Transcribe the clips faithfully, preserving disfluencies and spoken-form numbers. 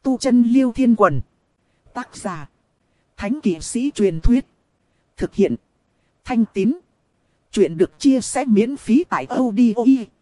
Tu chân Liêu Thiên Quần. Tác giả. Thánh kỵ sĩ truyền thuyết. Thực hiện. Thanh Tín. Chuyện được chia sẻ miễn phí tại audio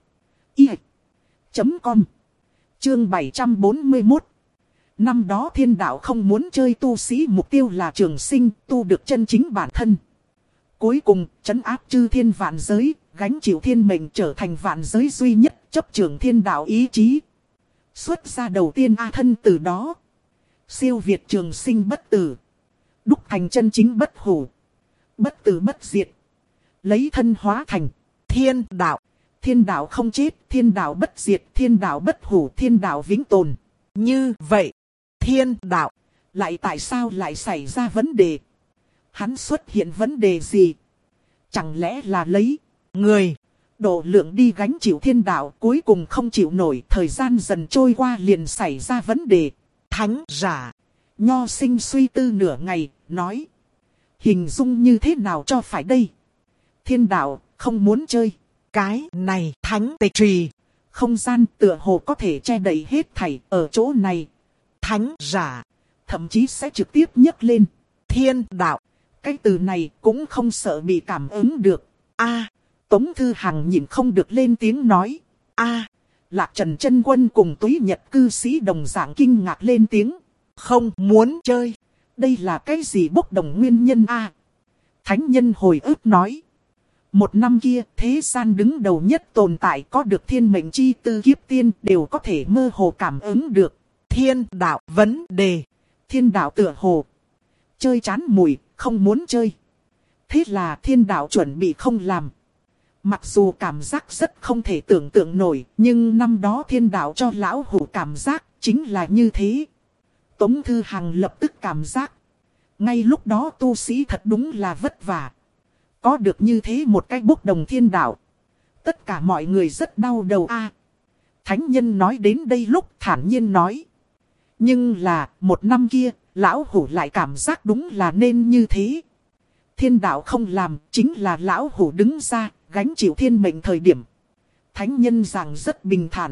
chấm com. Chương bảy trăm bốn mươi mốt. Năm đó thiên đạo không muốn chơi tu sĩ, mục tiêu là trường sinh, tu được chân chính bản thân. Cuối cùng, trấn áp chư thiên vạn giới, gánh chịu thiên mệnh, trở thành vạn giới duy nhất, chấp trưởng thiên đạo ý chí. Xuất ra đầu tiên A thân từ đó. Siêu việt trường sinh bất tử. Đúc thành chân chính bất hủ. Bất tử bất diệt. Lấy thân hóa thành thiên đạo. Thiên đạo không chết, thiên đạo bất diệt, thiên đạo bất hủ, thiên đạo vĩnh tồn. Như vậy, thiên đạo lại tại sao lại xảy ra vấn đề? Hắn xuất hiện vấn đề gì? Chẳng lẽ là lấy người độ lượng đi gánh chịu thiên đạo, cuối cùng không chịu nổi, thời gian dần trôi qua liền xảy ra vấn đề. Thánh giả Nho Sinh suy tư nửa ngày, nói: hình dung như thế nào cho phải đây? Thiên đạo không muốn chơi cái này. Thánh tịch trì không gian tựa hồ có thể che đậy hết thảy ở chỗ này. Thánh giả thậm chí sẽ trực tiếp nhấc lên thiên đạo. Cái từ này cũng không sợ bị cảm ứng được. A, Tống Thư Hằng nhìn không được lên tiếng nói. A, Lạc Trần chân quân cùng Túy Nhật cư sĩ đồng dạng kinh ngạc lên tiếng. Không muốn chơi. Đây là cái gì bốc đồng nguyên nhân A? Thánh nhân hồi ức nói. Một năm kia, thế gian đứng đầu nhất tồn tại có được thiên mệnh chi tư kiếp tiên đều có thể mơ hồ cảm ứng được thiên đạo vấn đề. Thiên đạo tựa hồ chơi chán mùi, không muốn chơi. Thế là thiên đạo chuẩn bị không làm. Mặc dù cảm giác rất không thể tưởng tượng nổi, nhưng năm đó thiên đạo cho lão hủ cảm giác chính là như thế. Tống Thư Hằng lập tức cảm giác. Ngay lúc đó tu sĩ thật đúng là vất vả. Có được như thế một cái bốc đồng thiên đạo. Tất cả mọi người rất đau đầu a. Thánh nhân nói đến đây lúc thản nhiên nói. Nhưng là một năm kia, lão hủ lại cảm giác đúng là nên như thế. Thiên đạo không làm, chính là lão hủ đứng ra, gánh chịu thiên mệnh thời điểm. Thánh nhân rằng rất bình thản.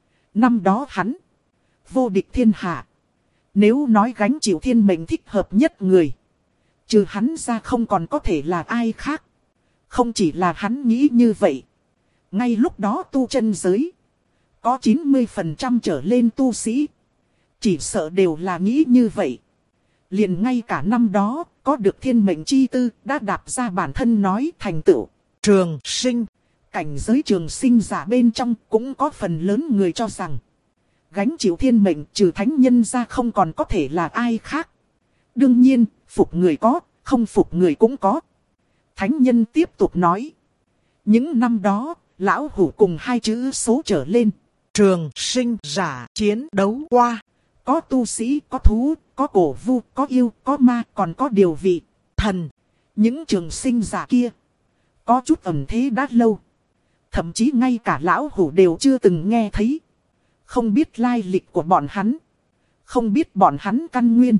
Năm đó hắn vô địch thiên hạ. Nếu nói gánh chịu thiên mệnh thích hợp nhất người, trừ hắn ra không còn có thể là ai khác. Không chỉ là hắn nghĩ như vậy. Ngay lúc đó tu chân giới có chín mươi phần trăm trở lên tu sĩ chỉ sợ đều là nghĩ như vậy. Liền ngay cả năm đó có được thiên mệnh chi tư đã đạp ra bản thân nói thành tựu trường sinh. Cảnh giới trường sinh giả bên trong cũng có phần lớn người cho rằng gánh chịu thiên mệnh trừ thánh nhân ra không còn có thể là ai khác. Đương nhiên, phục người có, không phục người cũng có. Thánh nhân tiếp tục nói. Những năm đó, lão hủ cùng hai chữ số trở lên trường sinh giả chiến đấu qua. Có tu sĩ, có thú, có cổ vu, có yêu, có ma, còn có điều vị thần. Những trường sinh giả kia có chút ẩn thế đã lâu. Thậm chí ngay cả lão hủ đều chưa từng nghe thấy. Không biết lai lịch của bọn hắn. Không biết bọn hắn căn nguyên.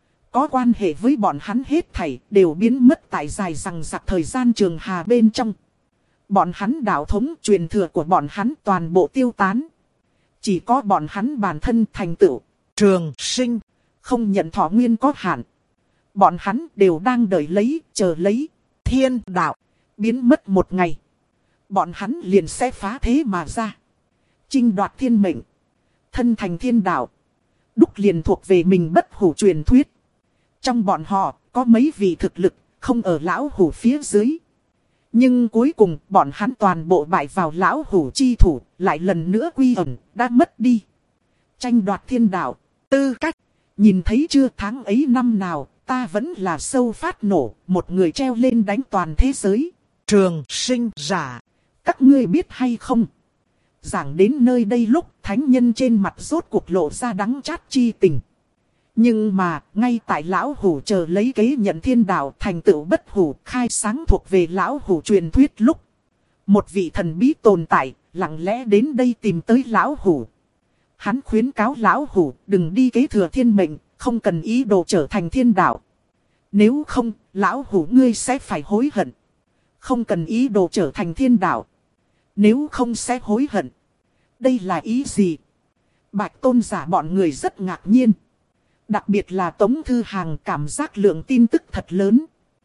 Có quan hệ với bọn hắn hết thảy đều biến mất tại dài rằng rạc thời gian trường hà bên trong. Bọn hắn đạo thống truyền thừa của bọn hắn toàn bộ tiêu tán. Chỉ có bọn hắn bản thân thành tựu trường sinh, không nhận thọ nguyên có hạn. Bọn hắn đều đang đợi lấy, chờ lấy thiên đạo biến mất một ngày. Bọn hắn liền sẽ phá thế mà ra. Chinh đoạt thiên mệnh. Thân thành thiên đạo. Đúc liền thuộc về mình bất hủ truyền thuyết. Trong bọn họ có mấy vị thực lực không ở lão hủ phía dưới. Nhưng cuối cùng bọn hắn toàn bộ bại vào lão hủ chi thủ. Lại lần nữa quy ẩn đã mất đi tranh đoạt thiên đạo tư cách. Nhìn thấy chưa, tháng ấy năm nào ta vẫn là sâu phát nổ. Một người treo lên đánh toàn thế giới trường sinh giả. Các ngươi biết hay không? Giảng đến nơi đây lúc thánh nhân trên mặt rốt cuộc lộ ra đắng chát chi tình. Nhưng mà ngay tại lão hủ chờ lấy kế nhận thiên đạo thành tựu bất hủ khai sáng thuộc về lão hủ truyền thuyết lúc, một vị thần bí tồn tại lặng lẽ đến đây tìm tới lão hủ. Hắn khuyến cáo lão hủ đừng đi kế thừa thiên mệnh, không cần ý đồ trở thành thiên đạo. Nếu không, lão hủ ngươi sẽ phải hối hận. Không cần ý đồ trở thành thiên đạo. Nếu không sẽ hối hận. Đây là ý gì? Bạch tôn giả bọn người rất ngạc nhiên. Đặc biệt là Tống Thư Hàng cảm giác lượng tin tức thật lớn.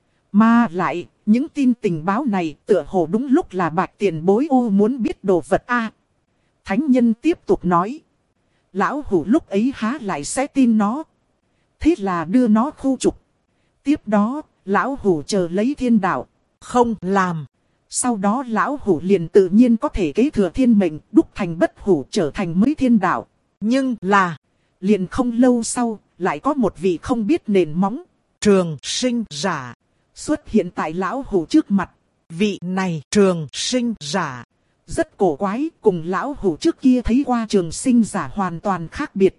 Mà lại, những tin tình báo này tựa hồ đúng lúc là Bạch tiền bối ô muốn biết đồ vật a. Thánh nhân tiếp tục nói. Lão hủ lúc ấy há lại sẽ tin nó. Thế là đưa nó khu trục. Tiếp đó, lão hủ chờ lấy thiên đạo. Không làm. Sau đó lão hủ liền tự nhiên có thể kế thừa thiên mệnh, đúc thành bất hủ trở thành mới thiên đạo. Nhưng là, liền không lâu sau, lại có một vị không biết nền móng. Trường sinh giả xuất hiện tại lão hủ trước mặt. Vị này trường sinh giả rất cổ quái, cùng lão hủ trước kia thấy qua trường sinh giả hoàn toàn khác biệt.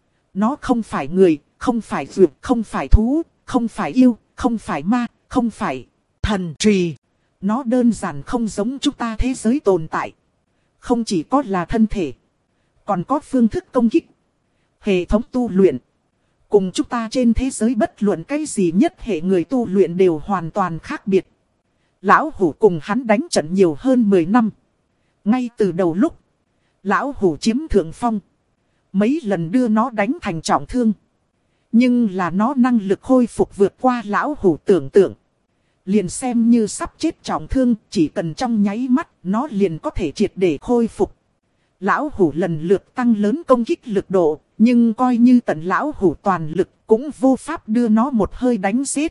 Nó không phải người, không phải vượt, không phải thú, không phải yêu, không phải ma, không phải thần trì. Nó đơn giản không giống chúng ta thế giới tồn tại. Không chỉ có là thân thể, còn có phương thức công kích, hệ thống tu luyện. Cùng chúng ta trên thế giới bất luận cái gì nhất hệ người tu luyện đều hoàn toàn khác biệt. Lão hủ cùng hắn đánh trận nhiều hơn mười năm. Ngay từ đầu lúc, lão hủ chiếm thượng phong. Mấy lần đưa nó đánh thành trọng thương. Nhưng là nó năng lực khôi phục vượt qua lão hủ tưởng tượng. Liền xem như sắp chết trọng thương, chỉ cần trong nháy mắt, nó liền có thể triệt để khôi phục. Lão hủ lần lượt tăng lớn công kích lực độ, nhưng coi như tận lão hủ toàn lực cũng vô pháp đưa nó một hơi đánh giết.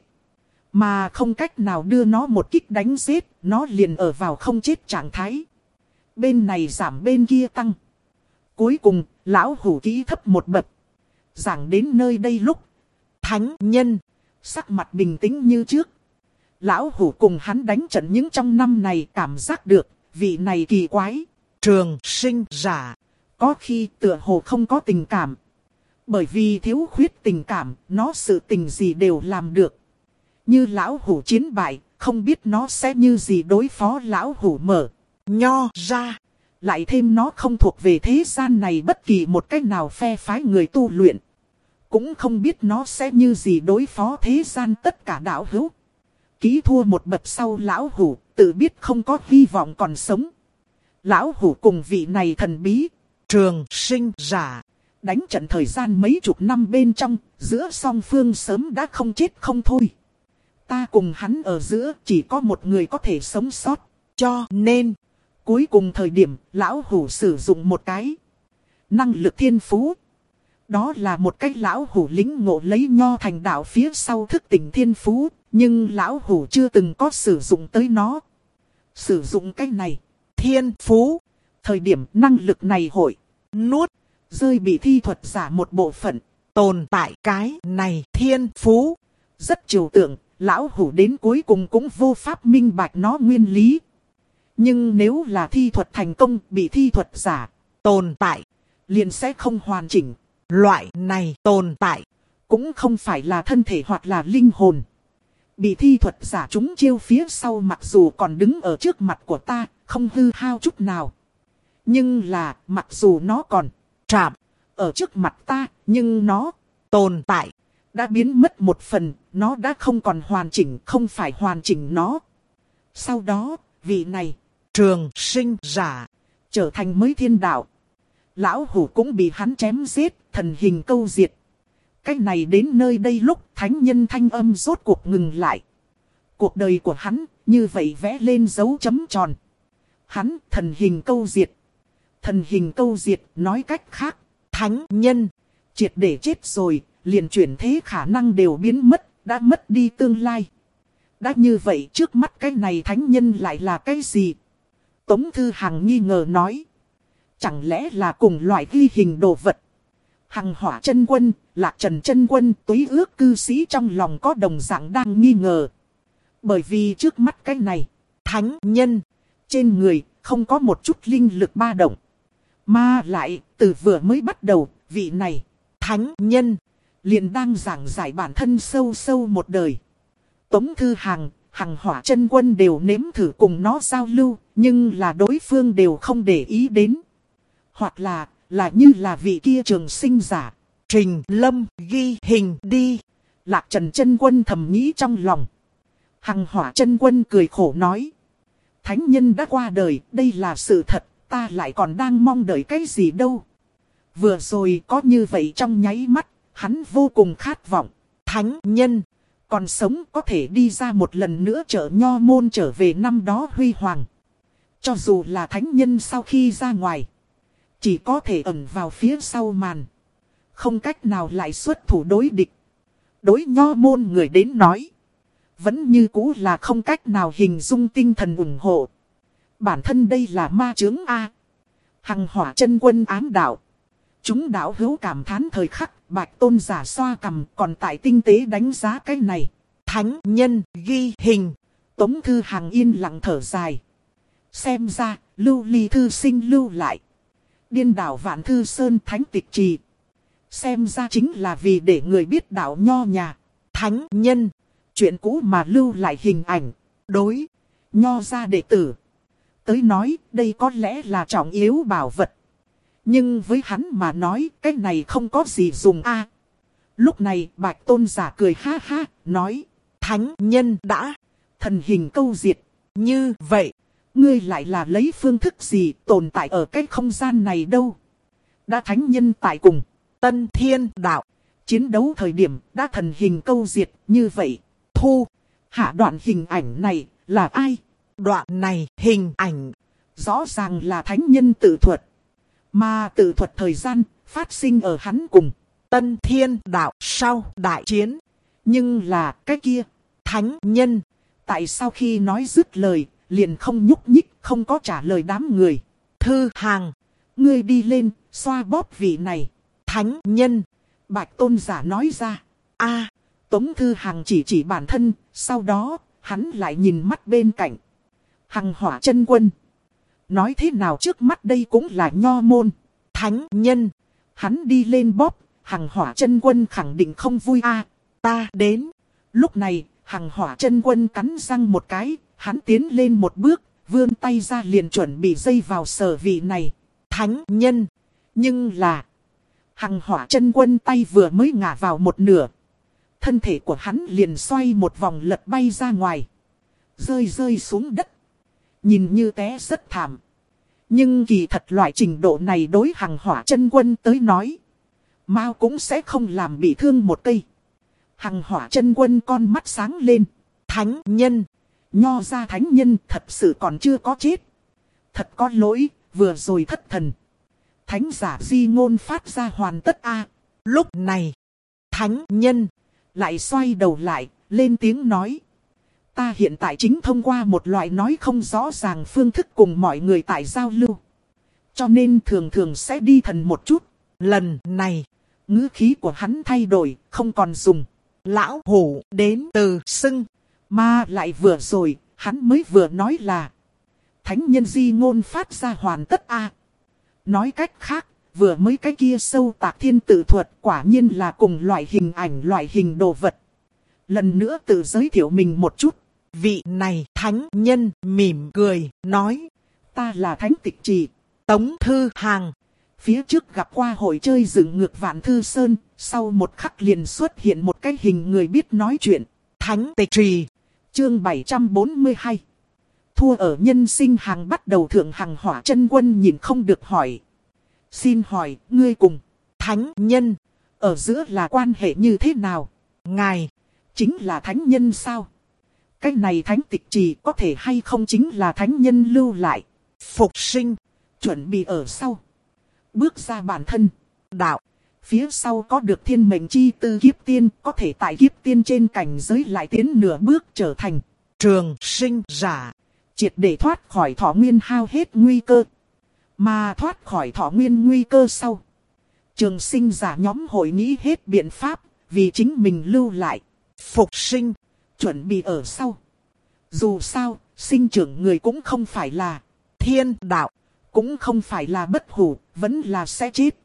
Mà không cách nào đưa nó một kích đánh giết, nó liền ở vào không chết trạng thái. Bên này giảm bên kia tăng. Cuối cùng, lão hủ kỹ thấp một bậc. Giảng đến nơi đây lúc, thánh nhân, sắc mặt bình tĩnh như trước. Lão hủ cùng hắn đánh trận những trong năm này cảm giác được, vị này kỳ quái. Trường sinh giả, có khi tựa hồ không có tình cảm. Bởi vì thiếu khuyết tình cảm, nó sự tình gì đều làm được. Như lão hủ chiến bại, không biết nó sẽ như gì đối phó lão hủ mở nho ra. Lại thêm nó không thuộc về thế gian này bất kỳ một cách nào phe phái người tu luyện. Cũng không biết nó sẽ như gì đối phó thế gian tất cả đạo hữu. Ký thua một bậc sau lão hủ, tự biết không có hy vọng còn sống. Lão hủ cùng vị này thần bí, trường sinh giả, đánh trận thời gian mấy chục năm bên trong, giữa song phương sớm đã không chết không thôi. Ta cùng hắn ở giữa chỉ có một người có thể sống sót, cho nên, cuối cùng thời điểm, lão hủ sử dụng một cái năng lực thiên phú. Đó là một cái lão hủ lính ngộ lấy nho thành đạo phía sau thức tỉnh thiên phú, nhưng lão hủ chưa từng có sử dụng tới nó. Sử dụng cái này, thiên phú, thời điểm năng lực này hội nuốt, rơi bị thi thuật giả một bộ phận, tồn tại cái này thiên phú. Rất trừu tượng, lão hủ đến cuối cùng cũng vô pháp minh bạch nó nguyên lý. Nhưng nếu là thi thuật thành công bị thi thuật giả tồn tại, liền sẽ không hoàn chỉnh. Loại này tồn tại, cũng không phải là thân thể hoặc là linh hồn. Bị thi thuật giả chúng chiêu phía sau mặc dù còn đứng ở trước mặt của ta, không hư hao chút nào. Nhưng là, mặc dù nó còn chạm ở trước mặt ta, nhưng nó tồn tại đã biến mất một phần, nó đã không còn hoàn chỉnh, không phải hoàn chỉnh nó. Sau đó, vị này, trường sinh giả, trở thành mới thiên đạo. Lão hủ cũng bị hắn chém giết, thần hình câu diệt. Cách này đến nơi đây lúc thánh nhân thanh âm rốt cuộc ngừng lại. Cuộc đời của hắn, như vậy vẽ lên dấu chấm tròn. Hắn, thần hình câu diệt. Thần hình câu diệt, nói cách khác, thánh nhân, triệt để chết rồi, liền chuyển thế khả năng đều biến mất, đã mất đi tương lai. Đã như vậy trước mắt cái này thánh nhân lại là cái gì? Tống Thư Hằng nghi ngờ nói. Chẳng lẽ là cùng loại ghi hình đồ vật? Hằng Hỏa chân quân, Lạc Trần chân quân, Túy Ước cư sĩ trong lòng có đồng dạng đang nghi ngờ. Bởi vì trước mắt cái này, thánh nhân, trên người không có một chút linh lực ba động. Mà lại, từ vừa mới bắt đầu, vị này, thánh nhân, liền đang giảng giải bản thân sâu sâu một đời. Tống Thư Hằng, Hằng Hỏa chân quân đều nếm thử cùng nó giao lưu, nhưng là đối phương đều không để ý đến. Hoặc là, là như là vị kia trường sinh giả, Trình Lâm ghi hình đi. Lạc Trần chân quân thầm nghĩ trong lòng. Hằng Hỏa chân quân cười khổ nói. Thánh nhân đã qua đời, đây là sự thật, ta lại còn đang mong đợi cái gì đâu. Vừa rồi có như vậy trong nháy mắt, hắn vô cùng khát vọng. Thánh nhân, còn sống có thể đi ra một lần nữa trợ Nho môn trở về năm đó huy hoàng. Cho dù là thánh nhân sau khi ra ngoài, chỉ có thể ẩn vào phía sau màn. Không cách nào lại xuất thủ đối địch. Đối Nho môn người đến nói, vẫn như cũ là không cách nào hình dung tinh thần ủng hộ. Bản thân đây là ma chướng A. Hằng Hỏa chân quân ám đạo. Chúng đạo hữu cảm thán thời khắc, Bạch Tôn giả xoa cằm còn tại tinh tế đánh giá cái này. Thánh nhân ghi hình. Tống Thư Hằng yên lặng thở dài. Xem ra, lưu ly thư sinh lưu lại. Điên đảo Vạn Thư Sơn thánh tịch trì. Xem ra chính là vì để người biết đạo Nho nhà. Thánh nhân, chuyện cũ mà lưu lại hình ảnh. Đối, Nho gia đệ tử tới nói, đây có lẽ là trọng yếu bảo vật. Nhưng với hắn mà nói, cái này không có gì dùng a. Lúc này, Bạch Tôn giả cười ha ha, nói. Thánh nhân đã thần hình câu diệt. Như vậy, ngươi lại là lấy phương thức gì tồn tại ở cái không gian này đâu? Đã thánh nhân tại cùng Tân Thiên Đạo chiến đấu thời điểm đã thần hình câu diệt. Như vậy, thu hạ đoạn hình ảnh này là ai? Đoạn này hình ảnh rõ ràng là thánh nhân tự thuật. Mà tự thuật thời gian phát sinh ở hắn cùng Tân Thiên Đạo sau đại chiến. Nhưng là cái kia thánh nhân, tại sao khi nói dứt lời liền không nhúc nhích, không có trả lời đám người. Thư Hàng, ngươi đi lên xoa bóp vị này thánh nhân. Bạch Tôn giả nói ra. A, Tống Thư Hàng chỉ chỉ bản thân. Sau đó hắn lại nhìn mắt bên cạnh Hằng Hỏa chân quân. Nói thế nào trước mắt đây cũng là Nho môn thánh nhân. Hắn đi lên bóp, Hằng Hỏa chân quân khẳng định không vui a. Ta đến. Lúc này, Hằng Hỏa chân quân cắn răng một cái, hắn tiến lên một bước, vươn tay ra liền chuẩn bị dây vào sở vị này thánh nhân. Nhưng là Hằng Hỏa chân quân tay vừa mới ngả vào một nửa, thân thể của hắn liền xoay một vòng lật bay ra ngoài, rơi rơi xuống đất. Nhìn như té rất thảm. Nhưng kỳ thật loại trình độ này đối Hằng Hỏa chân quân tới nói, Mao cũng sẽ không làm bị thương một cây. Hằng Hỏa chân quân con mắt sáng lên. Thánh nhân, Nho gia thánh nhân thật sự còn chưa có chết. Thật có lỗi, vừa rồi thất thần. Thánh giả di ngôn phát ra hoàn tất a. Lúc này, thánh nhân lại xoay đầu lại, lên tiếng nói. Ta hiện tại chính thông qua một loại nói không rõ ràng phương thức cùng mọi người tại giao lưu. Cho nên thường thường sẽ đi thần một chút. Lần này, ngữ khí của hắn thay đổi, không còn dùng lão hủ đến từ xưng. Mà lại vừa rồi, hắn mới vừa nói là thánh nhân di ngôn phát ra hoàn tất a. Nói cách khác, vừa mới cái kia sâu tạc thiên tự thuật quả nhiên là cùng loại hình ảnh loại hình đồ vật. Lần nữa tự giới thiệu mình một chút. Vị này thánh nhân mỉm cười, nói. Ta là thánh tịch trì, Tống Thư Hàng. Phía trước gặp qua hội chơi dựng ngược Vạn Thư Sơn, sau một khắc liền xuất hiện một cái hình người biết nói chuyện. Thánh tịch trì, chương bảy trăm bốn mươi hai. Thua ở nhân sinh hàng bắt đầu. Thượng Hằng Hỏa chân quân nhìn không được hỏi. Xin hỏi, ngươi cùng thánh nhân ở giữa là quan hệ như thế nào? Ngài chính là thánh nhân sao? Cái này thánh tịch trì có thể hay không chính là thánh nhân lưu lại? Phục sinh, chuẩn bị ở sau. Bước ra bản thân, đạo. Phía sau có được thiên mệnh chi tư kiếp tiên, có thể tại kiếp tiên trên cảnh giới lại tiến nửa bước trở thành trường sinh giả. Triệt để thoát khỏi thọ nguyên hao hết nguy cơ. Mà thoát khỏi thọ nguyên nguy cơ sau, trường sinh giả nhóm hội nghĩ hết biện pháp, vì chính mình lưu lại. Phục sinh, chuẩn bị ở sau. Dù sao, sinh trưởng người cũng không phải là thiên đạo, cũng không phải là bất hủ, vẫn là sẽ chết.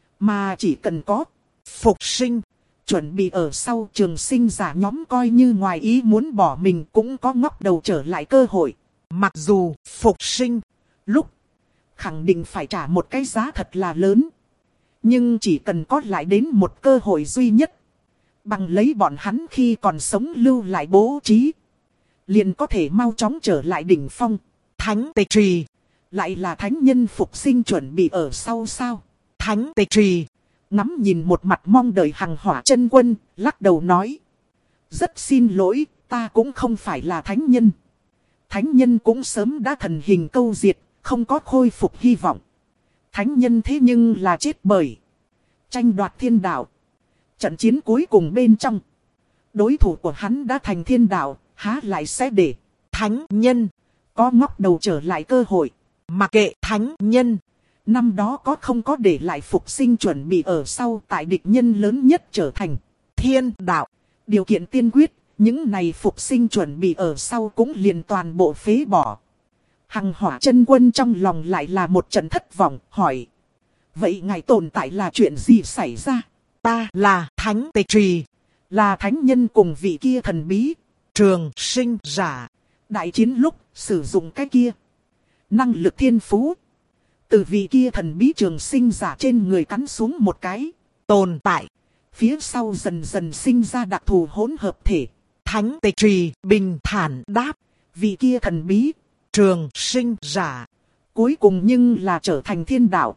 Mà chỉ cần có phục sinh, chuẩn bị ở sau, trường sinh giả nhóm coi như ngoài ý muốn bỏ mình cũng có ngóc đầu trở lại cơ hội. Mặc dù phục sinh lúc khẳng định phải trả một cái giá thật là lớn, nhưng chỉ cần có lại đến một cơ hội duy nhất, bằng lấy bọn hắn khi còn sống lưu lại bố trí, liền có thể mau chóng trở lại đỉnh phong. Thánh tịch trì lại là thánh nhân phục sinh chuẩn bị ở sau sao? thánh tịch trì. Ngắm nhìn một mặt mong đợi Hằng Hỏa Chân Quân, lắc đầu nói. Rất xin lỗi, ta cũng không phải là thánh nhân. Thánh nhân cũng sớm đã thần hình câu diệt, không có khôi phục hy vọng. Thánh nhân thế nhưng là chết bởi tranh đoạt thiên đạo. Trận chiến cuối cùng bên trong, đối thủ của hắn đã thành thiên đạo, há lại sẽ để Thánh nhân có ngóc đầu trở lại cơ hội. mặc kệ thánh nhân. Năm đó có không có để lại phục sinh chuẩn bị ở sau tại địch nhân lớn nhất trở thành thiên đạo. Điều kiện tiên quyết, những này phục sinh chuẩn bị ở sau cũng liền toàn bộ phế bỏ. Hằng Hỏa Chân Quân trong lòng lại là một trận thất vọng, hỏi. Vậy ngài tồn tại là chuyện gì xảy ra? Ta là thánh tịch trì. Là thánh nhân cùng vị kia thần bí. Trường sinh giả. Đại chiến lúc sử dụng cái kia năng lực thiên phú. Từ vị kia thần bí trường sinh giả trên người cắn xuống một cái. Tồn tại. Phía sau dần dần sinh ra đặc thù hỗn hợp thể. Thánh tịch trì bình thản đáp. Vị kia thần bí. Trường sinh giả. Cuối cùng nhưng là trở thành thiên đạo.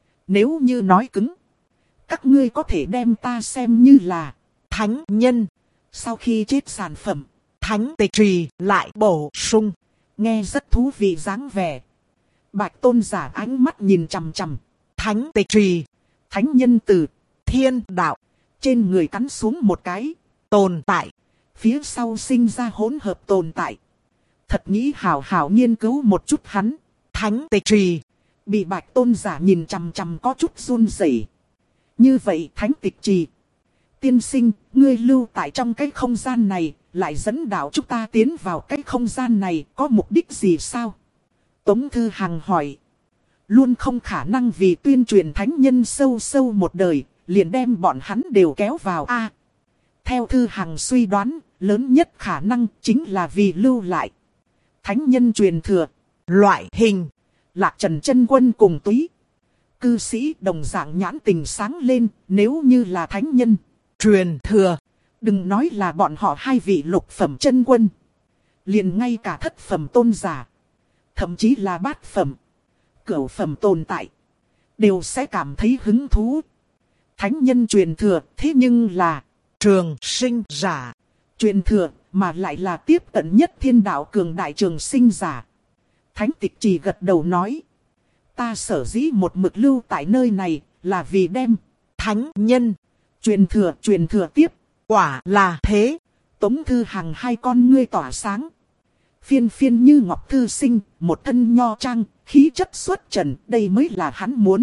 Nếu như nói cứng. Các ngươi có thể đem ta xem như là thánh nhân. Sau khi chết sản phẩm. Thánh tịch trì lại bổ sung. Nghe rất thú vị dáng vẻ. Bạch Tôn giả ánh mắt nhìn chằm chằm. Thánh tịch trì. Thánh nhân từ thiên đạo. Trên người cắn xuống một cái. Tồn tại. Phía sau sinh ra hỗn hợp tồn tại. Thật nghĩ hào hào nghiên cứu một chút hắn. Thánh tịch trì. Bị Bạch Tôn giả nhìn chằm chằm có chút run rẩy. Như vậy thánh tịch trì. Tiên sinh, ngươi lưu tại trong cái không gian này, lại dẫn đạo chúng ta tiến vào cái không gian này, có mục đích gì sao? Tống Thư Hằng hỏi. Luôn không khả năng vì tuyên truyền thánh nhân sâu sâu một đời, liền đem bọn hắn đều kéo vào a. À, theo Thư Hằng suy đoán, lớn nhất khả năng chính là vì lưu lại thánh nhân truyền thừa. Loại hình. Lạc Trần Chân Quân cùng Túy cư sĩ đồng dạng nhãn tình sáng lên, nếu như là thánh nhân truyền thừa. Đừng nói là bọn họ hai vị lục phẩm chân quân. Liền ngay cả thất phẩm tôn giả. Thậm chí là bát phẩm, cửu phẩm tồn tại. Đều sẽ cảm thấy hứng thú. Thánh nhân truyền thừa thế nhưng là trường sinh giả. Truyền thừa mà lại là tiếp cận nhất thiên đạo cường đại trường sinh giả. Thánh tịch trì gật đầu nói. Ta sở dĩ một mực lưu tại nơi này là vì đem thánh nhân truyền thừa truyền thừa tiếp. Quả là thế. Tống Thư Hằng hai con ngươi tỏa sáng. Phiên phiên như ngọc thư sinh, một thân nho trang, khí chất xuất trần, đây mới là hắn muốn.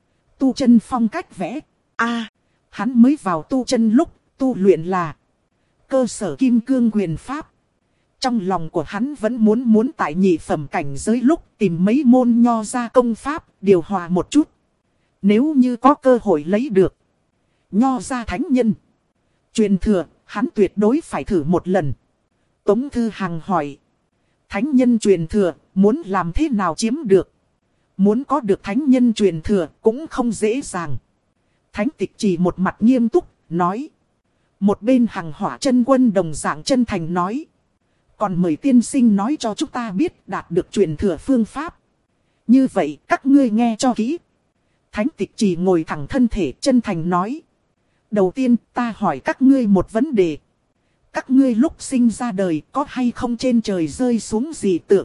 Tu chân phong cách vẽ. a à, hắn mới vào tu chân lúc, tu luyện là cơ sở kim cương quyền pháp. Trong lòng của hắn vẫn muốn muốn tại nhị phẩm cảnh giới lúc tìm mấy môn nho ra công pháp, điều hòa một chút. Nếu như có cơ hội lấy được nho ra thánh nhân truyền thừa, hắn tuyệt đối phải thử một lần. Tống Thư Hằng hỏi. Thánh nhân truyền thừa, muốn làm thế nào chiếm được? Muốn có được thánh nhân truyền thừa cũng không dễ dàng. Thánh tịch chỉ một mặt nghiêm túc, nói. Một bên Hằng Hỏa Chân Quân đồng dạng chân thành nói. Còn mời tiên sinh nói cho chúng ta biết đạt được truyền thừa phương pháp. Như vậy các ngươi nghe cho kỹ. Thánh tịch chỉ ngồi thẳng thân thể chân thành nói. Đầu tiên ta hỏi các ngươi một vấn đề. Các ngươi lúc sinh ra đời có hay không trên trời rơi xuống gì tượng?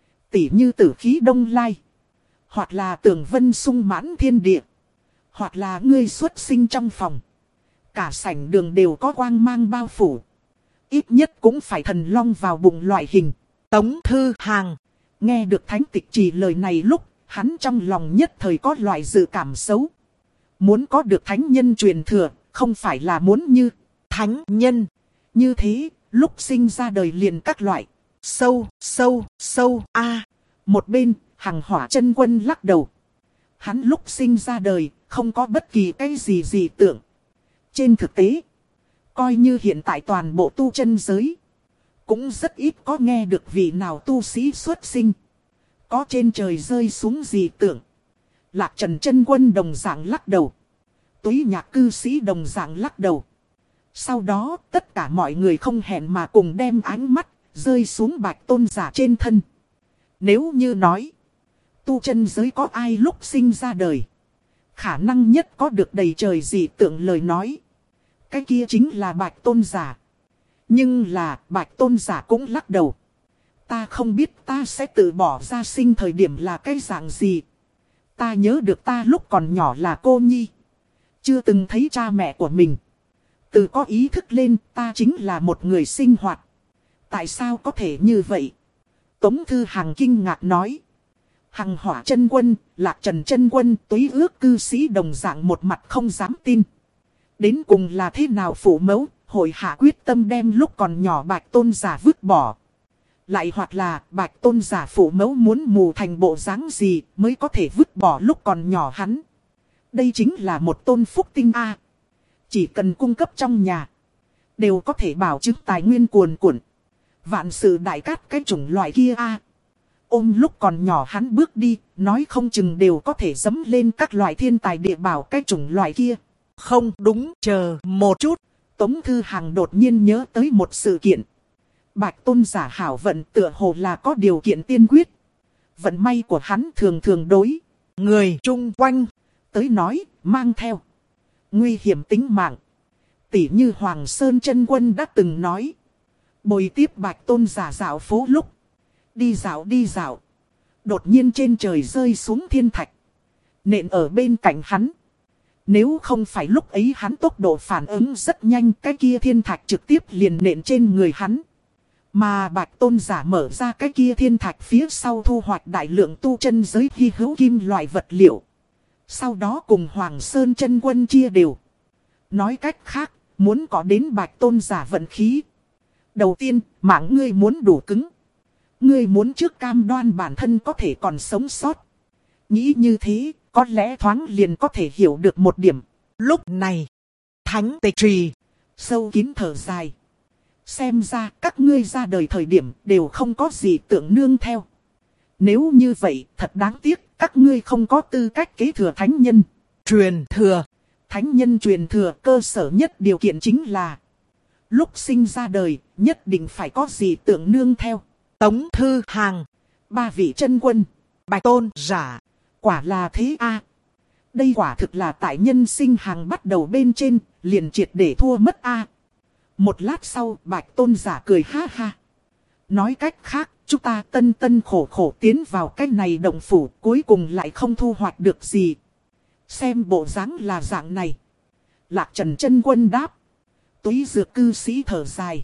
Tỉ như tử khí đông lai. Hoặc là tường vân sung mãn thiên địa. Hoặc là ngươi xuất sinh trong phòng. Cả sảnh đường đều có quang mang bao phủ. Ít nhất cũng phải thần long vào bụng loại hình. Tống Thư Hằng nghe được thánh tịch chỉ lời này lúc, hắn trong lòng nhất thời có loại dự cảm xấu. Muốn có được thánh nhân truyền thừa, không phải là muốn như thánh nhân. Như thế, lúc sinh ra đời liền các loại sâu, sâu, sâu, a à, một bên, Hằng Hỏa Chân Quân lắc đầu. Hắn lúc sinh ra đời, không có bất kỳ cái gì gì tưởng. Trên thực tế, coi như hiện tại toàn bộ tu chân giới, cũng rất ít có nghe được vị nào tu sĩ xuất sinh có trên trời rơi xuống gì tưởng. Lạc Trần Chân Quân đồng dạng lắc đầu. Túy Nhạc cư sĩ đồng dạng lắc đầu. Sau đó tất cả mọi người không hẹn mà cùng đem ánh mắt rơi xuống Bạch Tôn giả trên thân. Nếu như nói tu chân giới có ai lúc sinh ra đời khả năng nhất có được đầy trời dị tượng lời nói. Cái kia chính là Bạch Tôn giả. Nhưng là Bạch Tôn giả cũng lắc đầu. Ta không biết ta sẽ tự bỏ ra sinh thời điểm là cái dạng gì. Ta nhớ được ta lúc còn nhỏ là cô nhi. Chưa từng thấy cha mẹ của mình. Từ có ý thức lên ta chính là một người sinh hoạt. Tại sao có thể như vậy? Tống Thư Hằng kinh ngạc nói. Hằng Hỏa chân quân, Lạc Trần chân quân, Túy Ước cư sĩ đồng dạng một mặt không dám tin. Đến cùng là thế nào phụ mẫu, hội hạ quyết tâm đem lúc còn nhỏ Bạch Tôn giả vứt bỏ. Lại hoặc là Bạch Tôn giả phụ mẫu muốn mù thành bộ dáng gì mới có thể vứt bỏ lúc còn nhỏ hắn. Đây chính là một tôn phúc tinh A. Chỉ cần cung cấp trong nhà, đều có thể bảo chứng tài nguyên cuồn cuộn. Vạn sự đại cát cái chủng loại kia A. Ôm lúc còn nhỏ hắn bước đi, nói không chừng đều có thể dẫm lên các loại thiên tài địa bảo cái chủng loại kia. Không đúng, chờ một chút. Tống Thư Hằng đột nhiên nhớ tới một sự kiện. Bạch Tôn giả hảo vận tựa hồ là có điều kiện tiên quyết. Vận may của hắn thường thường đối người chung quanh tới nói, mang theo nguy hiểm tính mạng. Tỷ như Hoàng Sơn chân quân đã từng nói. Bồi tiếp Bạch Tôn giả dạo phố lúc. Đi dạo đi dạo. Đột nhiên trên trời rơi xuống thiên thạch. Nện ở bên cạnh hắn. Nếu không phải lúc ấy hắn tốc độ phản ứng rất nhanh, cái kia thiên thạch trực tiếp liền nện trên người hắn. Mà Bạch Tôn giả mở ra cái kia thiên thạch phía sau thu hoạch đại lượng tu chân giới hy hữu kim loại vật liệu. Sau đó cùng Hoàng Sơn chân quân chia đều. Nói cách khác, muốn có đến Bạch Tôn giả vận khí. Đầu tiên, mạng ngươi muốn đủ cứng. Ngươi muốn trước cam đoan bản thân có thể còn sống sót. Nghĩ như thế, có lẽ thoáng liền có thể hiểu được một điểm. Lúc này, Thánh Tịch Trì sâu kín thở dài. Xem ra các ngươi ra đời thời điểm đều không có gì tưởng nương theo. Nếu như vậy, thật đáng tiếc, các ngươi không có tư cách kế thừa thánh nhân. Truyền thừa. Thánh nhân truyền thừa cơ sở nhất điều kiện chính là lúc sinh ra đời, nhất định phải có gì tưởng nương theo. Tống Thư Hằng, ba vị chân quân, Bạch Tôn giả. Quả là thế a. Đây quả thực là tại nhân sinh hàng bắt đầu bên trên, liền triệt để thua mất a. Một lát sau, Bạch Tôn giả cười ha ha. Nói cách khác, chúng ta tân tân khổ khổ tiến vào cái này động phủ, cuối cùng lại không thu hoạch được gì. Xem bộ dáng là dạng này. Lạc Trần chân quân đáp. Túy Dược cư sĩ thở dài.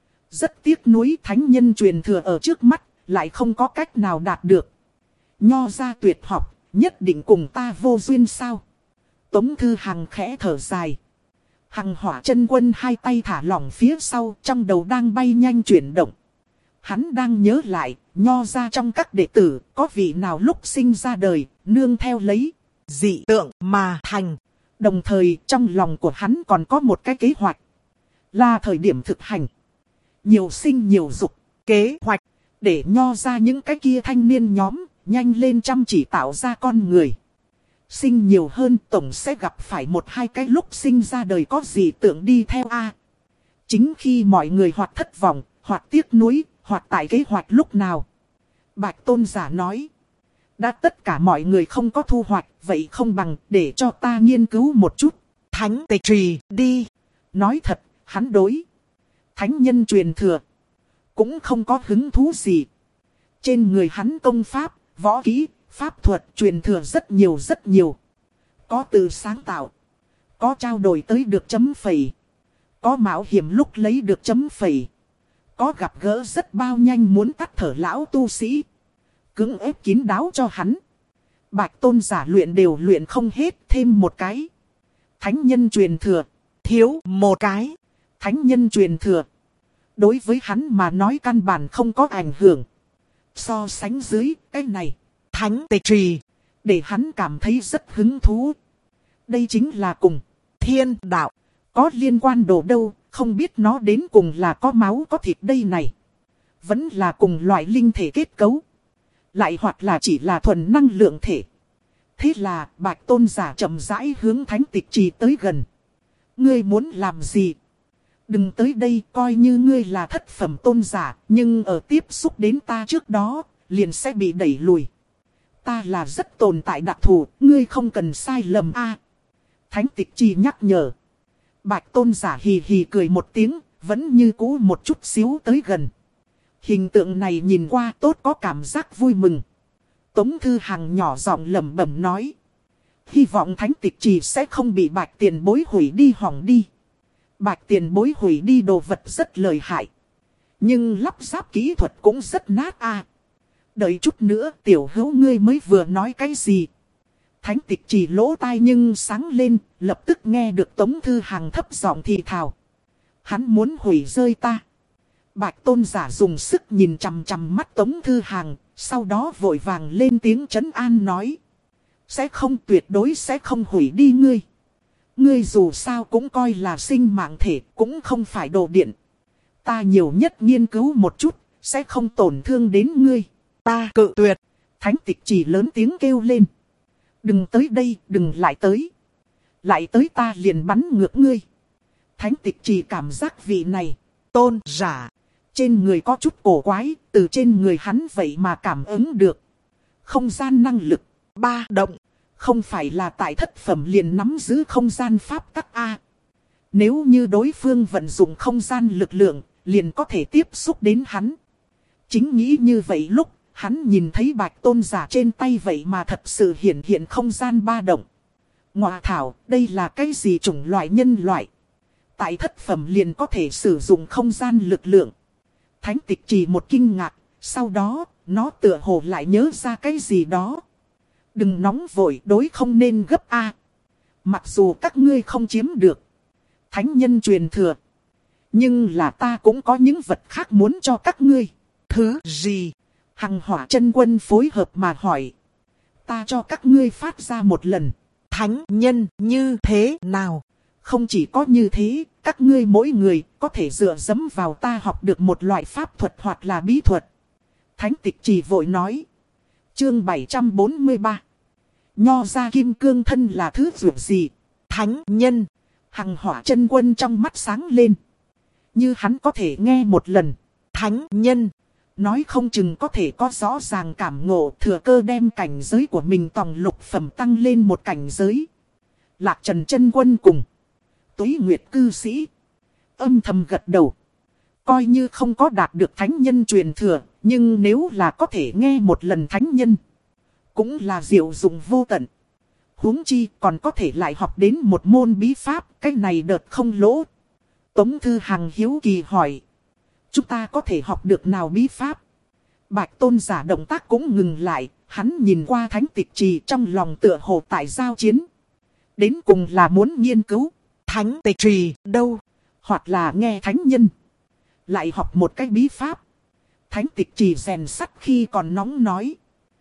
Rất tiếc nuối thánh nhân truyền thừa ở trước mắt, lại không có cách nào đạt được. Nho ra tuyệt học, nhất định cùng ta vô duyên sao? Tống Thư Hằng khẽ thở dài. Hằng Hỏa chân quân hai tay thả lỏng phía sau, trong đầu đang bay nhanh chuyển động. Hắn đang nhớ lại, nho ra trong các đệ tử, có vị nào lúc sinh ra đời, nương theo lấy dị tượng mà thành. Đồng thời, trong lòng của hắn còn có một cái kế hoạch. Là thời điểm thực hành. Nhiều sinh nhiều dục. Kế hoạch để nho ra những cái kia thanh niên nhóm, nhanh lên chăm chỉ tạo ra con người. Sinh nhiều hơn tổng sẽ gặp phải một hai cái lúc sinh ra đời có gì tưởng đi theo a. Chính khi mọi người hoặc thất vọng, hoặc tiếc nuối, hoặc tại kế hoạch lúc nào. Bạch Tôn giả nói. Đã tất cả mọi người không có thu hoạch, vậy không bằng để cho ta nghiên cứu một chút. Thánh Tịch Trì đi. Nói thật, hắn đối thánh nhân truyền thừa cũng không có hứng thú gì. Trên người hắn công pháp, võ kỹ, pháp thuật truyền thừa rất nhiều rất nhiều. Có từ sáng tạo, có trao đổi tới được chấm phẩy, có mạo hiểm lúc lấy được chấm phẩy, có gặp gỡ rất bao nhanh muốn tắt thở lão tu sĩ, cưỡng ép kín đáo cho hắn. Bạch Tôn giả luyện đều luyện không hết, thêm một cái thánh nhân truyền thừa, thiếu một cái thánh nhân truyền thừa. Đối với hắn mà nói căn bản không có ảnh hưởng. So sánh dưới cái này, Thánh Tịch Trì, để hắn cảm thấy rất hứng thú. Đây chính là cùng thiên đạo có liên quan đồ đâu, không biết nó đến cùng là có máu có thịt đây này. Vẫn là cùng loại linh thể kết cấu. Lại hoặc là chỉ là thuần năng lượng thể. Thế là Bạch Tôn giả chậm rãi hướng Thánh Tịch Trì tới gần. Ngươi muốn làm gì? Đừng tới đây, coi như ngươi là thất phẩm tôn giả, nhưng ở tiếp xúc đến ta trước đó, liền sẽ bị đẩy lùi. Ta là rất tồn tại đặc thù, ngươi không cần sai lầm a. Thánh tịch chi nhắc nhở. Bạch tôn giả hì hì cười một tiếng, vẫn như cũ một chút xíu tới gần. Hình tượng này nhìn qua tốt có cảm giác vui mừng. Tống Thư Hằng nhỏ giọng lẩm bẩm nói. Hy vọng thánh tịch trì sẽ không bị bạch tiền bối hủy đi hỏng đi. Bạch tiền bối hủy đi đồ vật rất lợi hại. Nhưng lắp ráp kỹ thuật cũng rất nát a. Đợi chút nữa tiểu hữu ngươi mới vừa nói cái gì. Thánh tịch trì lỗ tai nhưng sáng lên, lập tức nghe được Tống Thư Hằng thấp giọng thì thào. Hắn muốn hủy rơi ta. Bạch tôn giả dùng sức nhìn chằm chằm mắt Tống Thư Hằng, sau đó vội vàng lên tiếng trấn an nói. Sẽ không, tuyệt đối sẽ không hủy đi ngươi. Ngươi dù sao cũng coi là sinh mạng thể, cũng không phải đồ điện. Ta nhiều nhất nghiên cứu một chút, sẽ không tổn thương đến ngươi. Ta cự tuyệt. Thánh tịch chỉ lớn tiếng kêu lên. Đừng tới đây, đừng lại tới. Lại tới ta liền bắn ngược ngươi. Thánh tịch chỉ cảm giác vị này. Tôn giả. Trên người có chút cổ quái, từ trên người hắn vậy mà cảm ứng được. Không gian năng lực. Ba động. Không phải là tại thất phẩm liền nắm giữ không gian pháp tắc A. Nếu như đối phương vận dụng không gian lực lượng, liền có thể tiếp xúc đến hắn. Chính nghĩ như vậy lúc, hắn nhìn thấy bạch tôn giả trên tay vậy mà thật sự hiện hiện không gian ba động. Ngọa thảo, đây là cái gì chủng loại nhân loại? Tại thất phẩm liền có thể sử dụng không gian lực lượng. Thánh tịch chỉ một kinh ngạc, sau đó, nó tựa hồ lại nhớ ra cái gì đó. Đừng nóng vội, đối không nên gấp A. Mặc dù các ngươi không chiếm được thánh nhân truyền thừa, nhưng là ta cũng có những vật khác muốn cho các ngươi. Thứ gì? Hằng Hỏa Chân Quân phối hợp mà hỏi. Ta cho các ngươi phát ra một lần. Thánh nhân như thế nào? Không chỉ có như thế, các ngươi mỗi người có thể dựa dẫm vào ta học được một loại pháp thuật hoặc là bí thuật. Thánh tịch chỉ vội nói. Chương bảy trăm bốn mươi ba. Nho ra kim cương thân là thứ dược gì? Thánh nhân. Hằng Hỏa Chân Quân trong mắt sáng lên. Như hắn có thể nghe một lần. Thánh nhân. Nói không chừng có thể có rõ ràng cảm ngộ, thừa cơ đem cảnh giới của mình tòng lục phẩm tăng lên một cảnh giới. Lạc Trần Chân Quân cùng Tuế Nguyệt cư sĩ âm thầm gật đầu. Coi như không có đạt được thánh nhân truyền thừa, nhưng nếu là có thể nghe một lần thánh nhân, cũng là diệu dụng vô tận. Huống chi còn có thể lại học đến một môn bí pháp, cái này đợt không lỗ. Tống Thư Hằng hiếu kỳ hỏi. Chúng ta có thể học được nào bí pháp? Bạch tôn giả động tác cũng ngừng lại, hắn nhìn qua thánh tịch trì trong lòng tựa hồ tại giao chiến. Đến cùng là muốn nghiên cứu thánh tịch trì đâu, hoặc là nghe thánh nhân lại học một cái bí pháp. Thánh tịch trì rèn sắt khi còn nóng nói.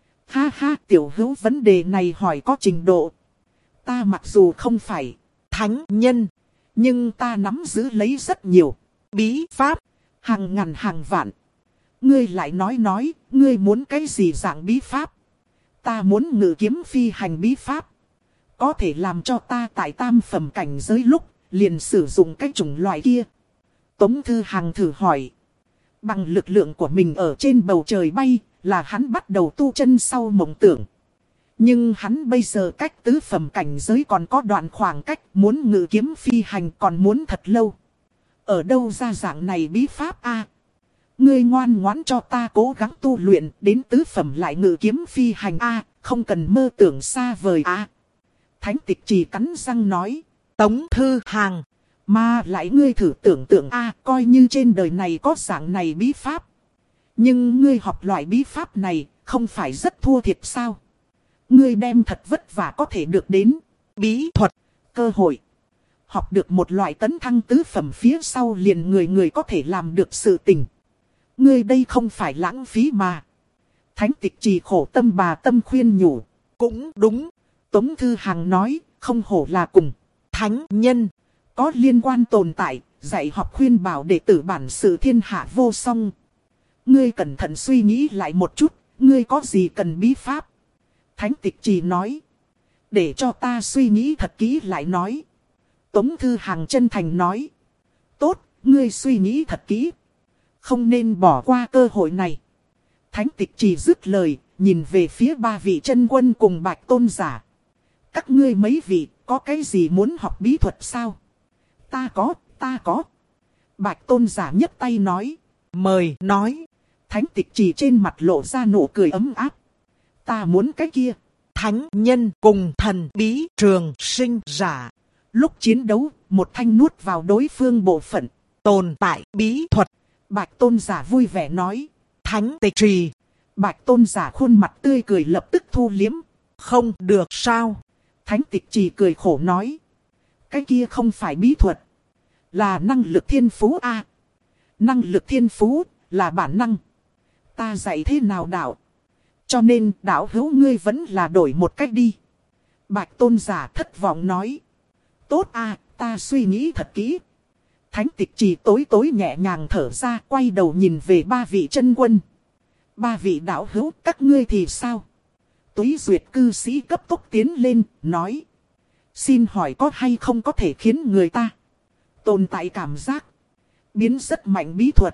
Ha ha, tiểu hữu vấn đề này hỏi có trình độ. Ta mặc dù không phải thánh nhân, nhưng ta nắm giữ lấy rất nhiều bí pháp. Hàng ngàn hàng vạn. Ngươi lại nói nói, ngươi muốn cái gì dạng bí pháp? Ta muốn ngự kiếm phi hành bí pháp. Có thể làm cho ta tại tam phẩm cảnh giới lúc, liền sử dụng cái chủng loại kia. Tống Thư Hằng thử hỏi. Bằng lực lượng của mình ở trên bầu trời bay, là hắn bắt đầu tu chân sau mộng tưởng. Nhưng hắn bây giờ cách tứ phẩm cảnh giới còn có đoạn khoảng cách, muốn ngự kiếm phi hành còn muốn thật lâu. Ở đâu ra dạng này bí pháp a? Ngươi ngoan ngoãn cho ta cố gắng tu luyện đến tứ phẩm lại ngự kiếm phi hành a, không cần mơ tưởng xa vời a. Thánh tịch chỉ cắn răng nói. Tống Thư Hằng, mà lại ngươi thử tưởng tượng a, coi như trên đời này có dạng này bí pháp. Nhưng ngươi học loại bí pháp này, không phải rất thua thiệt sao? Ngươi đem thật vất vả có thể được đến bí thuật, cơ hội. Học được một loại tấn thăng tứ phẩm phía sau liền người người có thể làm được sự tình. Ngươi đây không phải lãng phí mà. Thánh tịch trì khổ tâm bà tâm khuyên nhủ. Cũng đúng. Tống Thư Hằng nói, không hổ là cùng thánh nhân có liên quan tồn tại, dạy học khuyên bảo đệ tử bản sự thiên hạ vô song. Ngươi cẩn thận suy nghĩ lại một chút, ngươi có gì cần bí pháp? Thánh tịch trì nói. Để cho ta suy nghĩ thật kỹ lại nói. Tống Thư Hằng chân thành nói. Tốt, ngươi suy nghĩ thật kỹ. Không nên bỏ qua cơ hội này. Thánh tịch trì dứt lời, nhìn về phía ba vị chân quân cùng Bạch Tôn giả. Các ngươi mấy vị, có cái gì muốn học bí thuật sao? Ta có, ta có. Bạch Tôn giả nhấc tay nói. Mời nói. Thánh Tịch Trì trên mặt lộ ra nụ cười ấm áp. Ta muốn cái kia. Thánh nhân cùng thần bí trường sinh giả. Lúc chiến đấu, một thanh nuốt vào đối phương bộ phận. Tồn tại bí thuật. Bạch Tôn giả vui vẻ nói. Thánh Tịch Trì. Bạch Tôn giả khuôn mặt tươi cười lập tức thu liếm. Không được sao? Thánh Tịch Trì cười khổ nói. Cái kia không phải bí thuật. Là năng lực thiên phú a. Năng lực thiên phú là bản năng. Ta dạy thế nào đạo? Cho nên đạo hữu ngươi vẫn là đổi một cách đi. Bạch Tôn giả thất vọng nói. Tốt a, ta suy nghĩ thật kỹ. Thánh Tịch Trì tối tối nhẹ nhàng thở ra, quay đầu nhìn về ba vị chân quân. Ba vị đạo hữu, các ngươi thì sao? Túy Duyệt cư sĩ cấp tốc tiến lên, nói. Xin hỏi có hay không có thể khiến người ta tồn tại cảm giác biến rất mạnh bí thuật?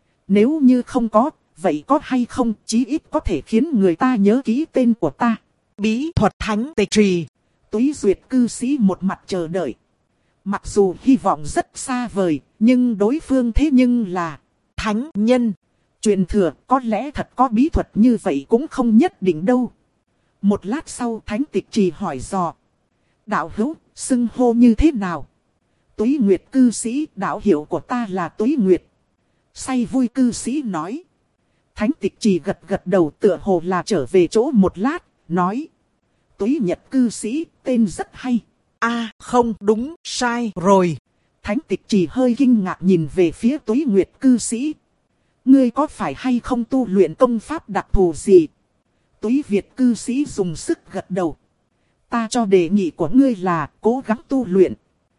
Nếu như không có, vậy có hay không chí ít có thể khiến người ta nhớ kỹ tên của ta? Bí thuật Thánh Tịch Trì. Túy Duyệt cư sĩ một mặt chờ đợi. Mặc dù hy vọng rất xa vời, nhưng đối phương thế nhưng là thánh nhân. Truyền thừa có lẽ thật có bí thuật như vậy cũng không nhất định đâu. Một lát sau Thánh Tịch Trì hỏi dò. Đạo hữu, xưng hô như thế nào? Túy Nguyệt cư sĩ, đạo hiệu của ta là Túy Nguyệt. Say vui cư sĩ nói. Thánh Tịch Trì gật gật đầu tựa hồ là trở về chỗ một lát, nói. Túy Nhật cư sĩ, tên rất hay. A à, không đúng, sai rồi. Thánh Tịch Trì hơi kinh ngạc nhìn về phía Túy Nguyệt cư sĩ. Ngươi có phải hay không tu luyện công pháp đặc thù gì? Túy Việt cư sĩ dùng sức gật đầu. Ta cho đề nghị của ngươi là cố gắng tu luyện.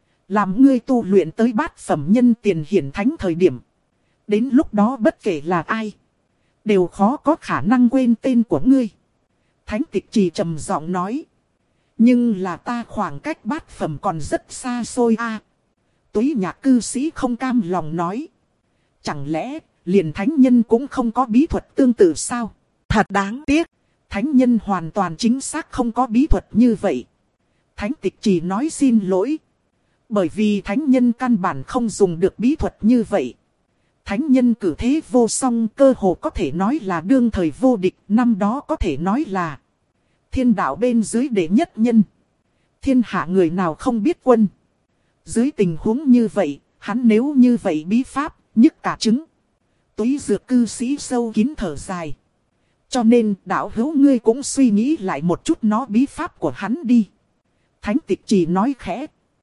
Làm ngươi tu luyện tới bát phẩm nhân tiền hiển thánh thời điểm. Đến lúc đó bất kể là ai, đều khó có khả năng quên tên của ngươi. Thánh Tịch Trì trầm giọng nói. Nhưng là ta khoảng cách bát phẩm còn rất xa xôi a. À, Túy Nhạc cư sĩ không cam lòng nói. Chẳng lẽ liền thánh nhân cũng không có bí thuật tương tự sao? Thật đáng tiếc. Thánh nhân hoàn toàn chính xác không có bí thuật như vậy. Thánh Tịch Trì nói xin lỗi. Bởi vì thánh nhân căn bản không dùng được bí thuật như vậy. Thánh nhân cử thế vô song cơ hồ có thể nói là đương thời vô địch. Năm đó có thể nói là thiên đạo bên dưới đệ nhất nhân. Thiên hạ người nào không biết quân. Dưới tình huống như vậy, hắn nếu như vậy bí pháp, nhức cả trứng. Túy Dược cư sĩ sâu kín thở dài. Cho nên đạo hữu ngươi cũng suy nghĩ lại một chút nó bí pháp của hắn đi. Thánh Tịch Trì nói khẽ.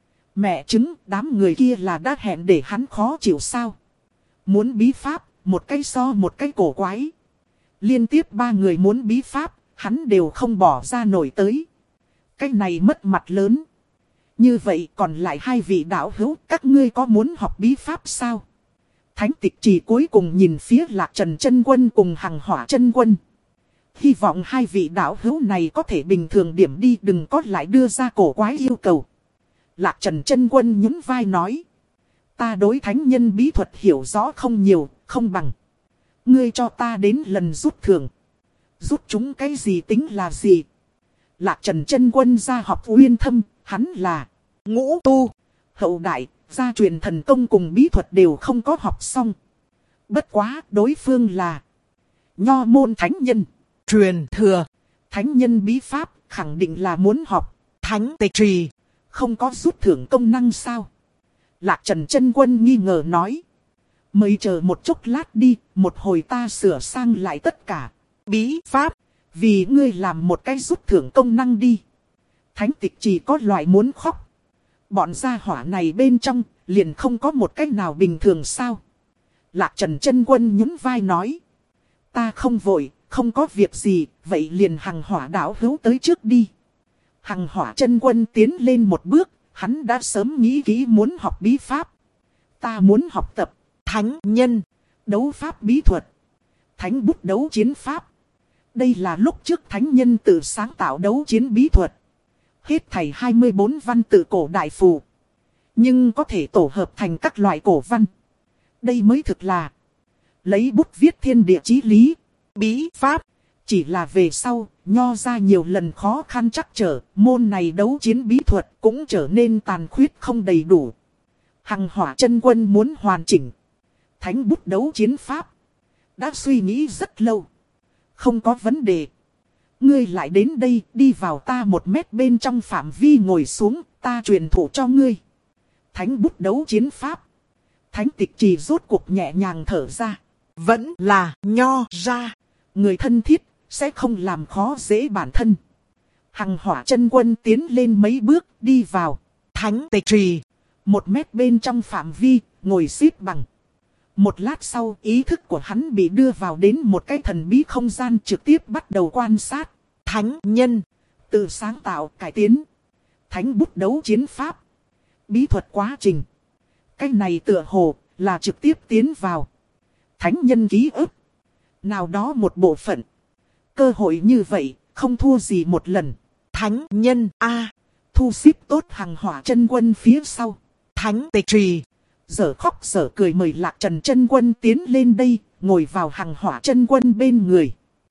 Mẹ chứng, đám người kia là đã hẹn để hắn khó chịu sao? Muốn bí pháp, một cái so một cái cổ quái. Liên tiếp ba người muốn bí pháp, hắn đều không bỏ ra nổi tới. Cái này mất mặt lớn. Như vậy còn lại hai vị đạo hữu, các ngươi có muốn học bí pháp sao? Thánh Tịch Trì cuối cùng nhìn phía Lạc Trần chân quân cùng Hằng Hỏa chân quân. Hy vọng hai vị đạo hữu này có thể bình thường điểm đi, đừng có lại đưa ra cổ quái yêu cầu. Lạc Trần chân quân nhún vai nói. Ta đối thánh nhân bí thuật hiểu rõ không nhiều, không bằng. Ngươi cho ta đến lần rút thưởng. Rút chúng cái gì tính là gì? Lạc Trần chân quân gia học uyên thâm, hắn là ngũ tu, hậu đại, gia truyền thần công cùng bí thuật đều không có học xong. Bất quá đối phương là nho môn thánh nhân. Truyền thừa. Thánh nhân bí pháp khẳng định là muốn học. Thánh Tịch Trì không có rút thưởng công năng sao? Lạc Trần chân quân nghi ngờ nói. Mới chờ một chút lát đi, một hồi ta sửa sang lại tất cả bí pháp. Vì ngươi làm một cái rút thưởng công năng đi. Thánh Tịch Trì có loại muốn khóc. Bọn gia hỏa này bên trong liền không có một cách nào bình thường sao? Lạc Trần chân quân nhún vai nói. Ta không vội, không có việc gì, vậy liền Hằng Hỏa đạo hữu tới trước đi. Hằng Hỏa chân quân tiến lên một bước, hắn đã sớm nghĩ kỹ muốn học bí pháp. Ta muốn học tập thánh nhân, đấu pháp bí thuật, thánh bút đấu chiến pháp. Đây là lúc trước thánh nhân tự sáng tạo đấu chiến bí thuật. Hết thảy hai mươi bốn văn tự cổ đại phù. Nhưng có thể tổ hợp thành các loại cổ văn. Đây mới thực là lấy bút viết thiên địa chí lý. Bí pháp Chỉ là về sau, Nho ra nhiều lần khó khăn trắc trở, môn này đấu chiến bí thuật cũng trở nên tàn khuyết không đầy đủ. Hằng Hỏa Chân Quân muốn hoàn chỉnh thánh bút đấu chiến pháp, đã suy nghĩ rất lâu. Không có vấn đề. Ngươi lại đến đây, đi vào ta một mét bên trong phạm vi ngồi xuống, ta truyền thụ cho ngươi thánh bút đấu chiến pháp. Thánh Tịch Trì rốt cuộc nhẹ nhàng thở ra. Vẫn là Nho ra người thân thiết, sẽ không làm khó dễ bản thân. Hằng Hỏa Chân Quân tiến lên mấy bước, đi vào Thánh Tịch Trì. Một mét bên trong phạm vi, ngồi xếp bằng. Một lát sau, ý thức của hắn bị đưa vào đến một cái thần bí không gian, trực tiếp bắt đầu quan sát. Thánh nhân tự sáng tạo, cải tiến thánh bút đấu chiến pháp. Bí thuật quá trình. Cái này tựa hồ là trực tiếp tiến vào thánh nhân ký ức nào đó một bộ phận. Cơ hội như vậy, không thua gì một lần. Thánh nhân A. Thu xếp tốt Hằng Hỏa Chân Quân phía sau. Thánh Tịch Trì. Giờ khóc giờ cười mời Lạc Trần Chân Quân tiến lên đây, ngồi vào Hằng Hỏa Chân Quân bên người.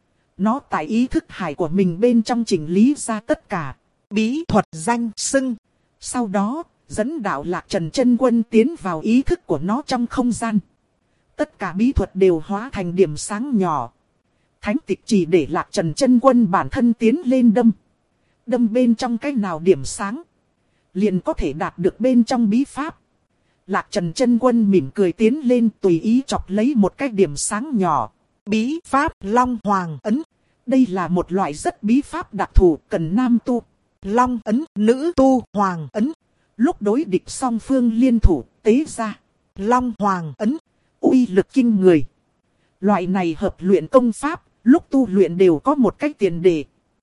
Nó tại ý thức hải của mình bên trong chỉnh lý ra tất cả bí thuật danh xưng. Sau đó, dẫn đạo Lạc Trần Chân Quân tiến vào ý thức của nó trong không gian. Tất cả bí thuật đều hóa thành điểm sáng nhỏ. Thánh Tịch chỉ để Lạc Trần Chân Quân bản thân tiến lên đâm. Đâm bên trong cái nào điểm sáng, liền có thể đạt được bên trong bí pháp. Lạc Trần Chân Quân mỉm cười tiến lên, tùy ý chọc lấy một cái điểm sáng nhỏ. Bí pháp Long Hoàng Ấn. Đây là một loại rất bí pháp đặc thù, cần nam tu Long Ấn, nữ tu Hoàng Ấn. Lúc đối địch song phương liên thủ, tế ra Long Hoàng Ấn, uy lực kinh người. Loại này hợp luyện công pháp, lúc tu luyện đều có một cách tiền đề.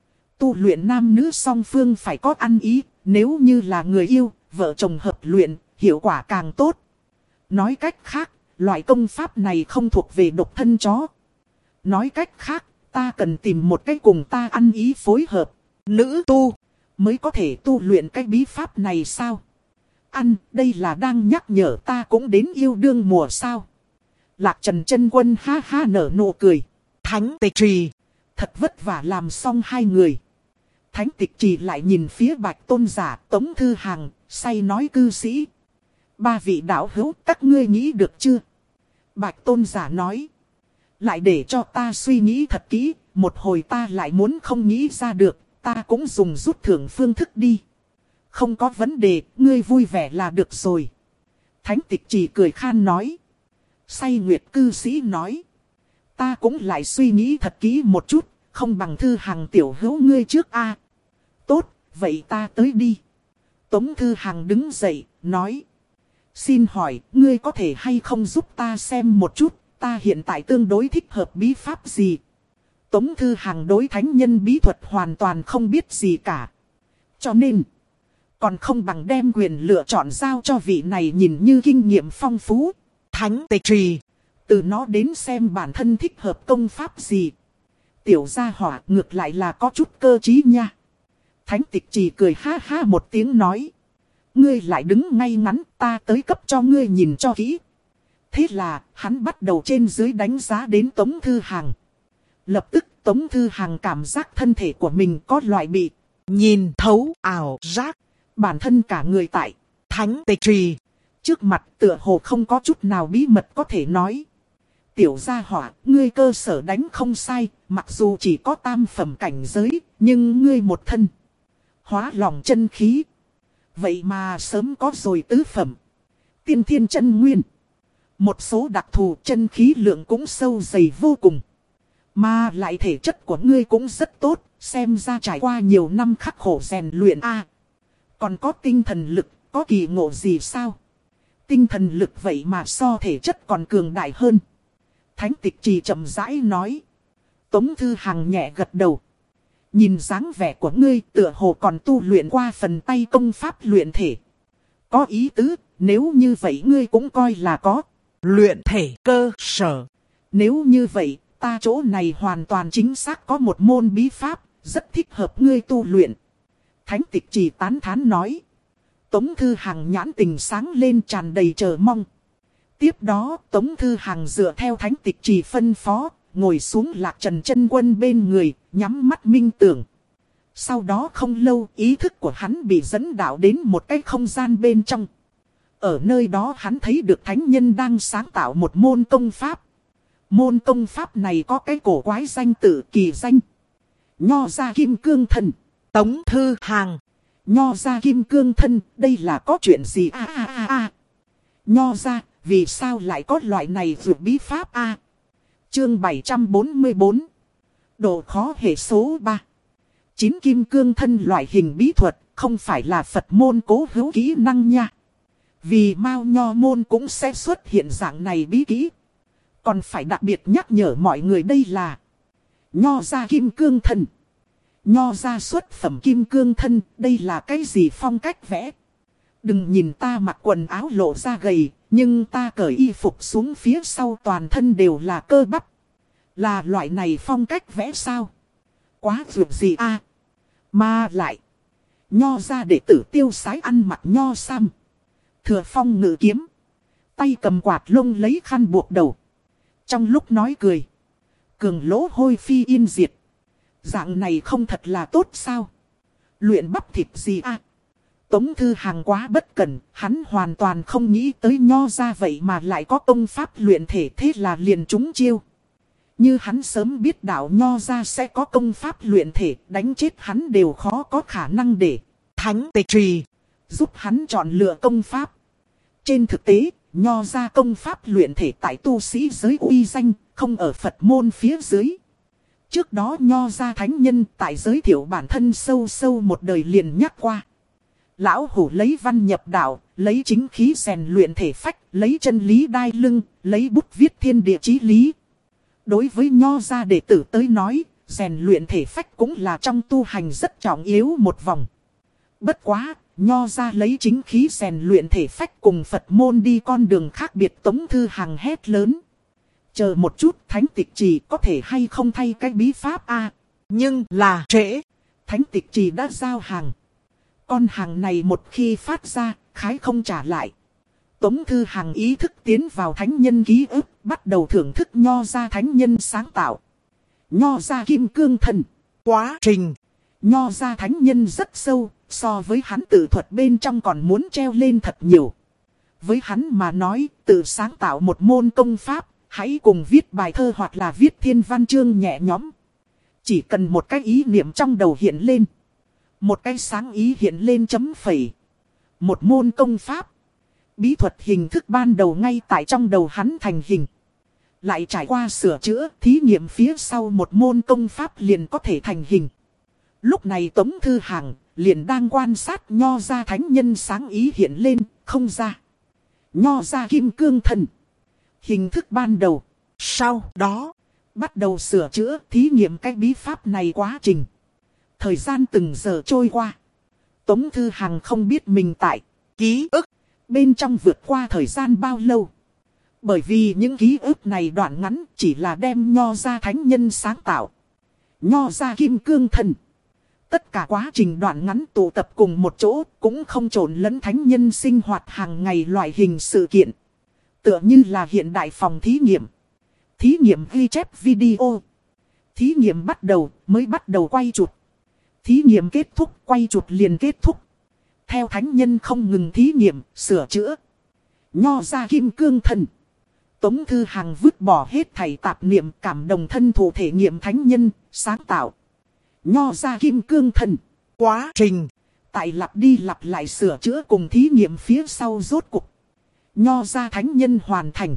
Tu luyện nam nữ song phương phải có ăn ý, nếu như là người yêu, vợ chồng hợp luyện, hiệu quả càng tốt. Nói cách khác, loại công pháp này không thuộc về độc thân chó. Nói cách khác, ta cần tìm một cái cùng ta ăn ý phối hợp, nữ tu, mới có thể tu luyện cái bí pháp này sao? Ăn, đây là đang nhắc nhở ta cũng đến yêu đương mùa sao? Lạc Trần Chân Quân ha ha nở nụ cười. Thánh Tịch Trì. Thật vất vả làm xong hai người. Thánh Tịch Trì lại nhìn phía Bạch Tôn Giả, Tống Thư Hằng, say nói cư sĩ. Ba vị đạo hữu, các ngươi nghĩ được chưa? Bạch Tôn Giả nói. Lại để cho ta suy nghĩ thật kỹ, một hồi ta lại muốn không nghĩ ra được, ta cũng dùng rút thưởng phương thức đi. Không có vấn đề, ngươi vui vẻ là được rồi. Thánh Tịch Trì cười khan nói. Say Nguyệt cư sĩ nói. Ta cũng lại suy nghĩ thật kỹ một chút, không bằng Thư Hằng tiểu hữu ngươi trước a. Tốt, vậy ta tới đi. Tống Thư Hằng đứng dậy, nói. Xin hỏi, ngươi có thể hay không giúp ta xem một chút, ta hiện tại tương đối thích hợp bí pháp gì? Tống Thư Hằng đối thánh nhân bí thuật hoàn toàn không biết gì cả. Cho nên, còn không bằng đem quyền lựa chọn giao cho vị này nhìn như kinh nghiệm phong phú. Thánh Tịch Trì. Từ nó đến xem bản thân thích hợp công pháp gì. Tiểu gia hỏa ngược lại là có chút cơ trí nha. Thánh Tịch Trì cười ha ha một tiếng nói. Ngươi lại đứng ngay ngắn, ta tới cấp cho ngươi nhìn cho kỹ. Thế là, hắn bắt đầu trên dưới đánh giá đến Tống Thư Hằng. Lập tức Tống Thư Hằng cảm giác thân thể của mình có loại bị nhìn thấu ảo giác. Bản thân cả người tại Thánh Tịch Trì trước mặt tựa hồ không có chút nào bí mật có thể nói. Tiểu gia hỏa, ngươi cơ sở đánh không sai, mặc dù chỉ có tam phẩm cảnh giới, nhưng ngươi một thân hóa lòng chân khí. Vậy mà sớm có rồi tứ phẩm tiên thiên chân nguyên. Một số đặc thù chân khí lượng cũng sâu dày vô cùng. Mà lại thể chất của ngươi cũng rất tốt, xem ra trải qua nhiều năm khắc khổ rèn luyện a. Còn có tinh thần lực, có kỳ ngộ gì sao? Tinh thần lực vậy mà so thể chất còn cường đại hơn. Thánh Tịch Trì chậm rãi nói. Tống Thư Hằng nhẹ gật đầu. Nhìn dáng vẻ của ngươi tựa hồ còn tu luyện qua phần tay công pháp luyện thể. Có ý tứ, nếu như vậy ngươi cũng coi là có luyện thể cơ sở. Nếu như vậy, ta chỗ này hoàn toàn chính xác có một môn bí pháp, rất thích hợp ngươi tu luyện. Thánh Tịch Trì tán thán nói. Tống Thư Hằng nhãn tình sáng lên tràn đầy chờ mong. Tiếp đó Tống Thư Hằng dựa theo Thánh Tịch Trì phân phó, ngồi xuống Lạc Trần chân quân bên người, nhắm mắt minh tưởng. Sau đó không lâu, ý thức của hắn bị dẫn đạo đến một cái không gian bên trong. Ở nơi đó hắn thấy được thánh nhân đang sáng tạo một môn công pháp. Môn công pháp này có cái cổ quái danh tự kỳ danh. Nho ra kim cương thân. Tống Thư Hàng. Nho ra kim cương thân, đây là có chuyện gì a a a a. Nho ra, vì sao lại có loại này vượt bí pháp a? Chương bảy trăm bốn mươi tư. Độ khó hệ số ba. Chín kim cương thân loại hình bí thuật, không phải là Phật môn cố hữu kỹ năng nha. Vì Mao Nho môn cũng sẽ xuất hiện dạng này bí kỹ. Còn phải đặc biệt nhắc nhở mọi người đây là Nho ra kim cương thân. Nho ra xuất phẩm kim cương thân, đây là cái gì phong cách vẽ? Đừng nhìn ta mặc quần áo lộ ra gầy, nhưng ta cởi y phục xuống phía sau toàn thân đều là cơ bắp. Là loại này phong cách vẽ sao? Quá vượt gì a? Mà lại, Nho ra đệ tử tiêu sái ăn mặc nho sam. Thừa phong ngự kiếm. Tay cầm quạt lông lấy khăn buộc đầu. Trong lúc nói cười, cường lỗ hôi phi yên diệt. Dạng này không thật là tốt sao? Luyện bắp thịt gì à? Tống Thư Hàng quá bất cẩn, hắn hoàn toàn không nghĩ tới Nho ra vậy mà lại có công pháp luyện thể, thế là liền trúng chiêu. Như hắn sớm biết đạo Nho ra sẽ có công pháp luyện thể, đánh chết hắn đều khó có khả năng để Thánh Tịch Trì giúp hắn chọn lựa công pháp. Trên thực tế, Nho ra công pháp luyện thể tại tu sĩ giới uy danh, không ở Phật môn phía dưới. Trước đó Nho ra thánh nhân tại giới thiệu bản thân sâu sâu một đời liền nhắc qua. Lão hủ lấy văn nhập đạo, lấy chính khí rèn luyện thể phách, lấy chân lý đai lưng, lấy bút viết thiên địa chí lý. Đối với Nho ra đệ tử tới nói, rèn luyện thể phách cũng là trong tu hành rất trọng yếu một vòng. Bất quá, Nho ra lấy chính khí rèn luyện thể phách cùng Phật môn đi con đường khác biệt. Tống Thư Hàng hét lớn. Chờ một chút, Thánh Tịch Trì có thể hay không thay cái bí pháp a? Nhưng là trễ. Thánh Tịch Trì đã giao hàng. Con hàng này một khi phát ra, khái không trả lại. Tống Thư Hàng ý thức tiến vào thánh nhân ký ức, bắt đầu thưởng thức Nho ra thánh nhân sáng tạo. Nho ra kim cương thần. Quá trình. Nho ra thánh nhân rất sâu, so với hắn tự thuật bên trong còn muốn treo lên thật nhiều. Với hắn mà nói, tự sáng tạo một môn công pháp, hãy cùng viết bài thơ hoặc là viết thiên văn chương nhẹ nhõm. Chỉ cần một cái ý niệm trong đầu hiện lên. Một cái sáng ý hiện lên chấm phẩy. Một môn công pháp. Bí thuật hình thức ban đầu ngay tại trong đầu hắn thành hình. Lại trải qua sửa chữa, thí nghiệm phía sau một môn công pháp liền có thể thành hình. Lúc này Tống Thư Hàng liền đang quan sát Nho ra thánh nhân sáng ý hiện lên, không ra. Nho ra kim cương thần. Hình thức ban đầu. Sau đó, bắt đầu sửa chữa, thí nghiệm cái bí pháp này quá trình. Thời gian từng giờ trôi qua. Tống Thư Hàng không biết mình tại ký ức bên trong vượt qua thời gian bao lâu. Bởi vì những ký ức này đoạn ngắn chỉ là đem Nho ra thánh nhân sáng tạo. Nho ra kim cương thần. Tất cả quá trình đoạn ngắn tụ tập cùng một chỗ cũng không trộn lẫn thánh nhân sinh hoạt hàng ngày loại hình sự kiện. Tựa như là hiện đại phòng thí nghiệm. Thí nghiệm ghi chép video. Thí nghiệm bắt đầu mới bắt đầu quay chụp. Thí nghiệm kết thúc quay chụp liền kết thúc. Theo thánh nhân không ngừng thí nghiệm, sửa chữa. Nho ra kim cương thần. Tống Thư Hàng vứt bỏ hết thảy tạp niệm cảm đồng thân thủ thể nghiệm thánh nhân, sáng tạo. Nho ra kim cương thần. Quá trình. Tại lặp đi lặp lại sửa chữa cùng thí nghiệm phía sau rốt cục. Nho ra thánh nhân hoàn thành.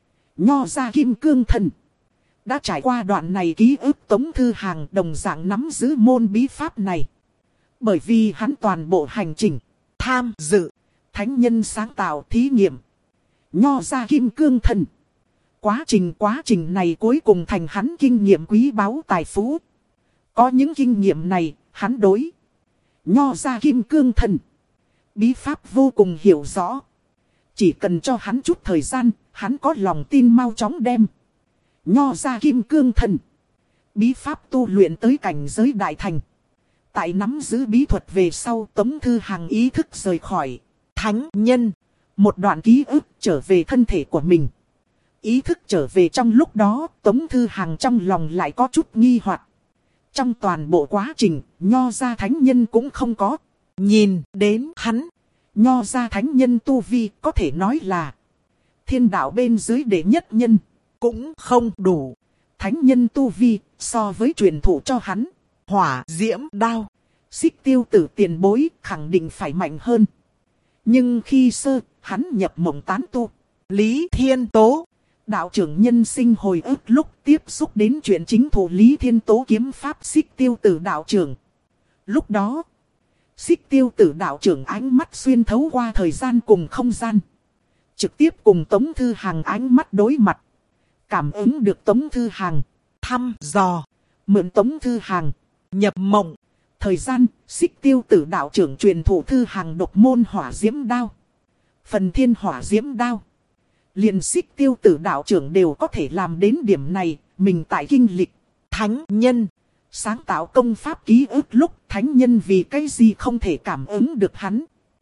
Nho ra kim cương thần. Đã trải qua đoạn này ký ức Tống Thư Hàng đồng dạng nắm giữ môn bí pháp này. Bởi vì hắn toàn bộ hành trình. Tham dự. Thánh nhân sáng tạo thí nghiệm. Nho ra kim cương thần. Quá trình quá trình này cuối cùng thành hắn kinh nghiệm quý báu tài phú. Có những kinh nghiệm này, hắn đối. Nho ra kim cương thần. Bí pháp vô cùng hiểu rõ. Chỉ cần cho hắn chút thời gian, hắn có lòng tin mau chóng đem. Nho ra kim cương thần. Bí pháp tu luyện tới cảnh giới đại thành. Tại nắm giữ bí thuật về sau Tống Thư Hàng ý thức rời khỏi. Thánh nhân. Một đoạn ký ức trở về thân thể của mình. ý thức trở về trong lúc đó, Tống Thư Hằng trong lòng lại có chút nghi hoặc. Trong toàn bộ quá trình, Nho gia thánh nhân cũng không có nhìn đến hắn. Nho gia thánh nhân tu vi có thể nói là thiên đạo bên dưới đệ nhất nhân. Cũng không đủ. Thánh nhân tu vi so với truyền thụ cho hắn Hỏa diễm đao, Xích Tiêu Tử tiền bối khẳng định phải mạnh hơn. Nhưng khi sơ hắn nhập mộng tán tu, Lý Thiên Tố, đạo trưởng nhân sinh hồi ức lúc tiếp xúc đến chuyện chính thủ Lý Thiên Tố kiếm pháp Xích Tiêu Tử đạo trưởng. Lúc đó, Xích Tiêu Tử đạo trưởng ánh mắt xuyên thấu qua thời gian cùng không gian, trực tiếp cùng Tống Thư Hằng ánh mắt đối mặt. Cảm ứng được Tống Thư Hằng thăm dò, mượn Tống Thư Hằng nhập mộng. Thời gian, Xích Tiêu Tử đạo trưởng truyền thụ Thư Hằng độc môn hỏa diễm đao, phần thiên hỏa diễm đao. Liền Xích Tiêu Tử đạo trưởng đều có thể làm đến điểm này, mình tại kinh lịch Thánh nhân sáng tạo công pháp ký ức lúc thánh nhân vì cái gì không thể cảm ứng được hắn.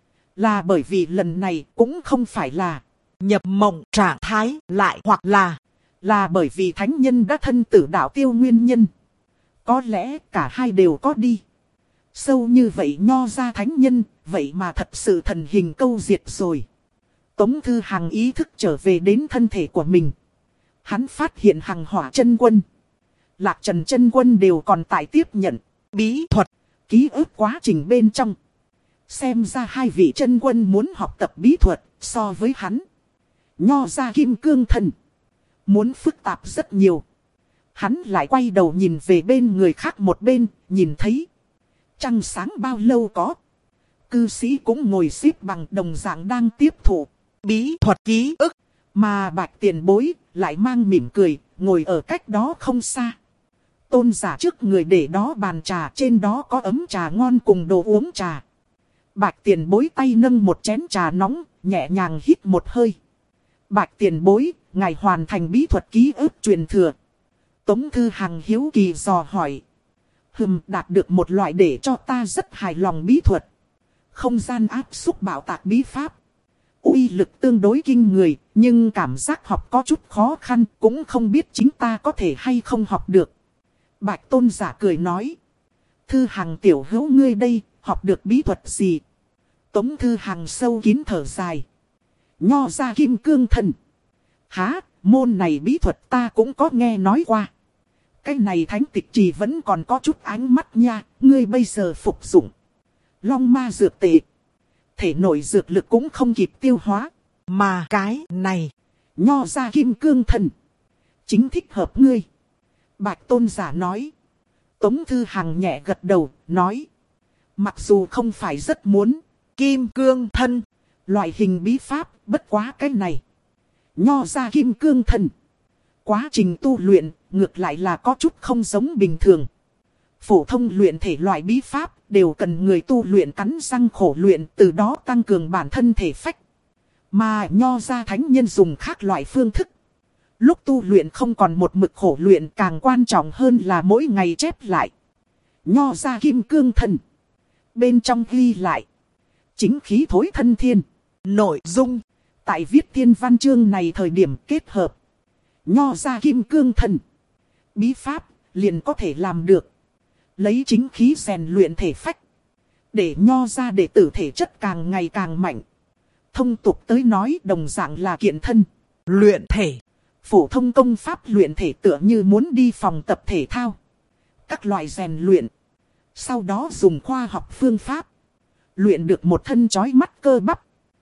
Là bởi vì lần này cũng không phải là nhập mộng trạng thái lại, hoặc là Là bởi vì thánh nhân đã thân tử đạo tiêu nguyên nhân. Có lẽ cả hai đều có đi. Sâu như vậy Nho gia thánh nhân, vậy mà thật sự thần hình câu diệt rồi. Tống Thư Hằng ý thức trở về đến thân thể của mình. Hắn phát hiện Hằng Hỏa chân quân, Lạc Trần chân quân đều còn tại tiếp nhận bí thuật, ký ức quá trình bên trong. Xem ra hai vị chân quân muốn học tập bí thuật so với hắn, Nho gia kim cương thần, muốn phức tạp rất nhiều. Hắn lại quay đầu nhìn về bên người khác một bên, nhìn thấy trăng sáng bao lâu có. Cư sĩ cũng ngồi xếp bằng đồng dạng đang tiếp thụ bí thuật ký ức. Mà Bạch tiền bối lại mang mỉm cười, ngồi ở cách đó không xa. Tôn giả trước người để đó bàn trà, trên đó có ấm trà ngon cùng đồ uống trà. Bạch tiền bối tay nâng một chén trà nóng, nhẹ nhàng hít một hơi. Bạch tiền bối, ngài hoàn thành bí thuật ký ức truyền thừa. Tống Thư Hằng hiếu kỳ dò hỏi. Hừm, đạt được một loại để cho ta rất hài lòng bí thuật. Không gian áp xúc bảo tạc bí pháp. Uy lực tương đối kinh người, nhưng cảm giác học có chút khó khăn, cũng không biết chính ta có thể hay không học được. Bạch tôn giả cười nói. Thư Hằng tiểu hữu ngươi đây, học được bí thuật gì? Tống Thư Hằng sâu kín thở dài. Nho gia kim cương thần. Há, môn này bí thuật ta cũng có nghe nói qua. Cái này thánh tịch trì vẫn còn có chút ánh mắt nha, ngươi bây giờ phục dụng long ma dược tệ, thể nội dược lực cũng không kịp tiêu hóa. Mà cái này, Nho gia kim cương thần, chính thích hợp ngươi. Bạch tôn giả nói. Tống Thư Hằng nhẹ gật đầu, nói. Mặc dù không phải rất muốn kim cương thân loại hình bí pháp, bất quá cái này Nho gia kim cương thần, quá trình tu luyện ngược lại là có chút không giống bình thường. Phổ thông luyện thể loại bí pháp đều cần người tu luyện cắn răng khổ luyện, từ đó tăng cường bản thân thể phách. Mà Nho gia thánh nhân dùng khác loại phương thức. Lúc tu luyện không còn một mực khổ luyện, càng quan trọng hơn là mỗi ngày chép lại. Nho gia kim cương thần, bên trong ghi lại chính khí thối thân thiên. Nội dung tại viết thiên văn chương này thời điểm kết hợp Nho gia kim cương thần bí pháp, liền có thể làm được lấy chính khí rèn luyện thể phách, để Nho gia đệ tử thể chất càng ngày càng mạnh. Thông tục tới nói, đồng dạng là kiện thân luyện thể. Phổ thông công pháp luyện thể tựa như muốn đi phòng tập thể thao, các loại rèn luyện, sau đó dùng khoa học phương pháp luyện được một thân chói mắt cơ bắp.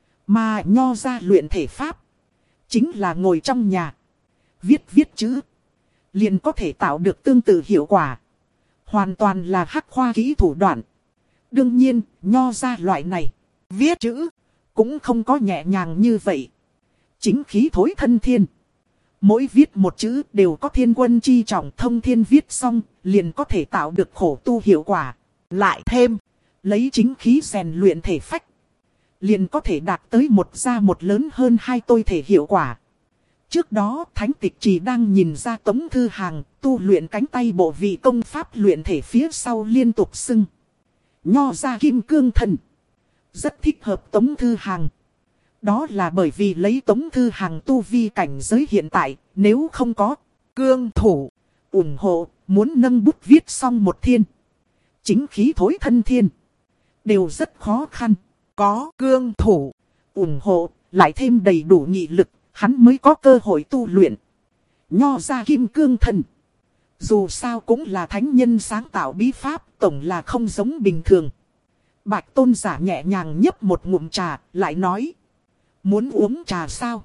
Mà Nho gia luyện thể pháp chính là ngồi trong nhà viết viết chữ, liền có thể tạo được tương tự hiệu quả. Hoàn toàn là hắc khoa kỹ thủ đoạn. Đương nhiên, Nho gia loại này viết chữ cũng không có nhẹ nhàng như vậy. Chính khí thối thân thiên, mỗi viết một chữ đều có thiên quân chi trọng, thông thiên viết xong liền có thể tạo được khổ tu hiệu quả. Lại thêm lấy chính khí rèn luyện thể phách, liền có thể đạt tới một ra một lớn hơn hai tôi thể hiệu quả. Trước đó thánh tịch trì đang nhìn ra Tống Thư Hằng tu luyện cánh tay bộ vị công pháp luyện thể phía sau liên tục xưng Nho gia kim cương thần, rất thích hợp Tống Thư Hằng. Đó là bởi vì lấy Tống Thư Hằng tu vi cảnh giới hiện tại, nếu không có cương thủ ủng hộ, muốn nâng bút viết xong một thiên chính khí thối thân thiên đều rất khó khăn. Có cương thủ ủng hộ, lại thêm đầy đủ nghị lực, hắn mới có cơ hội tu luyện Nho ra kim cương thần. Dù sao cũng là thánh nhân sáng tạo bí pháp, tổng là không giống bình thường. Bạch Tôn giả nhẹ nhàng nhấp một ngụm trà, lại nói. Muốn uống trà sao?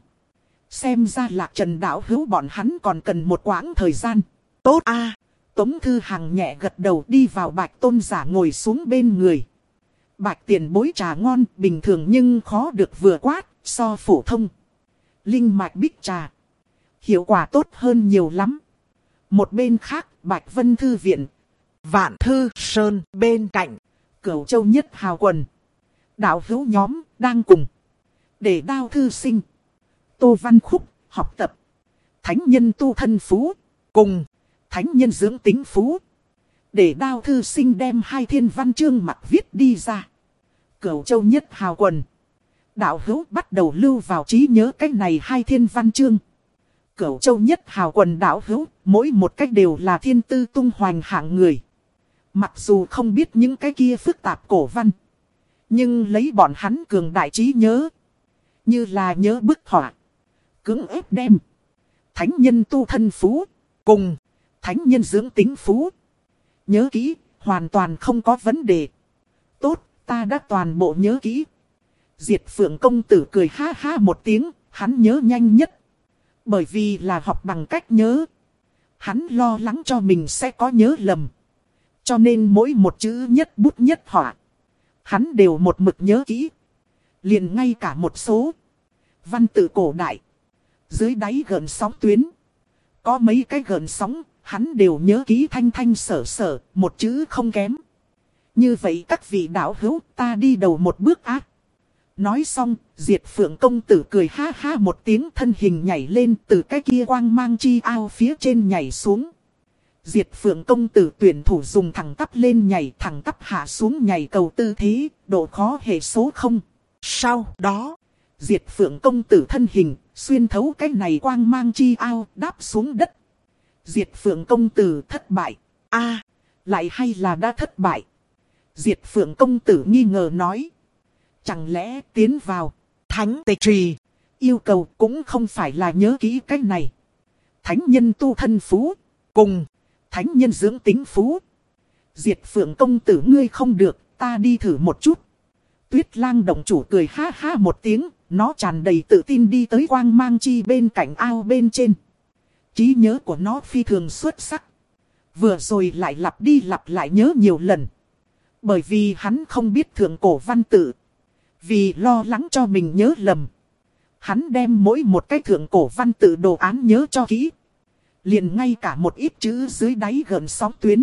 Xem ra Lạc Trần đạo hữu bọn hắn còn cần một quãng thời gian. Tốt a à, Tống Thư Hằng nhẹ gật đầu đi vào Bạch Tôn giả ngồi xuống bên người. Bạch tiền bối trà ngon, bình thường nhưng khó được vừa quát, so phổ thông. Linh mạch bích trà. Hiệu quả tốt hơn nhiều lắm. Một bên khác, Bạch Vân Thư Viện, Vạn Thư Sơn bên cạnh, Cửu Châu Nhất Hào Quần. Đạo hữu nhóm, đang cùng. Để đao thư sinh. Tô Văn Khúc, học tập. Thánh nhân tu thân phú, cùng. Thánh nhân dưỡng tính phú. Để đao thư sinh đem hai thiên văn chương mặt viết đi ra. Cửu Châu Nhất Hào Quần. Đạo hữu bắt đầu lưu vào trí nhớ cách này hai thiên văn chương. Cửu Châu Nhất Hào Quần đạo hữu, mỗi một cách đều là thiên tư tung hoành hạng người. Mặc dù không biết những cái kia phức tạp cổ văn, nhưng lấy bọn hắn cường đại trí nhớ, như là nhớ bức họa, cưỡng ép đem thánh nhân tu thân phú, cùng thánh nhân dưỡng tính phú nhớ kỹ, hoàn toàn không có vấn đề. Tốt, ta đã toàn bộ nhớ kỹ. Diệt Phượng công tử cười ha ha một tiếng, hắn nhớ nhanh nhất. Bởi vì là học bằng cách nhớ. Hắn lo lắng cho mình sẽ có nhớ lầm. Cho nên mỗi một chữ nhất bút nhất họa, hắn đều một mực nhớ kỹ. Liền ngay cả một số văn tự cổ đại, dưới đáy gợn sóng tuyến, có mấy cái gợn sóng, hắn đều nhớ kỹ thanh thanh sở sở, một chữ không kém. Như vậy các vị đạo hữu, ta đi đầu một bước ác. Nói xong, Diệt Phượng công tử cười ha ha một tiếng, thân hình nhảy lên từ cái kia quang mang chi ao phía trên nhảy xuống. Diệt Phượng công tử tuyển thủ dùng thẳng tắp lên nhảy, thẳng tắp hạ xuống nhảy cầu tư thế, độ khó hệ số không. Sau đó, Diệt Phượng công tử thân hình, xuyên thấu cái này quang mang chi ao, đáp xuống đất. Diệt Phượng công tử thất bại. A, lại hay là đã thất bại? Diệt Phượng công tử nghi ngờ nói. Chẳng lẽ tiến vào thánh tề trì, yêu cầu cũng không phải là nhớ kỹ cái này. Thánh nhân tu thân phú, cùng thánh nhân dưỡng tính phú. Diệt Phượng công tử ngươi không được, ta đi thử một chút. Tuyết Lang động chủ cười ha ha một tiếng, nó tràn đầy tự tin đi tới quang mang chi bên cạnh ao bên trên. Trí nhớ của nó phi thường xuất sắc. Vừa rồi lại lặp đi lặp lại nhớ nhiều lần. Bởi vì hắn không biết thượng cổ văn tự. Vì lo lắng cho mình nhớ lầm, hắn đem mỗi một cái thượng cổ văn tự đồ án nhớ cho kỹ. Liền ngay cả một ít chữ dưới đáy gợn sóng tuyến,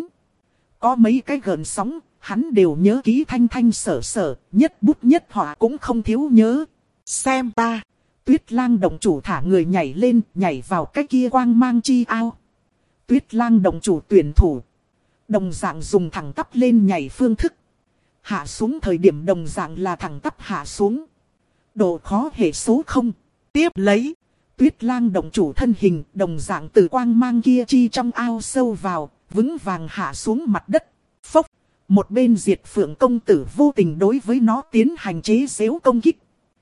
có mấy cái gợn sóng, hắn đều nhớ kỹ thanh thanh sở sở, nhất bút nhất họa cũng không thiếu nhớ. Xem ta, Tuyết Lang động chủ thả người nhảy lên, nhảy vào cái kia quang mang chi ao. Tuyết Lang động chủ tuyển thủ, đồng dạng dùng thẳng tắp lên nhảy phương thức. Hạ xuống thời điểm đồng dạng là thẳng tắp hạ xuống. Độ khó hệ số không. Tiếp lấy, Tuyết Lang động chủ thân hình đồng dạng từ quang mang kia chi trong ao sâu vào, vững vàng hạ xuống mặt đất. Phốc, một bên Diệt Phượng công tử vô tình đối với nó tiến hành chế giễu công kích.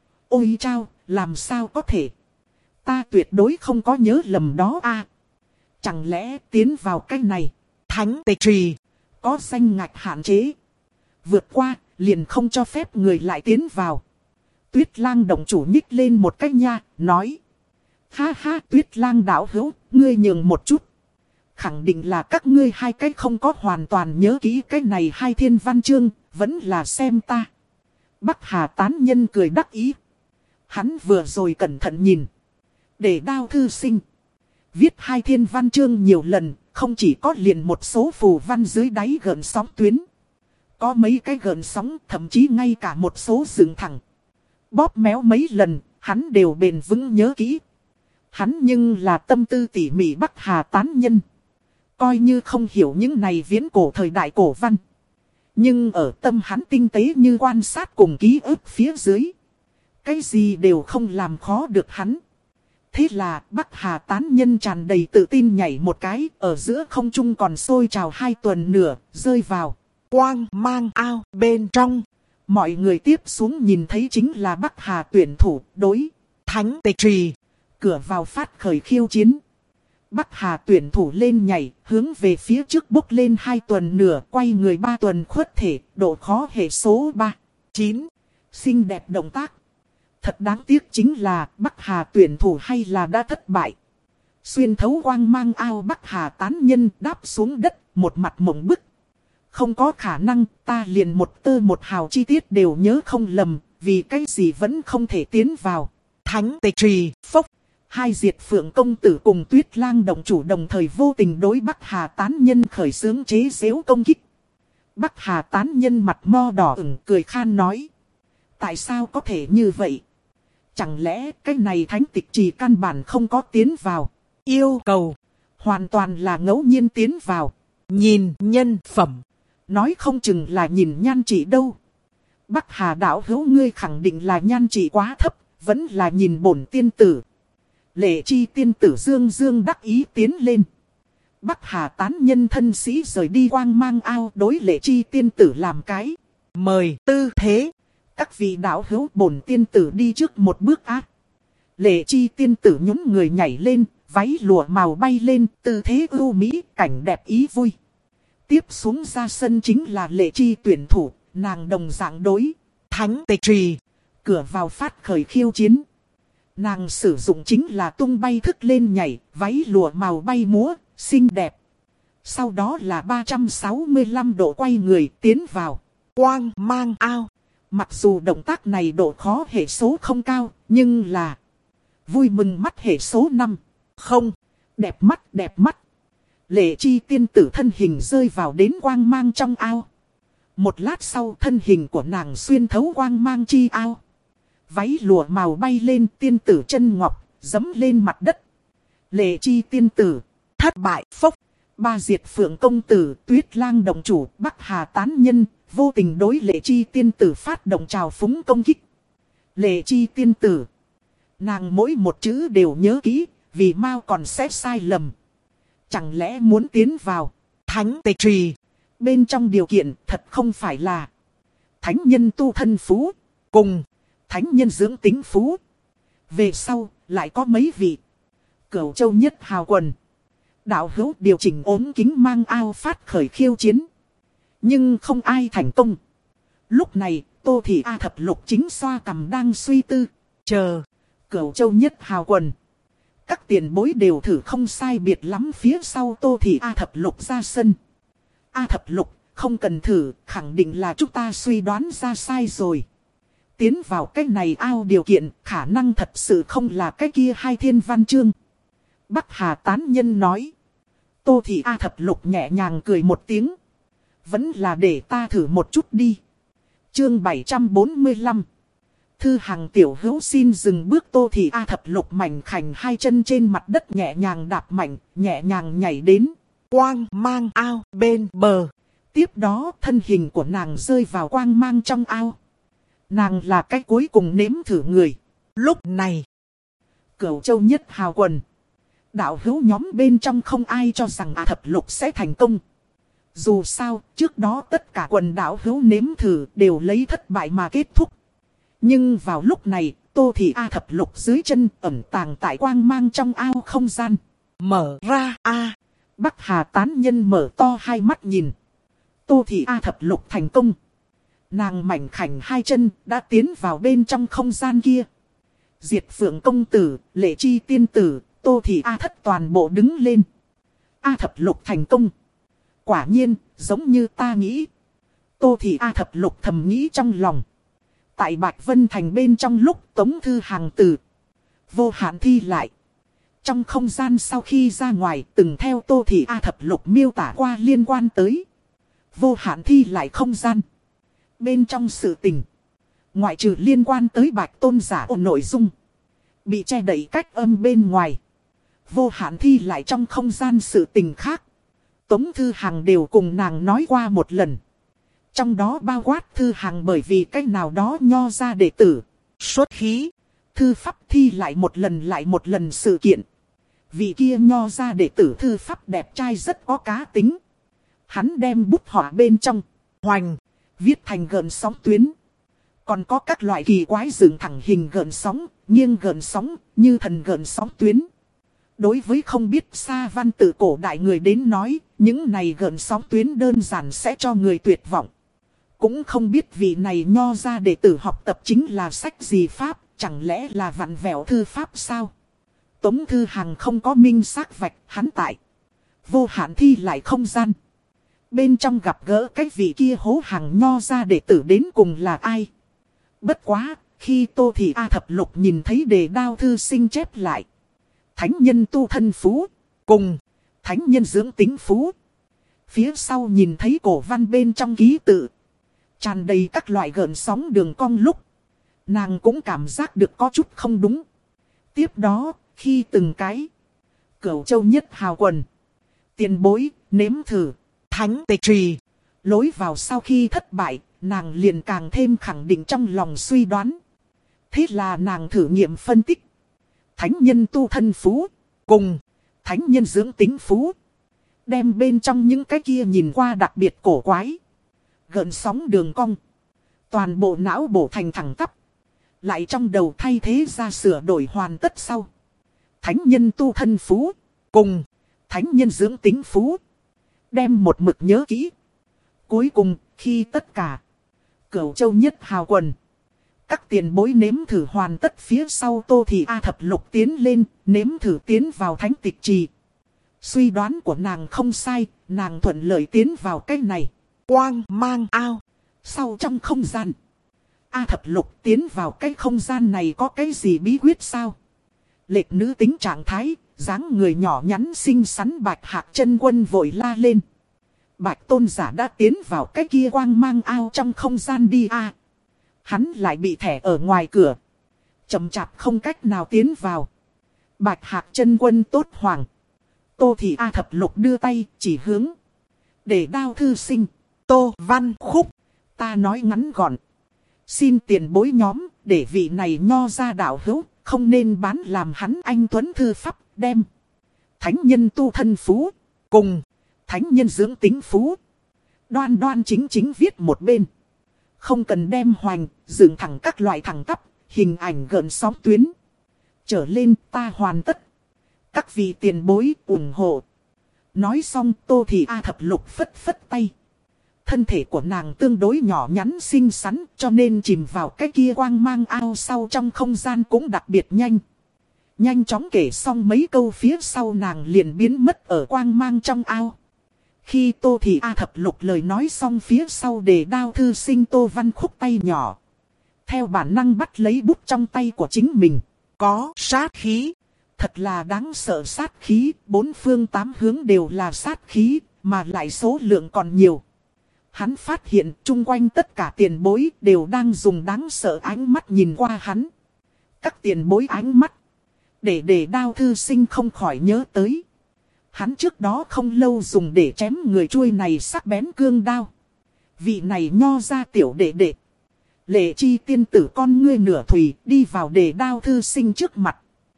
Ôi chao, làm sao có thể? Ta tuyệt đối không có nhớ lầm đó a. Chẳng lẽ tiến vào cái này, thánh tề trì, có danh ngạch hạn chế. Vượt qua, liền không cho phép người lại tiến vào. Tuyết Lang động chủ nhích lên một cái nha, nói. Ha ha, Tuyết Lang đạo hữu, ngươi nhường một chút. Khẳng định là các ngươi hai cái không có hoàn toàn nhớ kỹ cái này hai thiên văn chương, vẫn là xem ta. Bắc Hà tán nhân cười đắc ý. Hắn vừa rồi cẩn thận nhìn. Để đao thư sinh viết hai thiên văn chương nhiều lần, không chỉ có liền một số phù văn dưới đáy gợn sóng tuyến. Có mấy cái gợn sóng, thậm chí ngay cả một số dựng thẳng. Bóp méo mấy lần, hắn đều bền vững nhớ kỹ. Hắn nhưng là tâm tư tỉ mỉ Bắc Hà tán nhân. Coi như không hiểu những này viễn cổ thời đại cổ văn. Nhưng ở tâm hắn tinh tế như quan sát cùng ký ức phía dưới. Cái gì đều không làm khó được hắn. Thế là Bắc Hà tán nhân tràn đầy tự tin nhảy một cái, ở giữa không trung còn sôi trào hai tuần nửa, rơi vào quang mang ao bên trong. Mọi người tiếp xuống nhìn thấy chính là Bắc Hà tuyển thủ đối Thánh Tịch Trì. Cửa vào phát khởi khiêu chiến. Bắc Hà tuyển thủ lên nhảy, hướng về phía trước bốc lên hai tuần nửa, quay người ba tuần khuất thể, độ khó hệ số ba. chín. Xinh đẹp động tác. Thật đáng tiếc chính là Bắc Hà tuyển thủ hay là đã thất bại. Xuyên thấu quang mang ao Bắc Hà tán nhân đáp xuống đất, một mặt mộng bức. Không có khả năng, ta liền một tơ một hào chi tiết đều nhớ không lầm, vì cái gì vẫn không thể tiến vào. Thánh Tịch Trì. Phốc. Hai Diệt Phượng công tử cùng Tuyết Lang động chủ đồng thời vô tình đối Bắc Hà tán nhân khởi xướng chế giễu công kích. Bắc Hà tán nhân mặt mo đỏ ửng cười khan nói. Tại sao có thể như vậy? Chẳng lẽ cái này Thánh Tịch Trì căn bản không có tiến vào? Yêu cầu. Hoàn toàn là ngẫu nhiên tiến vào. Nhìn nhân phẩm. Nói không chừng là nhìn nhan trị đâu. Bắc Hà đạo hữu ngươi khẳng định là nhan trị quá thấp, vẫn là nhìn bổn tiên tử. Lệ Chi tiên tử dương dương đắc ý tiến lên. Bắc Hà tán nhân thân sĩ rời đi quang mang ao đối Lệ Chi tiên tử làm cái mời tư thế. Các vị đạo hữu bổn tiên tử đi trước một bước ác. Lệ Chi tiên tử nhún người nhảy lên, váy lụa màu bay lên, tư thế ưu mỹ, cảnh đẹp ý vui. Tiếp xuống ra sân chính là Lệ Chi tuyển thủ, nàng đồng dạng đối Thánh Tịch Trì. Cửa vào phát khởi khiêu chiến. Nàng sử dụng chính là tung bay thức lên nhảy, váy lụa màu bay múa, xinh đẹp. Sau đó là ba trăm sáu mươi lăm độ quay người tiến vào quang mang ao. Mặc dù động tác này độ khó hệ số không cao, nhưng là vui mừng mắt hệ số năm. Không. Đẹp mắt, đẹp mắt. Lệ Chi tiên tử thân hình rơi vào đến quang mang trong ao. Một lát sau thân hình của nàng xuyên thấu quang mang chi ao. Váy lụa màu bay lên, tiên tử chân ngọc, dẫm lên mặt đất. Lệ Chi tiên tử, thất bại. Phốc. Ba Diệt Phượng công tử, Tuyết Lang động chủ, Bắc Hà tán nhân, vô tình đối Lệ Chi tiên tử phát động trào phúng công kích. Lệ Chi tiên tử, nàng mỗi một chữ đều nhớ kỹ, vì mau còn sẽ sai lầm. Chẳng lẽ muốn tiến vào Thánh Tịch Trì? Bên trong điều kiện thật không phải là thánh nhân tu thân phú, cùng thánh nhân dưỡng tính phú. Về sau, lại có mấy vị Cửu Châu nhất hào quần đạo hữu điều chỉnh ốm kính mang ao phát khởi khiêu chiến. Nhưng không ai thành công. Lúc này, Tô Thị A thập lục chính xoa cằm đang suy tư. Chờ. Cửu Châu nhất hào quần. Các tiền bối đều thử không sai biệt lắm phía sau Tô Thị A thập lục ra sân. A thập lục, không cần thử, khẳng định là chúng ta suy đoán ra sai rồi. Tiến vào cái này ao điều kiện, khả năng thật sự không là cái kia hai thiên văn chương. Bắc Hà tán nhân nói. Tô Thị A thập lục nhẹ nhàng cười một tiếng. Vẫn là để ta thử một chút đi. Chương bảy trăm bốn mươi lăm. Thư Hằng tiểu hữu xin dừng bước. Tô Thị A thập lục mảnh khảnh hai chân trên mặt đất nhẹ nhàng đạp mạnh, nhẹ nhàng nhảy đến quang mang ao bên bờ. Tiếp đó thân hình của nàng rơi vào quang mang trong ao. Nàng là cái cuối cùng nếm thử người. Lúc này, Cửu Châu nhất hào quần đạo hữu nhóm bên trong không ai cho rằng A thập lục sẽ thành công. Dù sao, trước đó tất cả quần đạo hữu nếm thử đều lấy thất bại mà kết thúc. Nhưng vào lúc này, Tô Thị A thập lục dưới chân ẩn tàng tại quang mang trong ao không gian. Mở ra a. Bắc Hà tán nhân mở to hai mắt nhìn. Tô Thị A thập lục thành công. Nàng mảnh khảnh hai chân đã tiến vào bên trong không gian kia. Diệt Phượng công tử, Lệ Chi tiên tử, Tô Thị A thất toàn bộ đứng lên. A thập lục thành công. Quả nhiên, giống như ta nghĩ. Tô Thị A thập lục thầm nghĩ trong lòng. Tại Bạch Vân Thành bên trong lúc Tống Thư Hàng từ Vô Hạn thi lại. Trong không gian sau khi ra ngoài từng theo Tô Thị A thập lục miêu tả qua liên quan tới Vô Hạn thi lại không gian. Bên trong sự tình, ngoại trừ liên quan tới Bạch Tôn giả ổn nội dung bị che đậy cách âm bên ngoài, Vô Hạn thi lại trong không gian sự tình khác, Tống Thư Hằng đều cùng nàng nói qua một lần. Trong đó bao quát Thư Hằng bởi vì cách nào đó nho ra đệ tử xuất khí. Thư pháp thi lại một lần lại một lần sự kiện. Vị kia nho ra đệ tử thư pháp đẹp trai rất có cá tính. Hắn đem bút họa bên trong, hoành, viết thành gợn sóng tuyến. Còn có các loại kỳ quái dựng thẳng hình gợn sóng, nghiêng gợn sóng, như thần gợn sóng tuyến. Đối với không biết xa văn tự cổ đại người đến nói, những này gợn sóng tuyến đơn giản sẽ cho người tuyệt vọng. Cũng không biết vị này nho ra đệ tử học tập chính là sách gì pháp, chẳng lẽ là vặn vẹo thư pháp sao? Tống Thư Hằng không có minh xác vạch hắn tại vô hạn thi lại không gian. Bên trong gặp gỡ cái vị kia hố hàng nho ra đệ tử đến cùng là ai? Bất quá, khi Tô Thị A Thập Lục nhìn thấy đề đao thư sinh chép lại. Thánh nhân tu thân phú, cùng thánh nhân dưỡng tính phú. Phía sau nhìn thấy cổ văn bên trong ký tự, tràn đầy các loại gợn sóng đường cong lúc. Nàng cũng cảm giác được có chút không đúng. Tiếp đó, khi từng cái Cửu Châu nhất hào quần, tiền bối, nếm thử, thánh tịch trì. Lối vào sau khi thất bại, nàng liền càng thêm khẳng định trong lòng suy đoán. Thế là nàng thử nghiệm phân tích. Thánh nhân tu thân phú, cùng thánh nhân dưỡng tính phú. Đem bên trong những cái kia nhìn qua đặc biệt cổ quái, gợn sóng đường cong, toàn bộ não bổ thành thẳng tắp. Lại trong đầu thay thế ra sửa đổi hoàn tất sau. Thánh nhân tu thân phú, cùng thánh nhân dưỡng tính phú. Đem một mực nhớ kỹ. Cuối cùng, khi tất cả Cửu Châu nhất hào quần, các tiền bối nếm thử hoàn tất phía sau, Tô Thị A Thập Lục tiến lên, nếm thử tiến vào thánh tịch trì. Suy đoán của nàng không sai, nàng thuận lợi tiến vào cái này Quang mang ao. Sau trong không gian, A Thập Lục tiến vào cái không gian này có cái gì bí quyết sao? Lệch nữ tính trạng thái, dáng người nhỏ nhắn xinh xắn Bạch Hạc Chân Quân vội la lên. Bạch tôn giả đã tiến vào cái kia quang mang ao trong không gian đi a. À, hắn lại bị thẻ ở ngoài cửa, chậm chạp không cách nào tiến vào. Bạch Hạc Chân Quân tốt hoàng. Tô Thị A Thập Lục đưa tay chỉ hướng để đao thư sinh Tô Văn Khúc. Ta nói ngắn gọn, xin tiền bối nhóm để vị này nho ra đạo hữu, không nên bán làm hắn anh tuấn thư pháp, đem thánh nhân tu thân phú, cùng thánh nhân dưỡng tính phú, đoan đoan chính chính viết một bên. Không cần đem hoành, dựng thẳng các loại thẳng tắp, hình ảnh gợn sóng tuyến. Trở lên ta hoàn tất. Các vị tiền bối ủng hộ. Nói xong Tô Thị A Thập Lục phất phất tay. Thân thể của nàng tương đối nhỏ nhắn xinh xắn, cho nên chìm vào cái kia quang mang ao sau trong không gian cũng đặc biệt nhanh. Nhanh chóng kể xong mấy câu phía sau, nàng liền biến mất ở quang mang trong ao. Khi Tô Thị A Thập Lục lời nói xong phía sau, để đao thư sinh Tô Văn Khúc tay nhỏ theo bản năng bắt lấy bút trong tay của chính mình. Có sát khí. Thật là đáng sợ sát khí, bốn phương tám hướng đều là sát khí, mà lại số lượng còn nhiều. Hắn phát hiện chung quanh tất cả tiền bối đều đang dùng đáng sợ ánh mắt nhìn qua hắn. Các tiền bối ánh mắt, để để đao thư sinh không khỏi nhớ tới. Hắn trước đó không lâu dùng để chém người chuôi này sắc bén cương đao. Vị này nho ra tiểu đệ đệ. Lệ Chi tiên tử con ngươi nửa thùy đi vào để đao thư sinh trước mặt.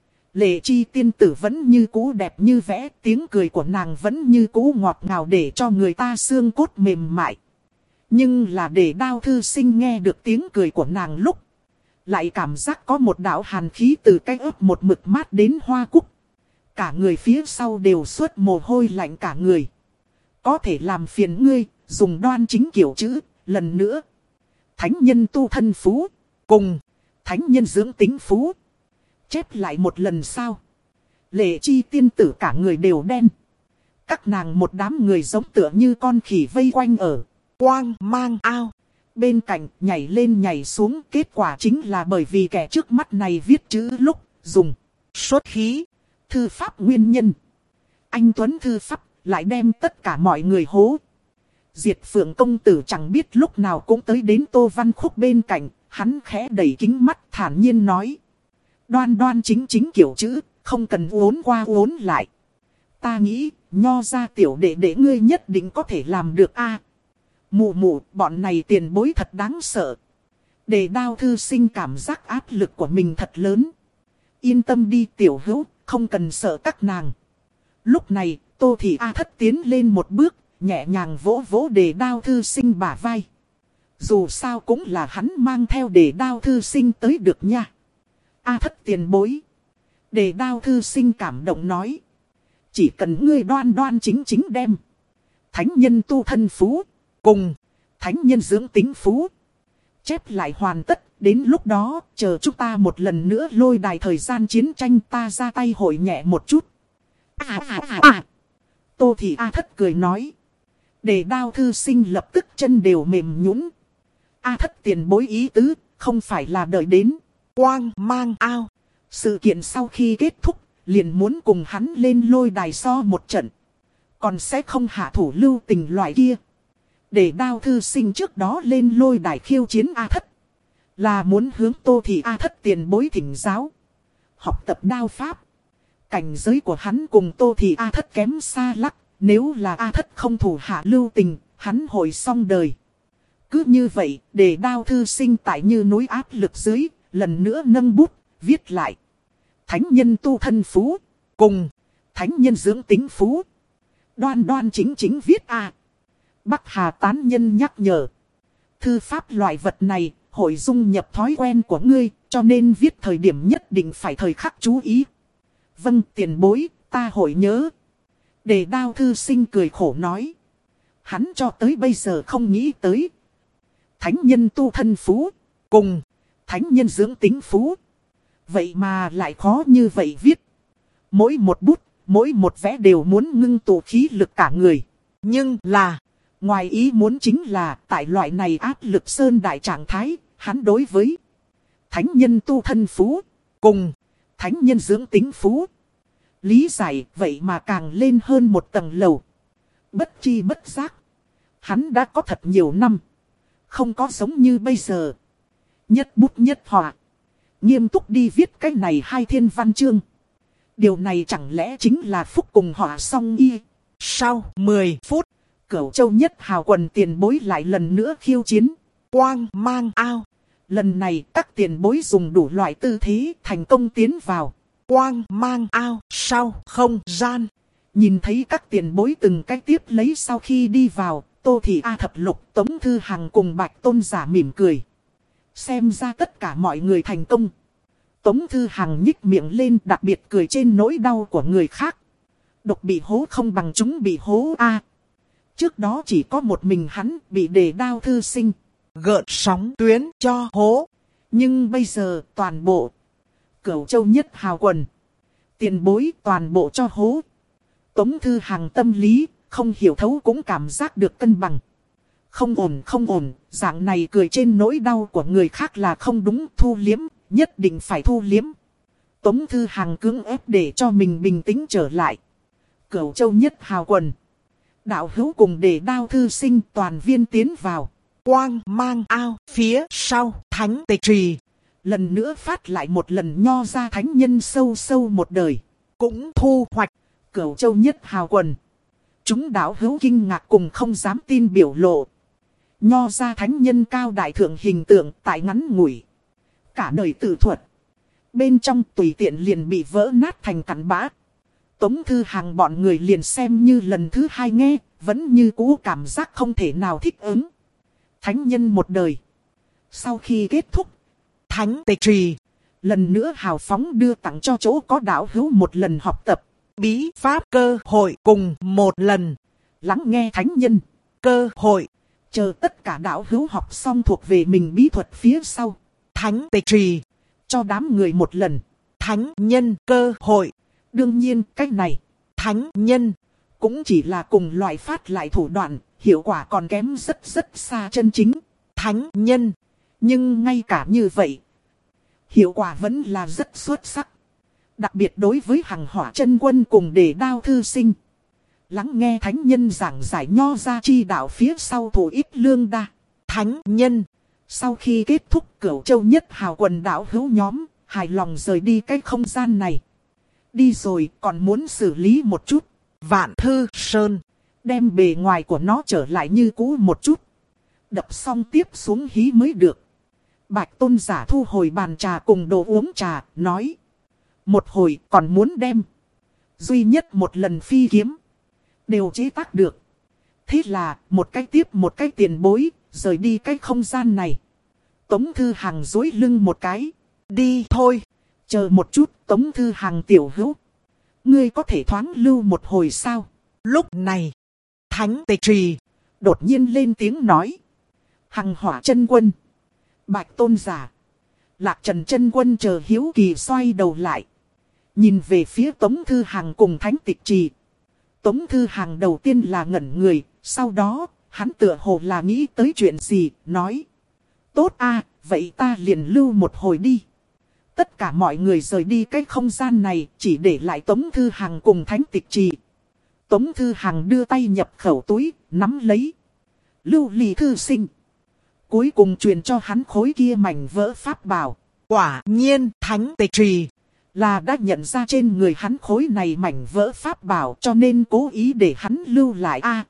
Lệ Chi tiên tử vẫn như cũ đẹp như vẽ, tiếng cười của nàng vẫn như cũ ngọt ngào để cho người ta xương cốt mềm mại. Nhưng là để đao thư sinh nghe được tiếng cười của nàng lúc, lại cảm giác có một đạo hàn khí từ cái ớt một mực mát đến hoa cúc. Cả người phía sau đều xuất mồ hôi lạnh cả người. Có thể làm phiền ngươi, dùng đoan chính kiểu chữ, lần nữa. Thánh nhân tu thân phú, cùng thánh nhân dưỡng tính phú. Chép lại một lần sao? Lệ Chi tiên tử cả người đều đen. Các nàng một đám người giống tựa như con khỉ vây quanh ở quang mang ao. Bên cạnh nhảy lên nhảy xuống, kết quả chính là bởi vì kẻ trước mắt này viết chữ lúc dùng xuất khí. Thư pháp nguyên nhân. Anh Tuấn thư pháp lại đem tất cả mọi người hố. Diệt Phượng công tử chẳng biết lúc nào cũng tới đến Tô Văn Khúc bên cạnh. Hắn khẽ đẩy kính mắt thản nhiên nói. Đoan đoan chính chính kiểu chữ, không cần uốn qua uốn lại. Ta nghĩ, nho ra tiểu đệ đệ ngươi nhất định có thể làm được a. Mụ mụ, bọn này tiền bối thật đáng sợ. Đề Đao thư sinh cảm giác áp lực của mình thật lớn. Yên tâm đi tiểu hữu, không cần sợ các nàng. Lúc này, Tô Thị A Thất tiến lên một bước, nhẹ nhàng vỗ vỗ Đề Đao thư sinh bả vai. Dù sao cũng là hắn mang theo Đề Đao thư sinh tới được nha. A Thất tiền bối. Đề Đao thư sinh cảm động nói. Chỉ cần ngươi đoan đoan chính chính đem thánh nhân tu thân phú cùng thánh nhân dưỡng tính phú chép lại hoàn tất. Đến lúc đó chờ chúng ta một lần nữa lôi đài thời gian chiến tranh, ta ra tay hội nhẹ một chút. À à à à. Tô Thị A Thất cười nói. Đề Đao thư sinh lập tức chân đều mềm nhũn. A Thất tiền bối ý tứ không phải là đợi đến Quang Mang Ao sự kiện sau khi kết thúc liền muốn cùng hắn lên lôi đài so một trận, còn sẽ không hạ thủ lưu tình loại kia. Để Đao thư sinh trước đó lên lôi đài khiêu chiến A Thất, là muốn hướng Tô Thị A Thất tiền bối thỉnh giáo, học tập đao pháp. Cảnh giới của hắn cùng Tô Thị A Thất kém xa lắc, nếu là A Thất không thủ hạ lưu tình, hắn hội xong đời. Cứ như vậy, Để Đao thư sinh tại như núi áp lực dưới, lần nữa nâng bút, viết lại. Thánh nhân tu thân phú, cùng thánh nhân dưỡng tính phú. Đoan đoan chính chính viết a. Bắc Hà tán nhân nhắc nhở. Thư pháp loại vật này, hội dung nhập thói quen của ngươi, cho nên viết thời điểm nhất định phải thời khắc chú ý. Vâng tiền bối, ta hội nhớ. Đề Đao thư sinh cười khổ nói. Hắn cho tới bây giờ không nghĩ tới. Thánh nhân tu thân phú, cùng thánh nhân dưỡng tính phú. Vậy mà lại khó như vậy viết. Mỗi một bút, mỗi một vẽ đều muốn ngưng tụ khí lực cả người. Nhưng là, ngoài ý muốn chính là tại loại này áp lực sơn đại trạng thái, hắn đối với thánh nhân tu thân phú, cùng thánh nhân dưỡng tính phú. Lý giải vậy mà càng lên hơn một tầng lầu. Bất chi bất giác. Hắn đã có thật nhiều năm. Không có giống như bây giờ. Nhất bút nhất họa. Nghiêm túc đi viết cái này hai thiên văn chương. Điều này chẳng lẽ chính là phúc cùng họa song y. Sau mười phút, Cửu Châu Nhất Hào quần tiền bối lại lần nữa khiêu chiến. Quang Mang Ao. Lần này các tiền bối dùng đủ loại tư thế thành công tiến vào Quang Mang Ao sau không gian. Nhìn thấy các tiền bối từng cách tiếp lấy sau khi đi vào, Tô Thị A Thập Lục, Tống Thư Hằng cùng Bạch Tôn Giả mỉm cười. Xem ra tất cả mọi người thành công. Tống Thư Hằng nhích miệng lên, đặc biệt cười trên nỗi đau của người khác. Độc bị hố không bằng chúng bị hố a. Trước đó chỉ có một mình hắn bị Đề Đao thư sinh gợn sóng tuyến cho hố. Nhưng bây giờ toàn bộ Cửu Châu Nhất Hào quần tiền bối toàn bộ cho hố. Tống Thư Hằng tâm lý không hiểu thấu cũng cảm giác được cân bằng. Không ổn không ổn, dạng này cười trên nỗi đau của người khác là không đúng, thu liếm, nhất định phải thu liếm. Tống Thư Hằng cưỡng ép để cho mình bình tĩnh trở lại. Cửu Châu Nhất Hào quần đạo hữu cùng Đề Đao thư sinh toàn viên tiến vào Quang Mang Ao phía sau Thánh Tịch Trì. Lần nữa phát lại một lần nho ra thánh nhân sâu sâu một đời. Cũng thu hoạch Cửu Châu Nhất Hào quần. Chúng đạo hữu kinh ngạc cùng không dám tin biểu lộ. Nho ra thánh nhân cao đại thượng hình tượng tại ngắn ngủi cả đời tự thuật bên trong tùy tiện liền bị vỡ nát thành cặn bã. Tống Thư Hằng bọn người liền xem như lần thứ hai nghe, vẫn như cũ cảm giác không thể nào thích ứng. Thánh nhân một đời. Sau khi kết thúc, Thánh Tịch Trì lần nữa hào phóng đưa tặng cho chỗ có đạo hữu một lần học tập bí pháp cơ hội cùng một lần lắng nghe thánh nhân cơ hội. Chờ tất cả đạo hữu học xong thuộc về mình bí thuật phía sau, Thánh Tịch Trì cho đám người một lần thánh nhân cơ hội. Đương nhiên cách này thánh nhân cũng chỉ là cùng loại phát lại thủ đoạn, hiệu quả còn kém rất rất xa chân chính thánh nhân. Nhưng ngay cả như vậy, hiệu quả vẫn là rất xuất sắc. Đặc biệt đối với Hằng Hỏa Chân Quân cùng Đề Đao thư sinh, lắng nghe thánh nhân giảng giải nho ra chi đạo phía sau thủ ít lương đa. Thánh nhân sau khi kết thúc Cửu Châu Nhất Hào quần đạo hữu nhóm, hài lòng rời đi cái không gian này. Đi rồi còn muốn xử lý một chút Vạn Thư Sơn, đem bề ngoài của nó trở lại như cũ một chút. Đập xong tiếp xuống hí mới được. Bạch tôn giả thu hồi bàn trà cùng đồ uống trà, nói. Một hồi còn muốn đem. Duy nhất một lần phi kiếm. Đều chế tác được. Thế là một cái tiếp một cái tiền bối, rời đi cái không gian này. Tống Thư Hằng duỗi lưng một cái. Đi thôi. Chờ một chút, Tống Thư Hằng tiểu hữu. Ngươi có thể thoáng lưu một hồi sao? Lúc này, Thánh Tịch Trì đột nhiên lên tiếng nói. Hằng Hỏa chân quân. Bạch tôn giả. Lạc Trần chân quân chờ hiếu kỳ xoay đầu lại. Nhìn về phía Tống Thư Hằng cùng Thánh Tịch Trì. Tống Thư Hằng đầu tiên là ngẩn người, sau đó, hắn tựa hồ là nghĩ tới chuyện gì, nói. Tốt a, vậy ta liền lưu một hồi đi. Tất cả mọi người rời đi cái không gian này, chỉ để lại Tống Thư Hằng cùng Thánh Tịch Trì. Tống Thư Hằng đưa tay nhập khẩu túi, nắm lấy. Lưu ly thư sinh. Cuối cùng truyền cho hắn khối kia mảnh vỡ pháp bảo. Quả nhiên Thánh Tịch Trì là đã nhận ra trên người hắn khối này mảnh vỡ pháp bảo, cho nên cố ý để hắn lưu lại a.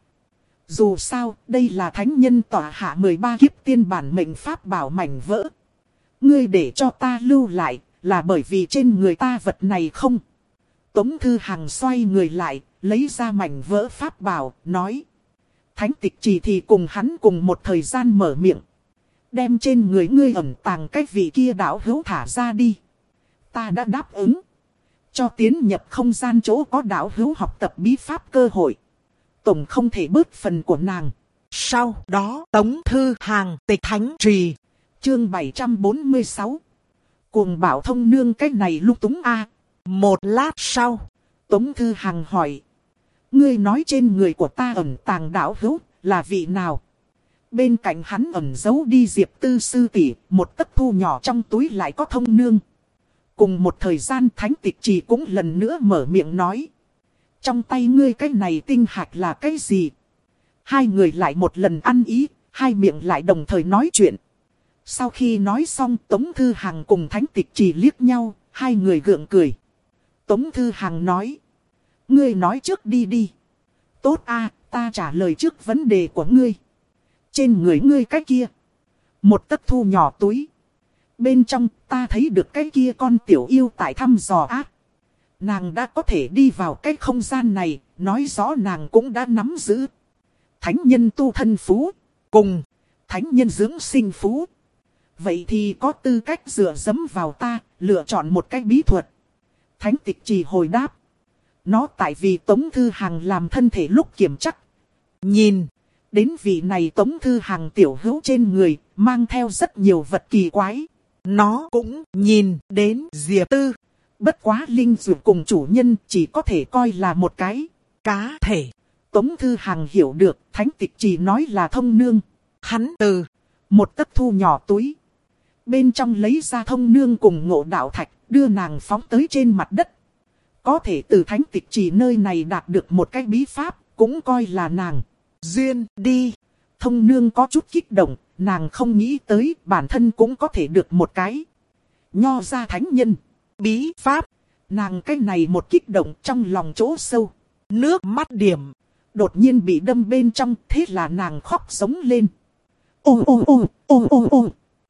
Dù sao, đây là thánh nhân tọa hạ mười ba kiếp tiên bản mệnh pháp bảo mảnh vỡ. Ngươi để cho ta lưu lại, là bởi vì trên người ta vật này không? Tống Thư Hằng xoay người lại, lấy ra mảnh vỡ pháp bảo, nói. Thánh Tịch Trì thì cùng hắn cùng một thời gian mở miệng. Đem trên người ngươi ẩn tàng cái vị kia đạo hữu thả ra đi. Ta đã đáp ứng. Cho tiến nhập không gian chỗ có đạo hữu học tập bí pháp cơ hội. Tổng không thể bớt phần của nàng. Sau đó Tống Thư Hằng Tịch Thánh Trì. Chương bảy trăm bốn mươi sáu. Cuồng bảo thông nương cái này lúc túng a. Một lát sau, Tống Thư Hằng hỏi. Ngươi nói trên người của ta ẩn tàng đạo hữu là vị nào? Bên cạnh hắn ẩn giấu đi Diệp Tư sư tỷ, một tấc thu nhỏ trong túi lại có thông nương. Cùng một thời gian Thánh Tịch Trì cũng lần nữa mở miệng nói. Trong tay ngươi cái này tinh hạch là cái gì? Hai người lại một lần ăn ý, hai miệng lại đồng thời nói chuyện. Sau khi nói xong Tống Thư Hằng cùng Thánh Tịch Trì liếc nhau, hai người gượng cười. Tống Thư Hằng nói. Ngươi nói trước đi đi. Tốt a, ta trả lời trước vấn đề của ngươi. Trên người ngươi cái kia. Một tấc thu nhỏ túi. Bên trong ta thấy được cái kia con tiểu yêu tại thăm dò ác. Nàng đã có thể đi vào cái không gian này, nói rõ nàng cũng đã nắm giữ. Thánh nhân tu thân phú, cùng thánh nhân dưỡng sinh phú. Vậy thì có tư cách dựa dẫm vào ta, lựa chọn một cái bí thuật. Thánh Tịch Trì hồi đáp. Nó tại vì Tống Thư Hằng làm thân thể lúc kiểm chắc. Nhìn, đến vị này Tống Thư Hằng tiểu hữu trên người, mang theo rất nhiều vật kỳ quái. Nó cũng nhìn đến Diệp Tư. Bất quá linh dược cùng chủ nhân chỉ có thể coi là một cái cá thể. Tống Thư Hằng hiểu được, Thánh Tịch Trì nói là thông nương. Hắn từ một tấc thu nhỏ túi. Bên trong lấy ra thông nương cùng ngộ đạo thạch, đưa nàng phóng tới trên mặt đất. Có thể từ Thánh Tịch Trì nơi này đạt được một cái bí pháp, cũng coi là nàng duyên đi. Thông nương có chút kích động, nàng không nghĩ tới bản thân cũng có thể được một cái nho ra thánh nhân bí pháp. Nàng cái này một kích động trong lòng chỗ sâu, nước mắt điểm đột nhiên bị đâm bên trong, thế là nàng khóc sống lên. Ô ô ô ô ô ô.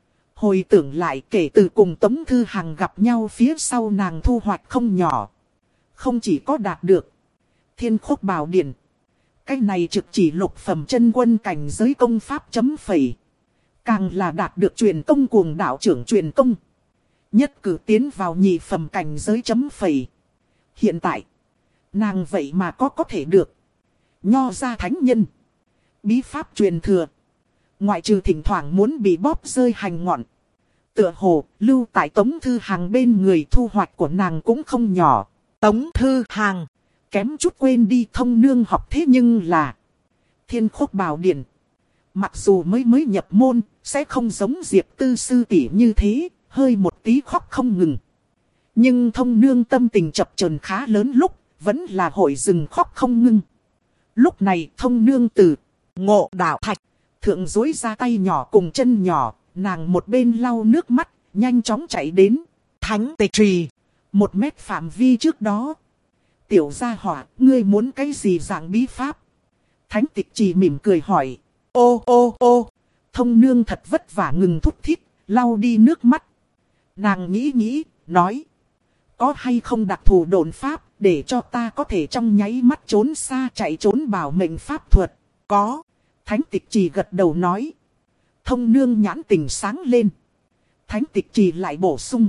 Hồi tưởng lại kể từ cùng Tống Thư Hằng gặp nhau phía sau nàng thu hoạch không nhỏ. Không chỉ có đạt được Thiên Khốc Bảo Điển, cái này trực chỉ lục phẩm chân quân cảnh giới công pháp chấm phẩy. Càng là đạt được truyền công cuồng đạo trưởng truyền công. Nhất cử tiến vào nhị phẩm cảnh giới chấm phẩy. Hiện tại, nàng vậy mà có có thể được nho ra thánh nhân bí pháp truyền thừa. Ngoại trừ thỉnh thoảng muốn bị bóp rơi hành ngọn, tựa hồ lưu tại Tống Thư Hằng bên người thu hoạch của nàng cũng không nhỏ. Tống Thư Hằng kém chút quên đi thông nương học thế nhưng là Thiên Khốc Bảo Điển. Mặc dù mới mới nhập môn, sẽ không giống Diệp Tư sư tỷ như thế, hơi một tí khóc không ngừng. Nhưng thông nương tâm tình chập chờn khá lớn lúc, vẫn là hội dừng khóc không ngưng. Lúc này thông nương từ ngộ đạo thạch thượng dối ra tay nhỏ cùng chân nhỏ, nàng một bên lau nước mắt, nhanh chóng chạy đến Thánh Tịch Trì. Một mét phạm vi trước đó. Tiểu gia hỏa, ngươi muốn cái gì dạng bí pháp? Thánh Tịch Trì mỉm cười hỏi. Ô ô ô, thông nương thật vất vả ngừng thúc thiết, lau đi nước mắt. Nàng nghĩ nghĩ, nói. Có hay không đặc thù độn pháp, để cho ta có thể trong nháy mắt trốn xa chạy trốn bảo mệnh pháp thuật? Có. Thánh Tịch Trì gật đầu nói. Thông nương nhãn tình sáng lên. Thánh Tịch Trì lại bổ sung.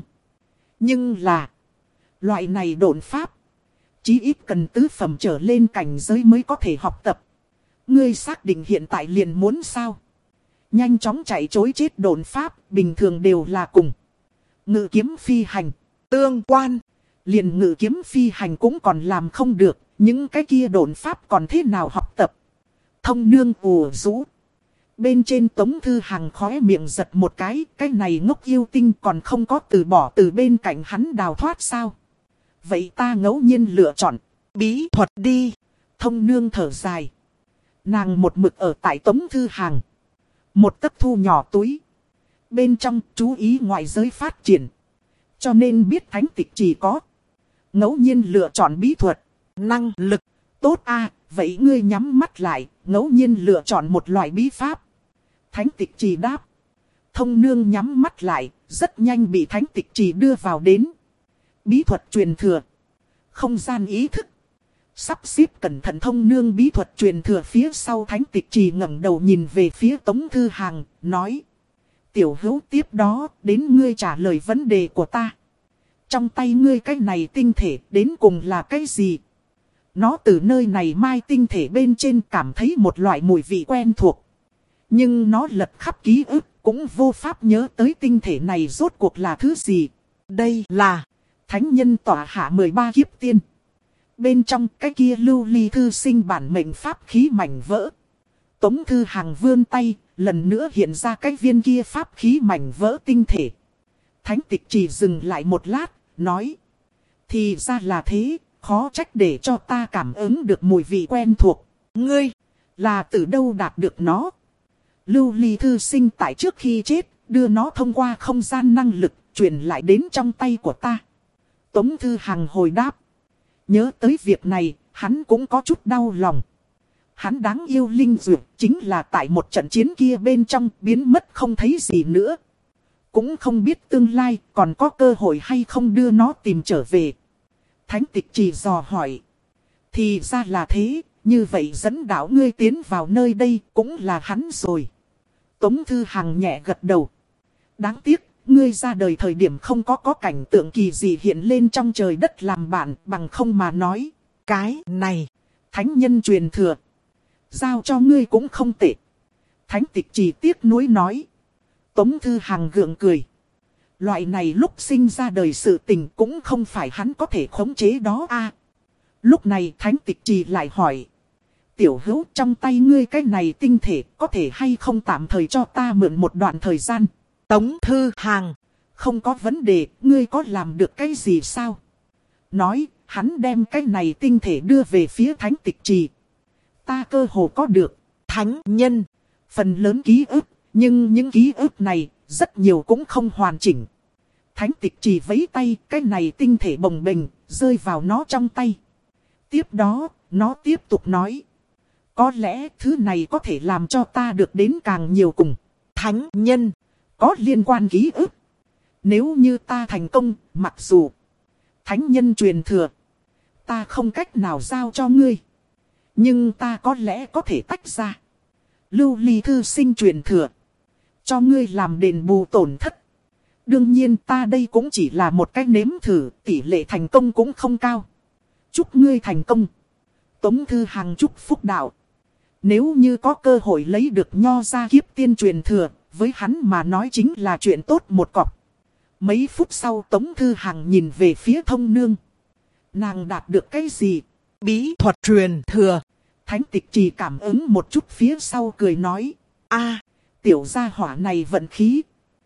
Nhưng là, loại này độn pháp, chí ít cần tứ phẩm trở lên cảnh giới mới có thể học tập. Ngươi xác định hiện tại liền muốn sao? Nhanh chóng chạy trối chết độn pháp, bình thường đều là cùng ngự kiếm phi hành tương quan. Liền ngự kiếm phi hành cũng còn làm không được, những cái kia độn pháp còn thế nào học tập? Thông nương ù rũ. Bên trên Tống Thư Hằng khóe miệng giật một cái, cái này ngốc yêu tinh còn không có từ bỏ từ bên cạnh hắn đào thoát sao? Vậy ta ngẫu nhiên lựa chọn bí thuật đi. Thông nương thở dài. Nàng một mực ở tại Tống Thư Hằng. Một tấc thu nhỏ túi. Bên trong chú ý ngoại giới phát triển. Cho nên biết Thánh Tịch Trì có ngẫu nhiên lựa chọn bí thuật. Năng lực tốt a, vậy ngươi nhắm mắt lại, ngẫu nhiên lựa chọn một loại bí pháp. Thánh Tịch Trì đáp. Thông nương nhắm mắt lại, rất nhanh bị Thánh Tịch Trì đưa vào đến. Bí thuật truyền thừa. Không gian ý thức. Sắp xếp cẩn thận thông nương bí thuật truyền thừa phía sau. Thánh Tịch Trì ngẩng đầu nhìn về phía Tống Thư Hằng, nói. Tiểu hữu tiếp đó, đến ngươi trả lời vấn đề của ta. Trong tay ngươi cái này tinh thể đến cùng là cái gì? Nó từ nơi này mai tinh thể bên trên cảm thấy một loại mùi vị quen thuộc. Nhưng nó lật khắp ký ức, cũng vô pháp nhớ tới tinh thể này rốt cuộc là thứ gì. Đây là thánh nhân tỏa hạ mười ba kiếp tiên. Bên trong cái kia lưu ly thư sinh bản mệnh pháp khí mảnh vỡ. Tống Thư Hằng vươn tay, lần nữa hiện ra cái viên kia pháp khí mảnh vỡ tinh thể. Thánh Tịch Trì dừng lại một lát, nói. Thì ra là thế, khó trách để cho ta cảm ứng được mùi vị quen thuộc. Ngươi, là từ đâu đạt được nó? Lưu ly thư sinh tại trước khi chết, đưa nó thông qua không gian năng lực, truyền lại đến trong tay của ta. Tống Thư Hằng hồi đáp. Nhớ tới việc này, hắn cũng có chút đau lòng. Hắn đáng yêu linh dược chính là tại một trận chiến kia bên trong biến mất không thấy gì nữa. Cũng không biết tương lai còn có cơ hội hay không đưa nó tìm trở về. Thánh Tịch Trì dò hỏi. Thì ra là thế, như vậy dẫn đạo ngươi tiến vào nơi đây cũng là hắn rồi. Tống Thư Hằng nhẹ gật đầu. Đáng tiếc, ngươi ra đời thời điểm không có có cảnh tượng kỳ gì hiện lên trong trời đất làm bạn bằng không mà nói. Cái này, thánh nhân truyền thừa. Giao cho ngươi cũng không tệ. Thánh Tịch Trì tiếc nuối nói. Tống Thư Hằng gượng cười. Loại này lúc sinh ra đời sự tình cũng không phải hắn có thể khống chế đó a. Lúc này Thánh Tịch Trì lại hỏi. Tiểu hữu trong tay ngươi cái này tinh thể có thể hay không tạm thời cho ta mượn một đoạn thời gian? Tống Thư Hằng. Không có vấn đề, ngươi có làm được cái gì sao? Nói, hắn đem cái này tinh thể đưa về phía Thánh Tịch Trì. Ta cơ hồ có được. Thánh nhân. Phần lớn ký ức, nhưng những ký ức này, rất nhiều cũng không hoàn chỉnh. Thánh Tịch Trì vẫy tay, cái này tinh thể bồng bềnh, rơi vào nó trong tay. Tiếp đó, nó tiếp tục nói. Có lẽ thứ này có thể làm cho ta được đến càng nhiều cùng thánh nhân có liên quan ký ức. Nếu như ta thành công, mặc dù thánh nhân truyền thừa, ta không cách nào giao cho ngươi. Nhưng ta có lẽ có thể tách ra. Lưu ly thư sinh truyền thừa. Cho ngươi làm đền bù tổn thất. Đương nhiên ta đây cũng chỉ là một cách nếm thử. Tỷ lệ thành công cũng không cao. Chúc ngươi thành công. Tống Thư Hằng chúc phúc đạo. Nếu như có cơ hội lấy được nho ra kiếp tiên truyền thừa. Với hắn mà nói chính là chuyện tốt một cọc. Mấy phút sau Tống Thư Hằng nhìn về phía Thông Nương. Nàng đạt được cái gì? Bí thuật truyền thừa. Thánh Tịch Trì cảm ứng một chút phía sau cười nói. A, tiểu gia hỏa này vận khí.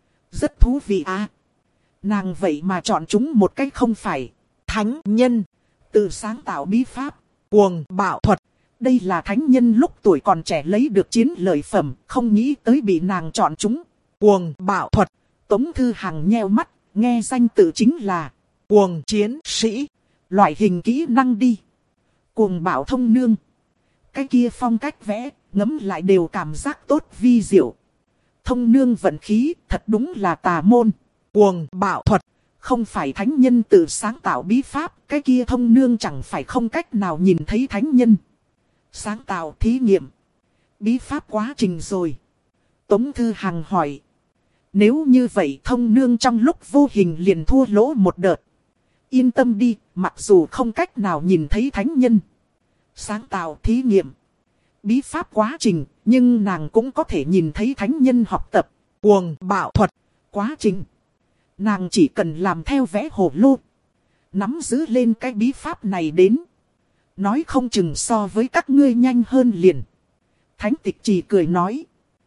Rất thú vị a. Nàng vậy mà chọn chúng một cách không phải. Thánh nhân. Tự sáng tạo bí pháp. Cuồng bạo thuật. Đây là thánh nhân lúc tuổi còn trẻ lấy được chiến lợi phẩm. Không nghĩ tới bị nàng chọn chúng. Cuồng bạo thuật. Tống Thư Hằng nheo mắt. Nghe danh tự chính là cuồng chiến sĩ. Loại hình kỹ năng đi. Cuồng bạo thông nương. Cái kia phong cách vẽ, ngấm lại đều cảm giác tốt vi diệu. Thông nương vận khí thật đúng là tà môn. Cuồng bạo thuật. Không phải thánh nhân tự sáng tạo bí pháp, cái kia thông nương chẳng phải không cách nào nhìn thấy thánh nhân sáng tạo thí nghiệm bí pháp quá trình rồi. Tống Thư Hằng hỏi. Nếu như vậy thông nương trong lúc vô hình liền thua lỗ một đợt. Yên tâm đi, mặc dù không cách nào nhìn thấy thánh nhân sáng tạo thí nghiệm bí pháp quá trình, nhưng nàng cũng có thể nhìn thấy thánh nhân học tập cuồng bạo thuật quá trình. Nàng chỉ cần làm theo vẽ hồ lô, nắm giữ lên cái bí pháp này đến, nói không chừng so với các ngươi nhanh hơn liền. Thánh Tịch Chỉ cười nói.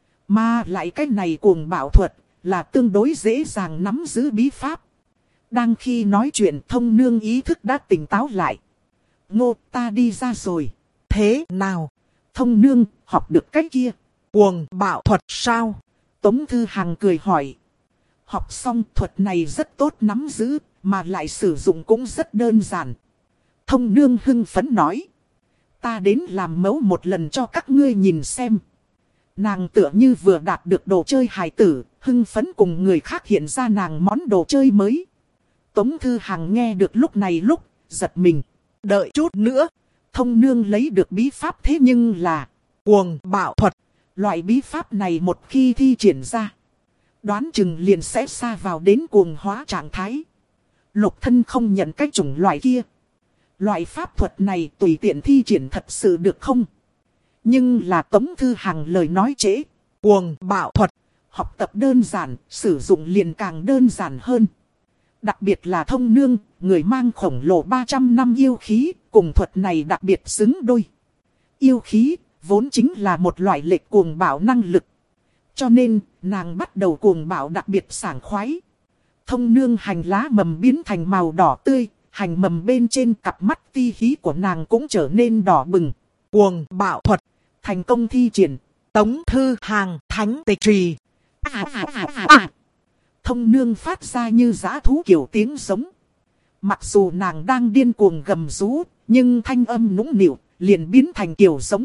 Mà lại cái này cuồng bạo thuật là tương đối dễ dàng nắm giữ bí pháp. Đang khi nói chuyện thông nương ý thức đã tỉnh táo lại. Ngô, ta đi ra rồi. Thế nào? Thông nương, học được cái kia cuồng bạo thuật sao? Tống Thư Hằng cười hỏi. Học xong thuật này rất tốt nắm giữ, mà lại sử dụng cũng rất đơn giản. Thông nương hưng phấn nói. Ta đến làm mẫu một lần cho các ngươi nhìn xem. Nàng tựa như vừa đạt được đồ chơi hài tử, hưng phấn cùng người khác hiện ra nàng món đồ chơi mới. Tống Thư Hằng nghe được lúc này lúc, giật mình. Đợi chút nữa. Thông nương lấy được bí pháp thế nhưng là cuồng bạo thuật. Loại bí pháp này một khi thi triển ra, đoán chừng liền sẽ xa vào đến cuồng hóa trạng thái. Lục thân không nhận cái chủng loại kia. Loại pháp thuật này tùy tiện thi triển thật sự được không? Nhưng là Tống Thư Hằng lời nói trễ. Cuồng bạo thuật. Học tập đơn giản, sử dụng liền càng đơn giản hơn. Đặc biệt là thông nương, người mang khổng lồ ba trăm năm yêu khí, cùng thuật này đặc biệt xứng đôi. Yêu khí, vốn chính là một loại lệch cuồng bạo năng lực. Cho nên, nàng bắt đầu cuồng bạo đặc biệt sảng khoái. Thông nương hành lá mầm biến thành màu đỏ tươi, hành mầm bên trên cặp mắt ti hí của nàng cũng trở nên đỏ bừng. Cuồng bạo thuật. Thành công thi triển. Tống Thư Hằng Thánh Tịch Trì. À, à, à, à, à. Thông nương phát ra như dã thú kiểu tiếng giống. Mặc dù nàng đang điên cuồng gầm rú, nhưng thanh âm nũng nịu, liền biến thành kiểu giống.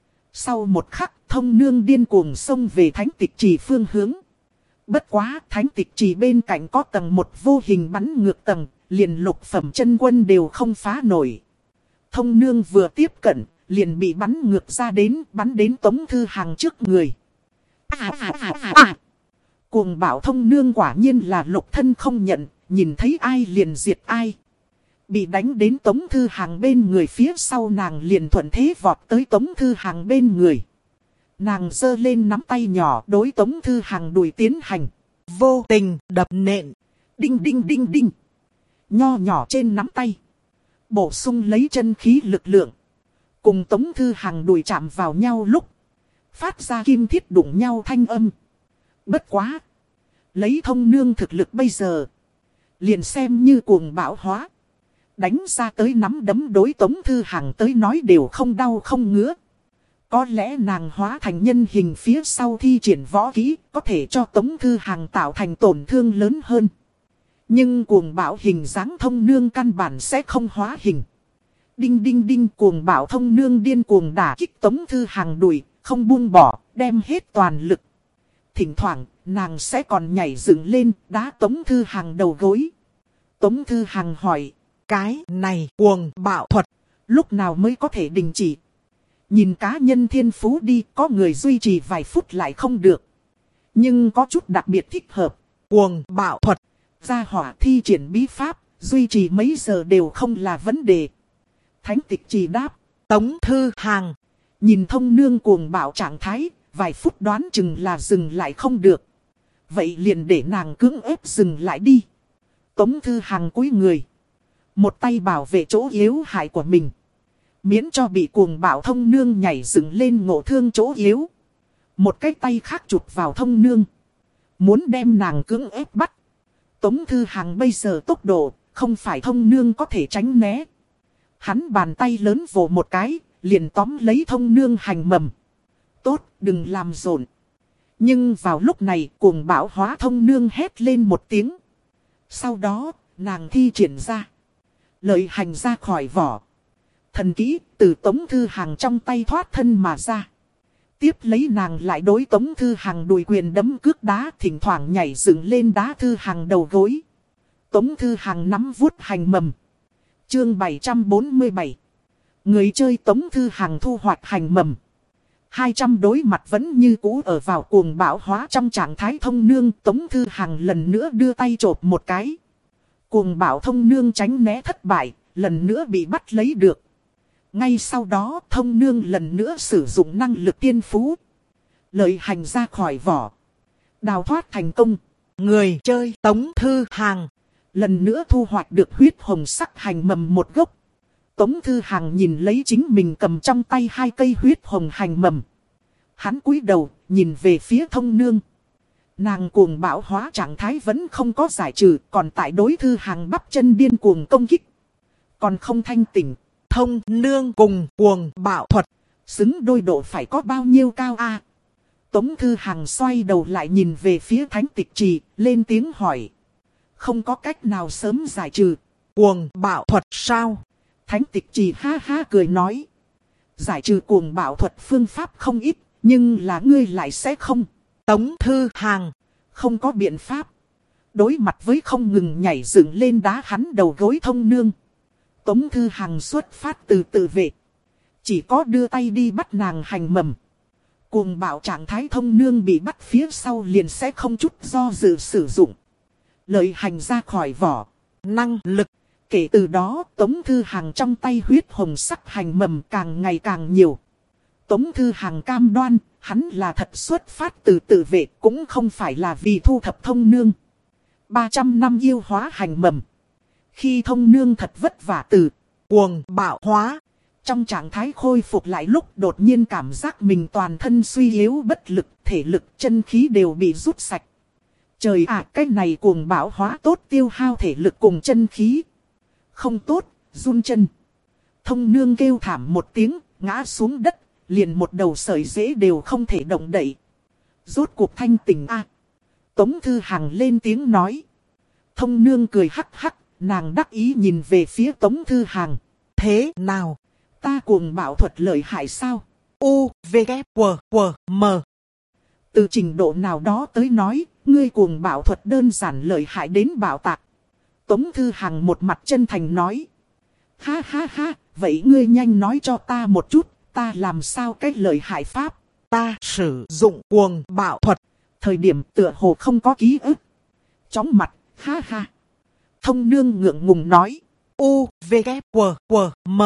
Sau một khắc, thông nương điên cuồng xông về Thánh Tịch Trì phương hướng. Bất quá, Thánh Tịch Trì bên cạnh có tầng một vô hình bắn ngược tầng, liền lục phẩm chân quân đều không phá nổi. Thông nương vừa tiếp cận, liền bị bắn ngược ra đến, bắn đến Tống Thư Hằng trước người. À, à, à, à, à. Cuồng bảo thông nương quả nhiên là lục thân không nhận, nhìn thấy ai liền diệt ai. Bị đánh đến Tống Thư Hằng bên người phía sau nàng liền thuận thế vọt tới Tống Thư Hằng bên người. Nàng giơ lên nắm tay nhỏ đối Tống Thư Hằng đùi tiến hành. Vô tình đập nện. Đinh đinh đinh đinh. Nho nhỏ trên nắm tay. Bổ sung lấy chân khí lực lượng. Cùng Tống Thư Hằng đùi chạm vào nhau lúc. Phát ra kim thiết đụng nhau thanh âm. Bất quá. Lấy thông nương thực lực bây giờ. Liền xem như cuồng bạo hóa. Đánh ra tới nắm đấm đối Tống Thư Hằng tới nói đều không đau không ngứa. Có lẽ nàng hóa thành nhân hình phía sau thi triển võ kỹ. Có thể cho Tống Thư Hằng tạo thành tổn thương lớn hơn. Nhưng cuồng bạo hình dáng thông nương căn bản sẽ không hóa hình. Đinh đinh đinh cuồng bạo thông nương điên cuồng đả kích Tống Thư Hằng đùi. Không buông bỏ, đem hết toàn lực. Thỉnh thoảng, nàng sẽ còn nhảy dựng lên, đá Tống Thư Hằng đầu gối. Tống Thư Hằng hỏi, cái này cuồng bạo thuật, lúc nào mới có thể đình chỉ? Nhìn cá nhân thiên phú đi, có người duy trì vài phút lại không được. Nhưng có chút đặc biệt thích hợp. Cuồng bạo thuật, gia hỏa thi triển bí pháp, duy trì mấy giờ đều không là vấn đề. Thánh Tịch Trì đáp, Tống Thư Hằng. Nhìn thông nương cuồng bạo trạng thái, vài phút đoán chừng là dừng lại không được. Vậy liền để nàng cưỡng ép dừng lại đi. Tống Thư Hằng cúi người. Một tay bảo vệ chỗ yếu hại của mình. Miễn cho bị cuồng bạo thông nương nhảy dựng lên ngộ thương chỗ yếu. Một cái tay khác chụp vào thông nương. Muốn đem nàng cưỡng ép bắt. Tống Thư Hằng bây giờ tốc độ, không phải thông nương có thể tránh né. Hắn bàn tay lớn vồ một cái, liền tóm lấy thông nương hành mầm. Tốt, đừng làm rộn. Nhưng vào lúc này cuồng bạo hóa thông nương hét lên một tiếng. Sau đó, nàng thi triển ra. Lợi hành ra khỏi vỏ. Thần kỹ từ Tống Thư Hằng trong tay thoát thân mà ra. Tiếp lấy nàng lại đối Tống Thư Hằng đùi quyền đấm cước đá, thỉnh thoảng nhảy dựng lên đá Thư Hằng đầu gối. Tống Thư Hằng nắm vuốt hành mầm. Chương bảy trăm bốn mươi bảy. Người chơi Tống Thư Hằng thu hoạch hành mầm. hai trăm đối mặt vẫn như cũ ở vào cuồng bão hóa trong trạng thái thông nương. Tống Thư Hằng lần nữa đưa tay chộp một cái. Cuồng bão thông nương tránh né thất bại, lần nữa bị bắt lấy được. Ngay sau đó thông nương lần nữa sử dụng năng lực tiên phú. Lợi hành ra khỏi vỏ. Đào thoát thành công. Người chơi Tống Thư Hằng lần nữa thu hoạch được huyết hồng sắc hành mầm một gốc. Tống Thư Hằng nhìn lấy chính mình cầm trong tay hai cây huyết hồng hành mầm. Hắn cúi đầu nhìn về phía thông nương. Nàng cuồng bão hóa trạng thái vẫn không có giải trừ, còn tại đối Thư Hằng bắp chân điên cuồng công kích. Còn không thanh tỉnh. Thông nương cùng cuồng bạo thuật. Xứng đôi độ phải có bao nhiêu cao a? À? Tống Thư Hằng xoay đầu lại nhìn về phía Thánh Tịch Trì, lên tiếng hỏi. Không có cách nào sớm giải trừ. Cuồng bạo thuật sao? Thánh Tịch Trì ha ha cười nói. Giải trừ cuồng bạo thuật phương pháp không ít, nhưng là ngươi lại sẽ không. Tống Thư Hằng không có biện pháp. Đối mặt với không ngừng nhảy dựng lên đá hắn đầu gối thông nương. Tống Thư Hằng xuất phát từ tự vệ. Chỉ có đưa tay đi bắt nàng hành mầm. Cuồng bạo trạng thái thông nương bị bắt phía sau liền sẽ không chút do dự sử dụng. Lợi hành ra khỏi vỏ. Năng lực. Kể từ đó Tống Thư Hằng trong tay huyết hồng sắc hành mầm càng ngày càng nhiều. Tống Thư Hằng cam đoan, hắn là thật xuất phát từ tự vệ, cũng không phải là vì thu thập thông nương. ba trăm năm yêu hóa hành mầm. Khi thông nương thật vất vả từ cuồng bạo hóa, trong trạng thái khôi phục lại lúc đột nhiên cảm giác mình toàn thân suy yếu bất lực, thể lực, chân khí đều bị rút sạch. Trời ạ, cái này cuồng bạo hóa tốt tiêu hao thể lực cùng chân khí. Không tốt, run chân. Thông nương kêu thảm một tiếng, ngã xuống đất, liền một đầu sợi rễ đều không thể động đậy. Rốt cuộc thanh tỉnh a. Tống Thư Hằng lên tiếng nói. Thông nương cười hắc hắc, nàng đắc ý nhìn về phía Tống Thư Hằng. Thế nào? Ta cuồng bạo thuật lợi hại sao? U, V, K, W, W, M. Từ trình độ nào đó tới nói, ngươi cuồng bạo thuật đơn giản lợi hại đến bạo tạc. Tống Thư Hằng một mặt chân thành nói. Ha ha ha, vậy ngươi nhanh nói cho ta một chút, ta làm sao cách lợi hại pháp? Ta sử dụng cuồng bạo thuật. Thời điểm tựa hồ không có ký ức. Chóng mặt, ha ha. Thông nương ngượng ngùng nói. U, V, K, W, W, M.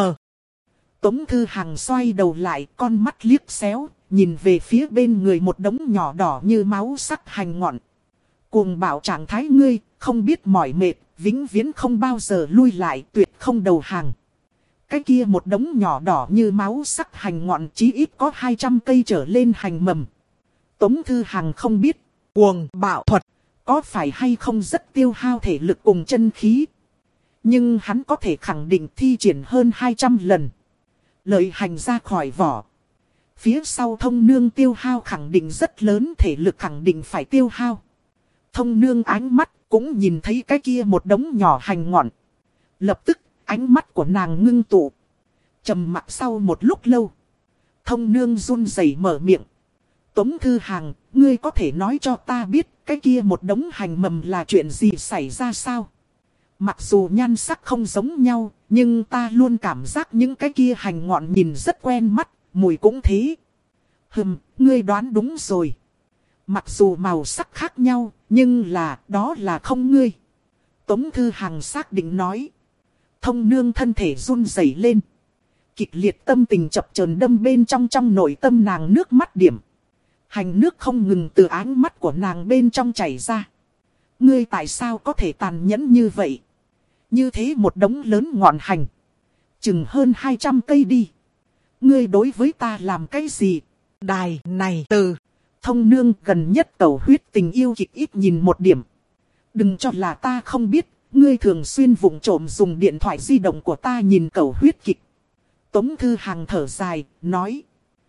Tống Thư Hằng xoay đầu lại, con mắt liếc xéo, nhìn về phía bên người một đống nhỏ đỏ như máu sắc hành ngọn. Cuồng bạo trạng thái ngươi, không biết mỏi mệt, vĩnh viễn không bao giờ lui lại, tuyệt không đầu hàng. Cái kia một đống nhỏ đỏ như máu sắc hành ngọn chí ít có hai trăm cây trở lên hành mầm. Tống Thư Hằng không biết, cuồng bạo thuật có phải hay không rất tiêu hao thể lực cùng chân khí. Nhưng hắn có thể khẳng định thi triển hơn hai trăm lần. Lợi hành ra khỏi vỏ. Phía sau thông nương tiêu hao khẳng định rất lớn, thể lực khẳng định phải tiêu hao. Thông nương ánh mắt cũng nhìn thấy cái kia một đống nhỏ hành ngọn. Lập tức ánh mắt của nàng ngưng tụ. Trầm mặc sau một lúc lâu. Thông nương run rẩy mở miệng. Tống Thư Hằng, ngươi có thể nói cho ta biết cái kia một đống hành mầm là chuyện gì xảy ra sao? Mặc dù nhan sắc không giống nhau, nhưng ta luôn cảm giác những cái kia hành ngọn nhìn rất quen mắt, mùi cũng thế. Hừm, ngươi đoán đúng rồi. Mặc dù màu sắc khác nhau, nhưng là, đó là không ngươi. Tống Thư Hằng xác định nói. Thông nương thân thể run rẩy lên. Kịch liệt tâm tình chập chờn đâm bên trong trong nội tâm nàng nước mắt điểm. Hành nước không ngừng từ áng mắt của nàng bên trong chảy ra. Ngươi tại sao có thể tàn nhẫn như vậy? Như thế một đống lớn ngọn hành. Chừng hơn hai trăm cây đi. Ngươi đối với ta làm cái gì? Đài này từ thông nương gần nhất tẩu huyết tình yêu kịch ít nhìn một điểm. Đừng cho là ta không biết. Ngươi thường xuyên vụng trộm dùng điện thoại di động của ta nhìn tẩu huyết kịch. Tống Thư Hằng thở dài, nói.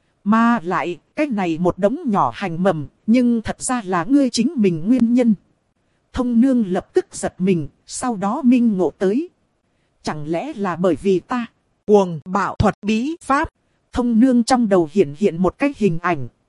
Mà lại, cái này một đống nhỏ hành mầm, nhưng thật ra là ngươi chính mình nguyên nhân. Thông nương lập tức giật mình, sau đó minh ngộ tới. Chẳng lẽ là bởi vì ta cuồng bạo thuật bí pháp? Thông nương trong đầu hiện hiện một cái hình ảnh.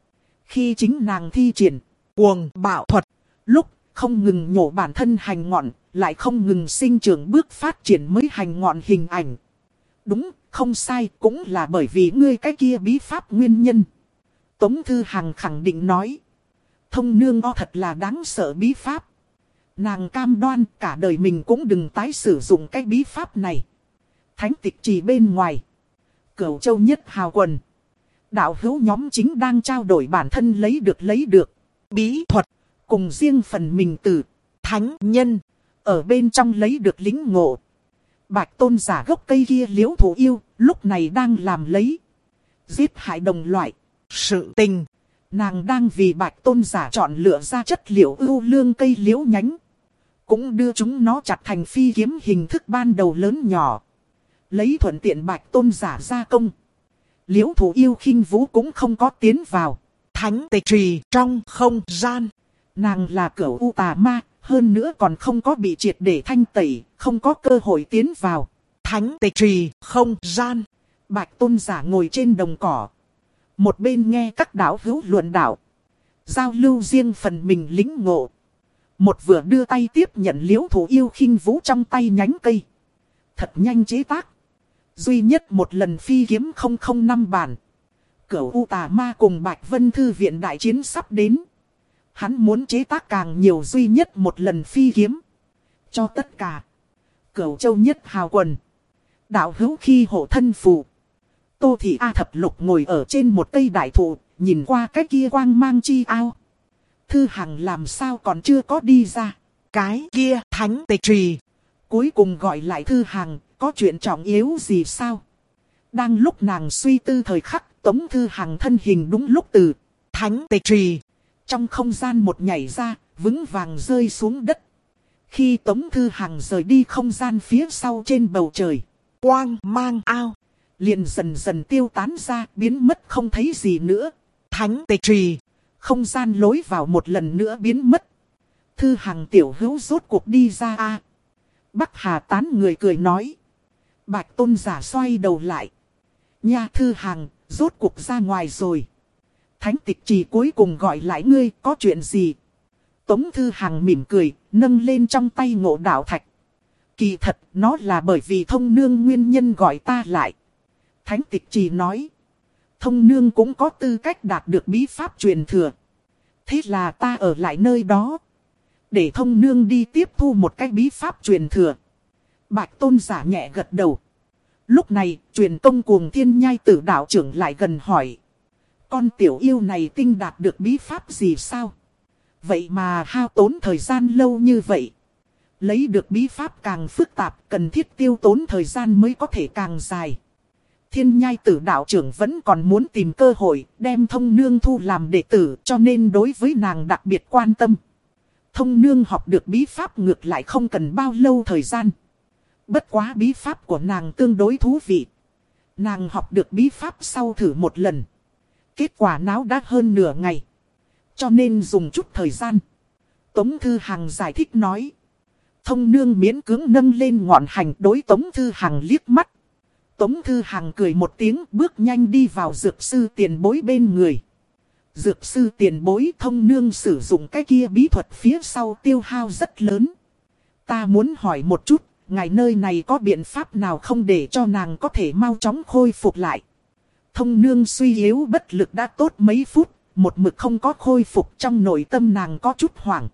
Khi chính nàng thi triển cuồng bạo thuật, lúc không ngừng nhổ bản thân hành ngọn, lại không ngừng sinh trưởng bước phát triển mới hành ngọn hình ảnh. Đúng, không sai, cũng là bởi vì ngươi cái kia bí pháp nguyên nhân. Tống Thư Hằng khẳng định nói. Thông nương o thật là đáng sợ bí pháp. Nàng cam đoan cả đời mình cũng đừng tái sử dụng cái bí pháp này. Thánh tịch trì bên ngoài. Cửu Châu Nhất Hào quần. Đạo hữu nhóm chính đang trao đổi bản thân lấy được lấy được. bí thuật, Cùng riêng phần mình từ thánh nhân. ở bên trong lấy được lính ngộ. Bạch tôn giả gốc cây kia liễu thủ yêu, lúc này đang làm lấy giết hại đồng loại sự tình. Nàng đang vì bạch tôn giả chọn lựa ra chất liệu ưu lương cây liễu nhánh. Cũng đưa chúng nó chặt thành phi kiếm hình thức ban đầu lớn nhỏ. Lấy thuận tiện bạch tôn giả gia công. Liễu thủ yêu khinh vũ cũng không có tiến vào Thánh tịch trì trong không gian. Nàng là cửu u tà ma, hơn nữa còn không có bị triệt để thanh tẩy, không có cơ hội tiến vào Thánh tịch trì không gian. Bạch tôn giả ngồi trên đồng cỏ. Một bên nghe các đạo hữu luận đạo. Giao lưu riêng phần mình lính ngộ. Một vừa đưa tay tiếp nhận liễu thủ yêu khinh vũ trong tay nhánh cây. Thật nhanh chế tác. Duy nhất một lần phi kiếm không không năm bản. Cửu U Tà Ma cùng Bạch Vân Thư viện đại chiến sắp đến. Hắn muốn chế tác càng nhiều duy nhất một lần phi kiếm. Cho tất cả. Cửu Châu Nhất Hào quần. Đạo hữu khi hộ thân phù. Tô Thị A Thập Lục ngồi ở trên một cây đại thụ. Nhìn qua cái kia quang mang chi ao. Thư Hằng làm sao còn chưa có đi ra. Cái kia thánh tịch trì. Cuối cùng gọi lại Thư Hằng. Có chuyện trọng yếu gì sao? Đang lúc nàng suy tư thời khắc. Tống Thư Hằng thân hình đúng lúc từ thánh tịch trì. Trong không gian một nhảy ra, vững vàng rơi xuống đất. Khi Tống Thư Hằng rời đi không gian phía sau trên bầu trời. Quang mang ao. Liền dần dần tiêu tán ra, biến mất không thấy gì nữa. Thánh tịch trì. Không gian lối vào một lần nữa biến mất. Thư Hằng tiểu hữu rốt cuộc đi ra a. Bắc Hà Tán người cười nói. Bạch tôn giả xoay đầu lại. Nha Thư Hằng, rốt cuộc ra ngoài rồi. Thánh tịch trì cuối cùng gọi lại ngươi, có chuyện gì? Tống Thư Hằng mỉm cười, nâng lên trong tay ngộ đạo thạch. Kỳ thật, nó là bởi vì thông nương nguyên nhân gọi ta lại. Thánh tịch trì nói. Thông nương cũng có tư cách đạt được bí pháp truyền thừa. Thế là ta ở lại nơi đó. Để thông nương đi tiếp thu một cái bí pháp truyền thừa. Bạch tôn giả nhẹ gật đầu. Lúc này, truyền công cuồng thiên nhai tử đạo trưởng lại gần hỏi. Con tiểu yêu này tinh đạt được bí pháp gì sao? Vậy mà hao tốn thời gian lâu như vậy. Lấy được bí pháp càng phức tạp, cần thiết tiêu tốn thời gian mới có thể càng dài. Thiên nhai tử đạo trưởng vẫn còn muốn tìm cơ hội đem thông nương thu làm đệ tử, cho nên đối với nàng đặc biệt quan tâm. Thông nương học được bí pháp ngược lại không cần bao lâu thời gian. Bất quá bí pháp của nàng tương đối thú vị. Nàng học được bí pháp sau thử một lần. Kết quả náo đã hơn nửa ngày. Cho nên dùng chút thời gian. Tống Thư Hằng giải thích nói. Thông nương miễn cưỡng nâng lên ngọn hành đối Tống Thư Hằng liếc mắt. Tống Thư Hằng cười một tiếng bước nhanh đi vào dược sư tiền bối bên người. Dược sư tiền bối thông nương sử dụng cái kia bí thuật phía sau tiêu hao rất lớn. Ta muốn hỏi một chút, ngài nơi này có biện pháp nào không để cho nàng có thể mau chóng khôi phục lại? Thông nương suy yếu bất lực đã tốt mấy phút, một mực không có khôi phục trong nội tâm nàng có chút hoảng.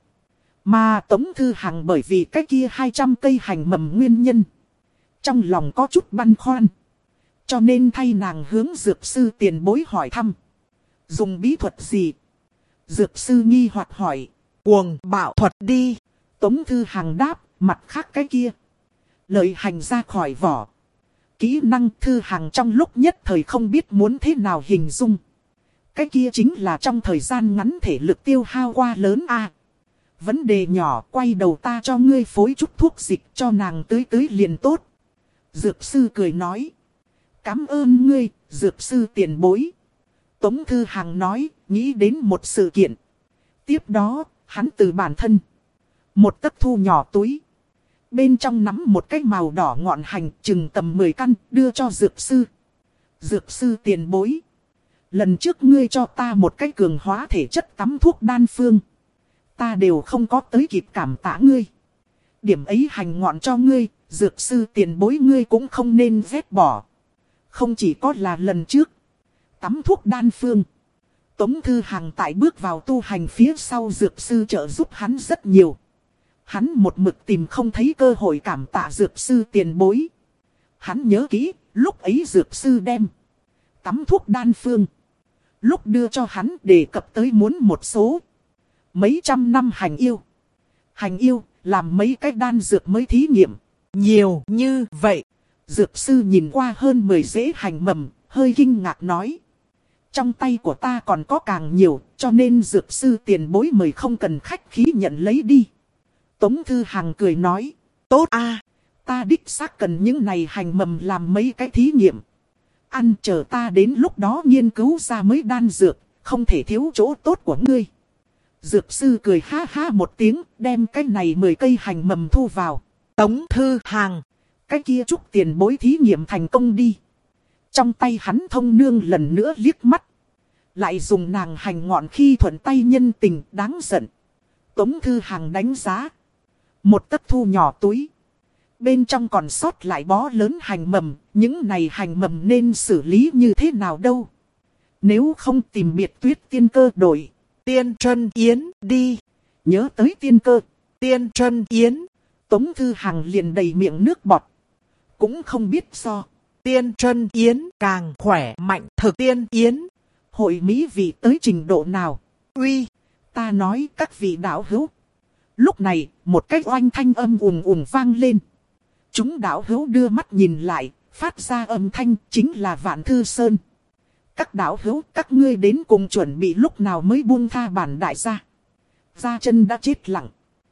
Mà Tống Thư Hằng bởi vì cái kia hai trăm cây hành mầm nguyên nhân. Trong lòng có chút băn khoăn. Cho nên thay nàng hướng dược sư tiền bối hỏi thăm. Dùng bí thuật gì? Dược sư nghi hoặc hỏi. Cuồng bạo thuật đi. Tống Thư Hằng đáp, mặt khác cái kia. Lợi hành ra khỏi vỏ. Kỹ năng Thư Hằng trong lúc nhất thời không biết muốn thế nào hình dung. Cái kia chính là trong thời gian ngắn thể lực tiêu hao qua lớn a. Vấn đề nhỏ, quay đầu ta cho ngươi phối chút thuốc dịch cho nàng tưới tưới liền tốt. Dược sư cười nói. Cảm ơn ngươi, dược sư tiền bối. Tống Thư Hằng nói, nghĩ đến một sự kiện. Tiếp đó, hắn từ bản thân. Một tấc thu nhỏ túi. Bên trong nắm một cái màu đỏ ngọn hành chừng tầm mười căn đưa cho dược sư. Dược sư tiền bối. Lần trước ngươi cho ta một cái cường hóa thể chất tắm thuốc đan phương. Ta đều không có tới kịp cảm tạ ngươi. Điểm ấy hành ngọn cho ngươi, dược sư tiền bối ngươi cũng không nên vét bỏ. Không chỉ có là lần trước. Tắm thuốc đan phương. Tống Thư Hằng tại bước vào tu hành phía sau dược sư trợ giúp hắn rất nhiều. Hắn một mực tìm không thấy cơ hội cảm tạ dược sư tiền bối. Hắn nhớ kỹ, lúc ấy dược sư đem tắm thuốc đan phương. Lúc đưa cho hắn đề cập tới muốn một số mấy trăm năm hành yêu. Hành yêu, làm mấy cái đan dược mới thí nghiệm. Nhiều như vậy. Dược sư nhìn qua hơn mười rễ hành mầm, hơi kinh ngạc nói. Trong tay của ta còn có càng nhiều, cho nên dược sư tiền bối mời không cần khách khí nhận lấy đi. Tống Thư Hằng cười nói. Tốt a, ta đích xác cần những này hành mầm làm mấy cái thí nghiệm. Ăn chờ ta đến lúc đó nghiên cứu ra mấy đan dược, không thể thiếu chỗ tốt của ngươi. Dược sư cười ha ha một tiếng, đem cái này mười cây hành mầm thu vào. Tống Thư Hằng, cái kia chúc tiền bối thí nghiệm thành công đi. Trong tay hắn thông nương lần nữa liếc mắt. Lại dùng nàng hành ngọn khi thuận tay nhân tình đáng giận. Tống Thư Hằng đánh giá. Một tấc thu nhỏ túi. Bên trong còn sót lại bó lớn hành mầm. Những này hành mầm nên xử lý như thế nào đâu. Nếu không tìm biệt tuyết tiên cơ đổi. Tiên Trân Yến đi. Nhớ tới tiên cơ. Tiên Trân Yến. Tống Thư Hằng liền đầy miệng nước bọt. Cũng không biết so. Tiên Trân Yến càng khỏe mạnh thực tiên Yến. Hội mỹ vị tới trình độ nào? Uy, ta nói các vị đạo hữu. Lúc này, một cái oanh thanh âm ùm ùm vang lên. Chúng đạo hữu đưa mắt nhìn lại, phát ra âm thanh chính là Vạn Thư Sơn. Các đạo hữu, các ngươi đến cùng chuẩn bị lúc nào mới buông tha bản đại gia. Gia chân đã chết lặng.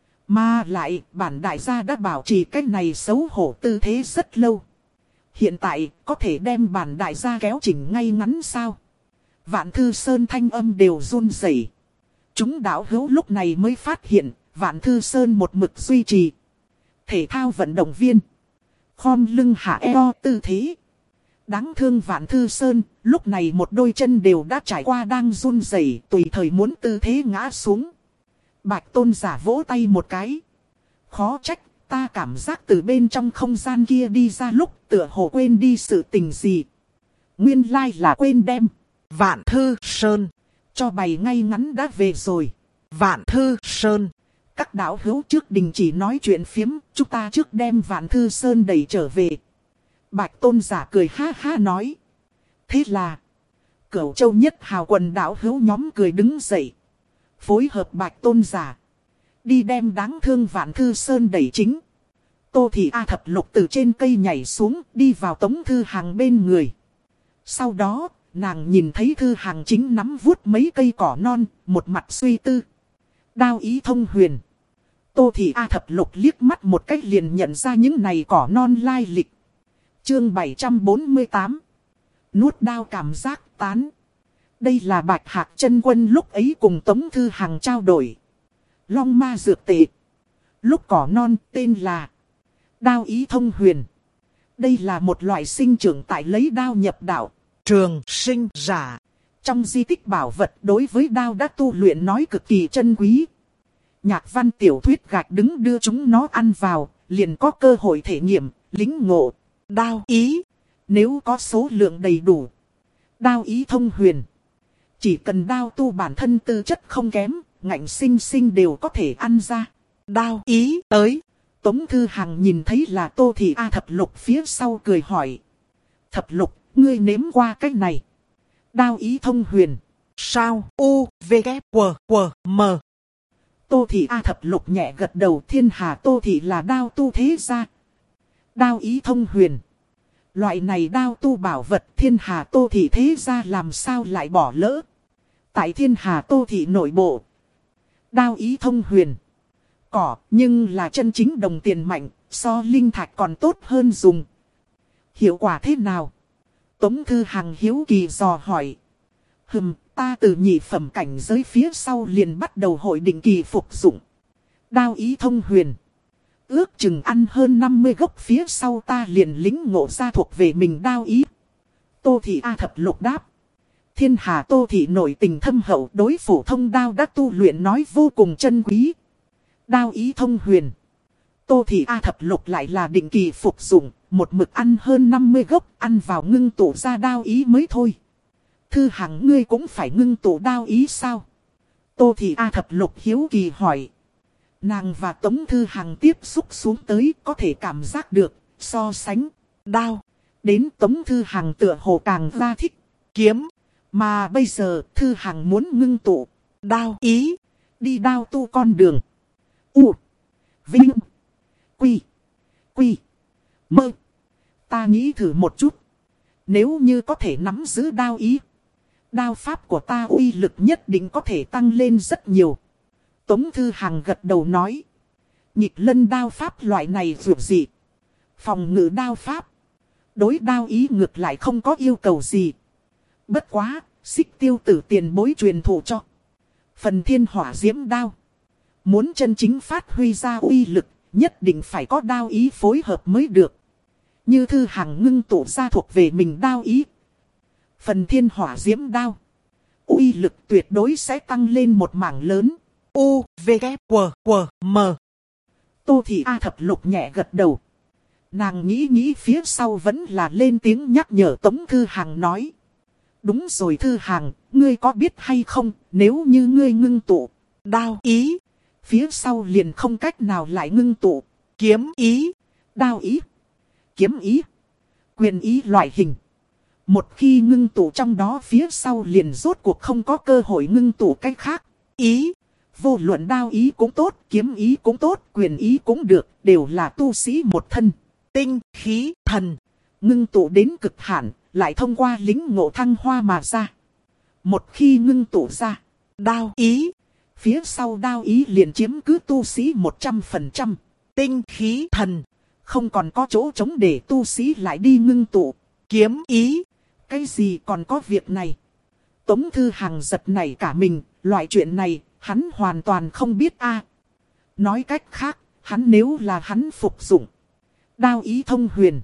Mà lại, bản đại gia đã bảo trì cái này xấu hổ tư thế rất lâu. Hiện tại, có thể đem bản đại gia kéo chỉnh ngay ngắn sao? Vạn Thư Sơn thanh âm đều run rẩy. Chúng đạo hữu lúc này mới phát hiện, Vạn Thư Sơn một mực duy trì thể thao vận động viên. Khom lưng hạ eo tư thế. Đáng thương Vạn Thư Sơn, lúc này một đôi chân đều đã trải qua đang run rẩy, tùy thời muốn tư thế ngã xuống. Bạch Tôn giả vỗ tay một cái. Khó trách, ta cảm giác từ bên trong không gian kia đi ra lúc tựa hồ quên đi sự tình gì. Nguyên lai là quên đem. Vạn Thư Sơn. Cho bày ngay ngắn đã về rồi. Vạn Thư Sơn. Các đạo hữu trước đình chỉ nói chuyện phiếm. Chúng ta trước đem Vạn Thư Sơn đẩy trở về. Bạch Tôn giả cười ha ha nói. Thế là. Cửu Châu nhất hào quần đạo hữu nhóm cười đứng dậy. Phối hợp Bạch Tôn giả. Đi đem đáng thương Vạn Thư Sơn đẩy chính. Tô Thị A Thập Lục từ trên cây nhảy xuống. Đi vào Tống Thư Hằng bên người. Sau đó. Nàng nhìn thấy Thư Hằng chính nắm vuốt mấy cây cỏ non, một mặt suy tư. Đao ý thông huyền. Tô Thị A Thập Lục liếc mắt một cách liền nhận ra những này cỏ non lai lịch. Chương bảy trăm bốn mươi tám. Nuốt đao cảm giác tán. Đây là Bạch Hạc Chân Quân lúc ấy cùng Tống Thư Hằng trao đổi. Long ma dược tệ. Lúc cỏ non tên là đao ý thông huyền. Đây là một loại sinh trưởng tại lấy đao nhập đạo. Trường sinh giả. Trong di tích bảo vật đối với đao đã tu luyện nói cực kỳ chân quý. Nhạc văn tiểu thuyết gạch đứng đưa chúng nó ăn vào, liền có cơ hội thể nghiệm, lính ngộ. Đao ý. Nếu có số lượng đầy đủ. Đao ý thông huyền. Chỉ cần đao tu bản thân tư chất không kém, ngạnh sinh sinh đều có thể ăn ra. Đao ý tới. Tống Thư Hằng nhìn thấy là Tô Thị A Thập Lục phía sau cười hỏi. Thập Lục. Ngươi nếm qua cách này. Đao ý thông huyền. Sao U V K W W M. Tô Thị A Thập Lục nhẹ gật đầu. Thiên hà Tô Thị là đao tu thế gia. Đao ý thông huyền. Loại này đao tu bảo vật thiên hà Tô Thị thế gia làm sao lại bỏ lỡ. Tại thiên hà Tô Thị nội bộ. Đao ý thông huyền. Cỏ nhưng là chân chính đồng tiền mạnh. So linh thạch còn tốt hơn dùng. Hiệu quả thế nào? Tống Thư Hằng hiếu kỳ dò hỏi. Hừm, ta từ nhị phẩm cảnh giới phía sau liền bắt đầu hội định kỳ phục dụng. Đao ý thông huyền. Ước chừng ăn hơn năm mươi gốc phía sau ta liền lính ngộ ra thuộc về mình đao ý. Tô Thị A Thập Lục đáp. Thiên Hà Tô Thị nội tình thâm hậu, đối phổ thông đao đã tu luyện nói vô cùng chân quý. Đao ý thông huyền. Tô Thị A Thập Lục lại là định kỳ phục dụng, một mực ăn hơn năm mươi gốc, ăn vào ngưng tụ ra đao ý mới thôi. Thư Hằng, ngươi cũng phải ngưng tụ đao ý sao? Tô Thị A Thập Lục hiếu kỳ hỏi. Nàng và Tống Thư Hằng tiếp xúc xuống tới, có thể cảm giác được, so sánh, đao. Đến Tống Thư Hằng tựa hồ càng ra thích, kiếm. Mà bây giờ Thư Hằng muốn ngưng tụ, đao ý, đi đao tu con đường. U, Vinh, Quy, Quy, Mơ. Ta nghĩ thử một chút. Nếu như có thể nắm giữ đao ý, đao pháp của ta uy lực nhất định có thể tăng lên rất nhiều. Tống Thư Hằng gật đầu nói. Nhịp lân đao pháp loại này dù gì. Phòng ngự đao pháp. Đối đao ý ngược lại không có yêu cầu gì. Bất quá, Xích Tiêu Tử tiền bối truyền thụ cho. Phần thiên hỏa diễm đao. Muốn chân chính phát huy ra uy lực, nhất định phải có đao ý phối hợp mới được. Như Thư Hằng ngưng tụ ra thuộc về mình đao ý. Phần thiên hỏa diễm đao. Uy lực tuyệt đối sẽ tăng lên một mảng lớn. U, V, K, W, W, M. Tô Thị A Thập Lục nhẹ gật đầu. Nàng nghĩ nghĩ phía sau vẫn là lên tiếng nhắc nhở Tống Thư Hằng nói. Đúng rồi Thư Hằng, ngươi có biết hay không, nếu như ngươi ngưng tụ, đao ý, phía sau liền không cách nào lại ngưng tụ, kiếm ý, đao ý, kiếm ý, quyền ý loại hình. Một khi ngưng tụ trong đó phía sau liền rốt cuộc không có cơ hội ngưng tụ cách khác, ý. Vô luận đao ý cũng tốt, kiếm ý cũng tốt, quyền ý cũng được, đều là tu sĩ một thân. Tinh, khí, thần, ngưng tụ đến cực hạn, lại thông qua lính ngộ thăng hoa mà ra. Một khi ngưng tụ ra, đao ý, phía sau đao ý liền chiếm cứ tu sĩ một trăm phần trăm. Tinh, khí, thần, không còn có chỗ trống để tu sĩ lại đi ngưng tụ. Kiếm ý, cái gì còn có việc này? Tống Thư Hằng giật nảy cả mình, loại chuyện này hắn hoàn toàn không biết a. Nói cách khác, hắn nếu là hắn phục dụng đao ý thông huyền,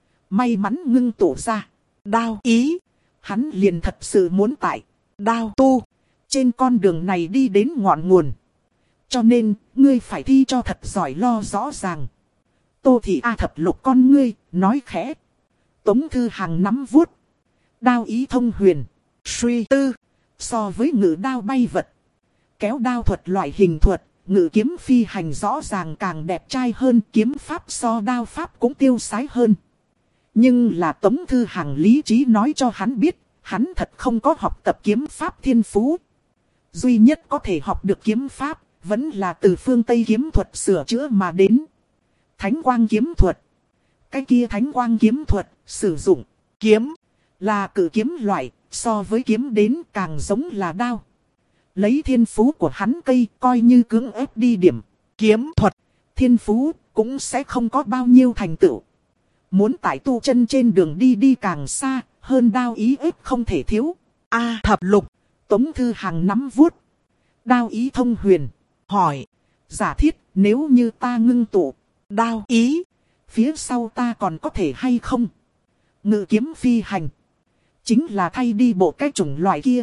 may mắn ngưng tụ ra đao ý, hắn liền thật sự muốn tại đao tu trên con đường này đi đến ngọn nguồn. Cho nên, ngươi phải thi cho thật giỏi lo rõ ràng. Tô Thị A Thập Lục con ngươi, nói khẽ. Tống Thư Hằng nắm vuốt đao ý thông huyền, suy tư, so với ngự đao bay vật, kéo đao thuật loại hình thuật, ngự kiếm phi hành rõ ràng càng đẹp trai hơn, kiếm pháp so đao pháp cũng tiêu sái hơn. Nhưng là Tống Thư Hằng lý trí nói cho hắn biết, hắn thật không có học tập kiếm pháp thiên phú. Duy nhất có thể học được kiếm pháp, vẫn là từ phương Tây kiếm thuật sửa chữa mà đến. Thánh quang kiếm thuật. Cái kia thánh quang kiếm thuật, sử dụng kiếm, là cự kiếm loại, so với kiếm đến càng giống là đao. Lấy thiên phú của hắn cây coi như cưỡng ép đi điểm kiếm thuật, thiên phú cũng sẽ không có bao nhiêu thành tựu. Muốn tại tu chân trên đường đi đi càng xa, hơn đao ý ếp không thể thiếu. A Thập Lục, Tống Thư Hằng nắm vuốt đao ý thông huyền, hỏi. Giả thiết nếu như ta ngưng tụ đao ý, phía sau ta còn có thể hay không ngự kiếm phi hành? Chính là thay đi bộ cái chủng loại kia.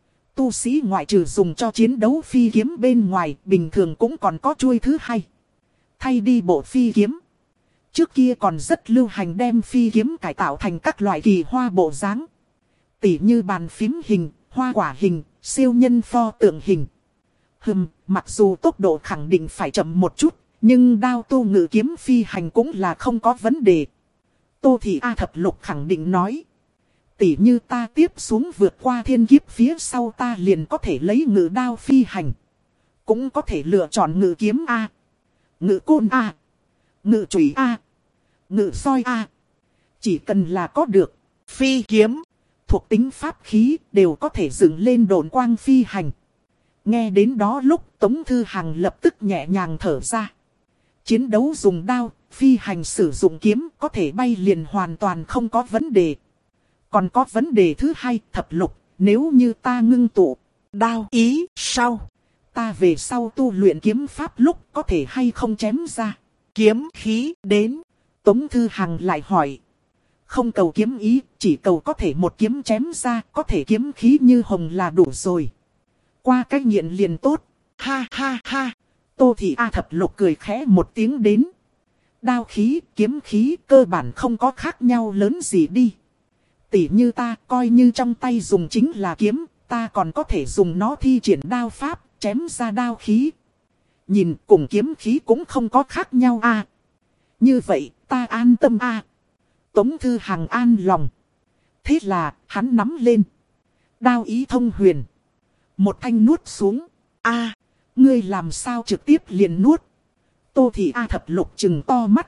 Tu sĩ ngoại trừ dùng cho chiến đấu phi kiếm bên ngoài, bình thường cũng còn có chuôi thứ hai. Thay đi bộ phi kiếm. Trước kia còn rất lưu hành đem phi kiếm cải tạo thành các loại kỳ hoa bộ dáng. Tỉ như bàn phím hình, hoa quả hình, siêu nhân pho tượng hình. Hừm, mặc dù tốc độ khẳng định phải chậm một chút, nhưng đao tu ngự kiếm phi hành cũng là không có vấn đề. Tô Thị A Thập Lục khẳng định nói. Tỉ như ta tiếp xuống vượt qua thiên kiếp phía sau ta liền có thể lấy ngự đao phi hành. Cũng có thể lựa chọn ngự kiếm A, ngự côn A, ngự chùy A, ngự soi A. Chỉ cần là có được phi kiếm, thuộc tính pháp khí đều có thể dựng lên độn quang phi hành. Nghe đến đó lúc Tống Thư Hằng lập tức nhẹ nhàng thở ra. Chiến đấu dùng đao, phi hành sử dụng kiếm có thể bay liền hoàn toàn không có vấn đề. Còn có vấn đề thứ hai, Thập Lục, nếu như ta ngưng tụ đao ý sau, ta về sau tu luyện kiếm pháp lúc có thể hay không chém ra kiếm khí đến? Tống Thư Hằng lại hỏi. Không cầu kiếm ý, chỉ cầu có thể một kiếm chém ra, có thể kiếm khí như hồng là đủ rồi. Qua cái nghiện liền tốt. Ha ha ha. Tô Thị A Thập Lục cười khẽ một tiếng đến. Đao khí, kiếm khí cơ bản không có khác nhau lớn gì đi. Tỉ như ta coi như trong tay dùng chính là kiếm, ta còn có thể dùng nó thi triển đao pháp, chém ra đao khí. Nhìn cùng kiếm khí cũng không có khác nhau à. Như vậy ta an tâm à. Tống Thư Hằng an lòng. Thế là hắn nắm lên. Đao ý thông huyền. Một thanh nuốt xuống. A, à, ngươi làm sao trực tiếp liền nuốt. Tô Thị A Thập Lục trừng to mắt.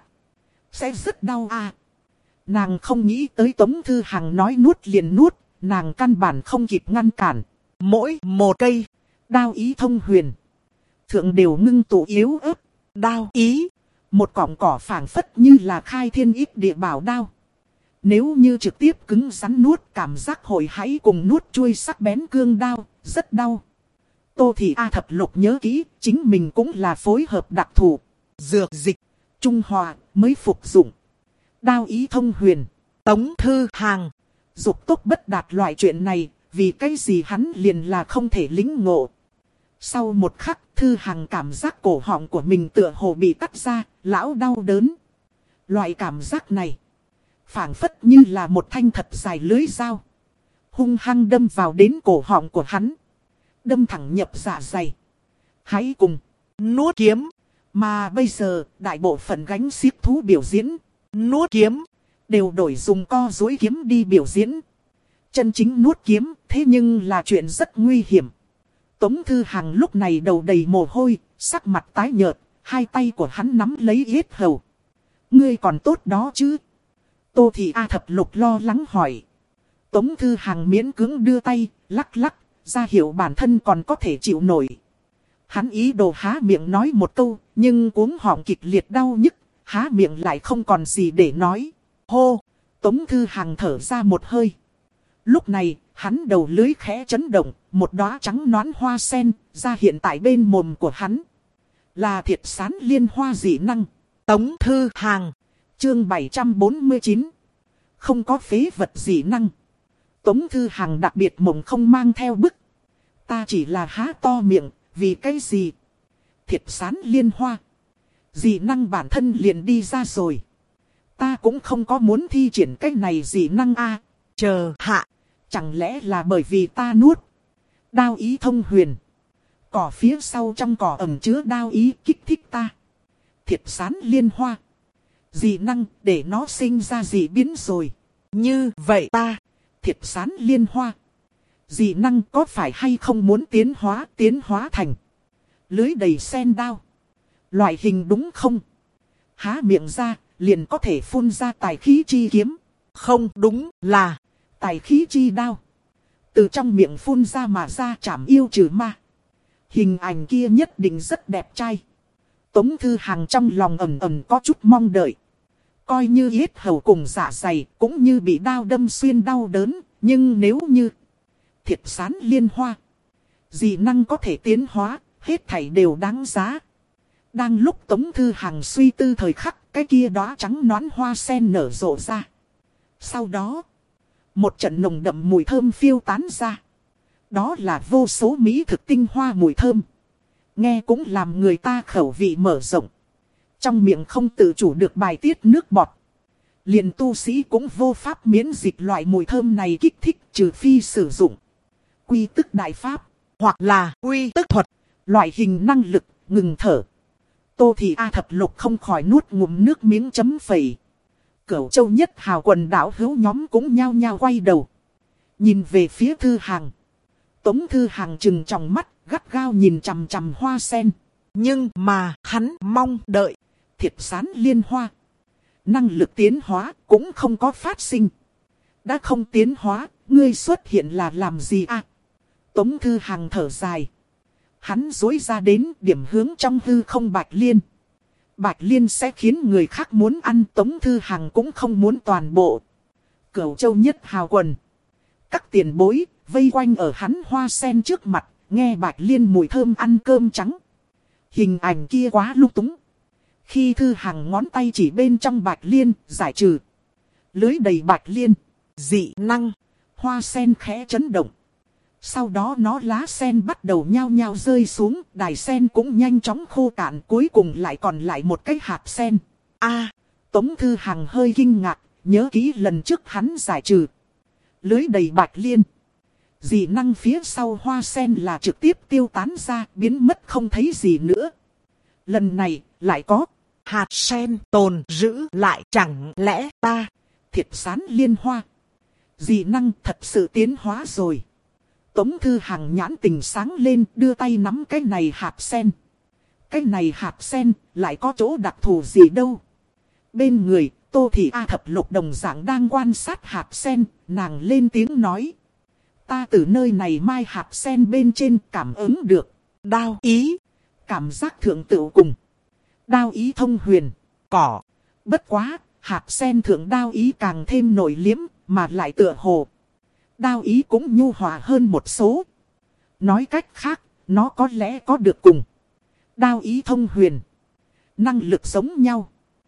Sẽ rất đau à. Nàng không nghĩ tới Tống Thư Hằng nói nuốt liền nuốt. Nàng căn bản không kịp ngăn cản. Mỗi một cây. Đao ý thông huyền. Thượng đều ngưng tụ yếu ớt. Đao ý. Một cọng cỏ phảng phất như là khai thiên ích địa bảo đao. Nếu như trực tiếp cứng rắn nuốt cảm giác hồi hãy cùng nuốt chuôi sắc bén cương đao. Rất đau. Tô Thị A Thập Lục nhớ kỹ. Chính mình cũng là phối hợp đặc thù. Dược dịch. Trung hòa mới phục dụng. Đao ý thông huyền. Tống Thư Hằng. Dục tốc bất đạt loại chuyện này. Vì cái gì hắn liền là không thể lĩnh ngộ. Sau một khắc, Thư Hằng cảm giác cổ họng của mình tựa hồ bị cắt ra, lão đau đớn. Loại cảm giác này, phảng phất như là một thanh thật dài lưới dao. Hung hăng đâm vào đến cổ họng của hắn. Đâm thẳng nhập dạ dày. Hãy cùng nuốt kiếm. Mà bây giờ, đại bộ phận gánh xiếc thú biểu diễn, nuốt kiếm, đều đổi dùng co duỗi kiếm đi biểu diễn. Chân chính nuốt kiếm, thế nhưng là chuyện rất nguy hiểm. Tống Thư Hằng lúc này đầu đầy mồ hôi, sắc mặt tái nhợt, hai tay của hắn nắm lấy yết hầu. Ngươi còn tốt đó chứ? Tô Thị A Thập Lục lo lắng hỏi. Tống Thư Hằng miễn cưỡng đưa tay, lắc lắc, ra hiệu bản thân còn có thể chịu nổi. Hắn ý đồ há miệng nói một câu, nhưng cuống họng kịch liệt đau nhức, há miệng lại không còn gì để nói. Hô! Tống Thư Hằng thở ra một hơi. Lúc này, hắn đầu lưới khẽ chấn động, một đóa trắng nõn hoa sen ra hiện tại bên mồm của hắn. Là thiệt sán liên hoa dị năng. Tống Thư Hằng. Chương bảy trăm bốn mươi chín. Không có phế vật dị năng. Tống Thư Hằng đặc biệt mộng không mang theo bức. Ta chỉ là há to miệng, vì cái gì? Thiệt sán liên hoa. Dị năng bản thân liền đi ra rồi. Ta cũng không có muốn thi triển cái này dị năng a. Chờ hạ. Chẳng lẽ là bởi vì ta nuốt đao ý thông huyền. Cỏ phía sau trong cỏ ẩm chứa đao ý kích thích ta. Thiệt sán liên hoa. Dị năng để nó sinh ra dị biến rồi. Như vậy ta. Thiệt sán liên hoa. Dị năng có phải hay không muốn tiến hóa tiến hóa thành lưới đầy sen đao. Loại hình đúng không? Há miệng ra liền có thể phun ra tài khí chi kiếm. Không đúng là tài khí chi đao. Từ trong miệng phun ra mà ra chảm yêu trừ ma. Hình ảnh kia nhất định rất đẹp trai. Tống Thư Hằng trong lòng ẩn ẩn có chút mong đợi. Coi như yết hầu cùng dạ dày cũng như bị đao đâm xuyên đau đớn. Nhưng nếu như thiệt sán liên hoa, dị năng có thể tiến hóa, hết thảy đều đáng giá. Đang lúc Tống Thư Hằng suy tư thời khắc, cái kia đóa trắng nõn hoa sen nở rộ ra. Sau đó, một trận nồng đậm mùi thơm phiêu tán ra. Đó là vô số mỹ thực tinh hoa mùi thơm. Nghe cũng làm người ta khẩu vị mở rộng. Trong miệng không tự chủ được bài tiết nước bọt. Liền tu sĩ cũng vô pháp miễn dịch loại mùi thơm này kích thích trừ phi sử dụng quy tức đại pháp. Hoặc là quy tức thuật. Loại hình năng lực ngừng thở. Tô Thị A Thập Lục không khỏi nuốt ngụm nước miếng chấm phẩy. Cửu Châu Nhất Hào quần đảo hữu nhóm cũng nhao nhao quay đầu. Nhìn về phía Thư Hằng. Tống Thư Hằng trừng tròng mắt, gắt gao nhìn chằm chằm hoa sen. Nhưng mà hắn mong đợi. Thiệt sán liên hoa. Năng lực tiến hóa cũng không có phát sinh. Đã không tiến hóa, ngươi xuất hiện là làm gì à? Tống Thư Hằng thở dài. Hắn dối ra đến điểm hướng trong hư không Bạch Liên. Bạch Liên sẽ khiến người khác muốn ăn. Tống Thư Hằng cũng không muốn toàn bộ. Cửu Châu Nhất Hào quần. Các tiền bối vây quanh ở hắn hoa sen trước mặt. Nghe Bạch Liên mùi thơm ăn cơm trắng. Hình ảnh kia quá lung túng. Khi Thư Hằng ngón tay chỉ bên trong Bạch Liên giải trừ. Lưới đầy bạch liên. Dị năng. Hoa sen khẽ chấn động. Sau đó nó lá sen bắt đầu nhao nhao rơi xuống. Đài sen cũng nhanh chóng khô cạn. Cuối cùng lại còn lại một cái hạt sen. A, Tống Thư Hằng hơi kinh ngạc. Nhớ kỹ lần trước hắn giải trừ lưới đầy bạch liên. Dị năng phía sau hoa sen là trực tiếp tiêu tán ra, biến mất không thấy gì nữa. Lần này lại có hạt sen tồn giữ lại, chẳng lẽ ta thiệt sán liên hoa. Dị năng thật sự tiến hóa rồi. Tống Thư Hằng nhãn tình sáng lên, đưa tay nắm cái này hạt sen. Cái này hạt sen lại có chỗ đặc thù gì đâu. Bên người Tô Thị A Thập Lục đồng dạng đang quan sát hạt sen, nàng lên tiếng nói. Ta từ nơi này mai hạt sen bên trên cảm ứng được. đao ý, Cảm giác thượng tựu cùng đao ý thông huyền. cỏ. Bất quá, hạt sen thượng đao ý càng thêm nổi liếm, mà lại tựa hồ đao ý cũng nhu hòa hơn một số. Nói cách khác, nó có lẽ có được cùng đao ý thông huyền năng lực giống nhau.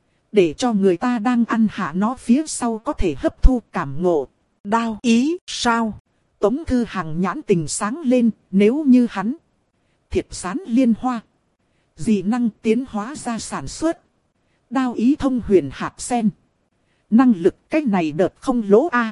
Để cho người ta đang ăn hạ nó phía sau có thể hấp thu cảm ngộ. Đao ý sao? Tống Thư Hằng nhãn tình sáng lên, nếu như hắn thiệt sán liên hoa. Dị năng tiến hóa ra sản xuất đao ý thông huyền hạt sen. Năng lực cái này đợt không lỗ a.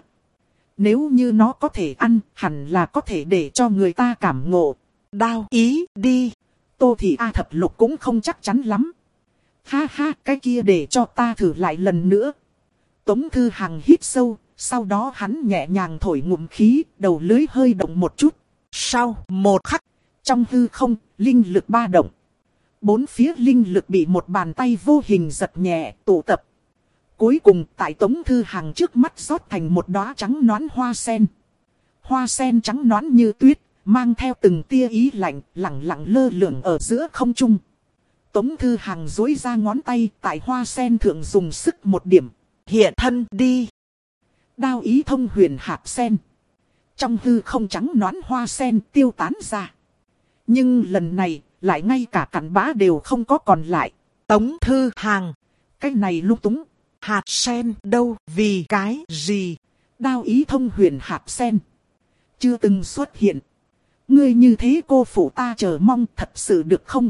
Nếu như nó có thể ăn, hẳn là có thể để cho người ta cảm ngộ. Đao ý đi. Tô Thị A Thập Lục cũng không chắc chắn lắm. Ha ha, cái kia để cho ta thử lại lần nữa. Tống Thư Hằng hít sâu, sau đó hắn nhẹ nhàng thổi ngụm khí, đầu lưới hơi động một chút. Sau một khắc, trong hư không, linh lực ba động. Bốn phía linh lực bị một bàn tay vô hình giật nhẹ, tụ tập. Cuối cùng tại Tống Thư Hằng trước mắt rót thành một đóa trắng nõn hoa sen. Hoa sen trắng nõn như tuyết, mang theo từng tia ý lạnh, lẳng lặng lơ lửng ở giữa không trung. Tống Thư Hằng duỗi ra ngón tay tại hoa sen thượng dùng sức một điểm. Hiện thân đi. Đao ý thông huyền hạt sen. Trong hư không trắng nõn hoa sen tiêu tán ra. Nhưng lần này, lại ngay cả cặn bã đều không có còn lại. Tống Thư Hằng, cái này lung túng. Hạt sen đâu, vì cái gì? Đao ý thông huyền hạt sen. Chưa từng xuất hiện. Ngươi như thế cô phụ ta chờ mong thật sự được không?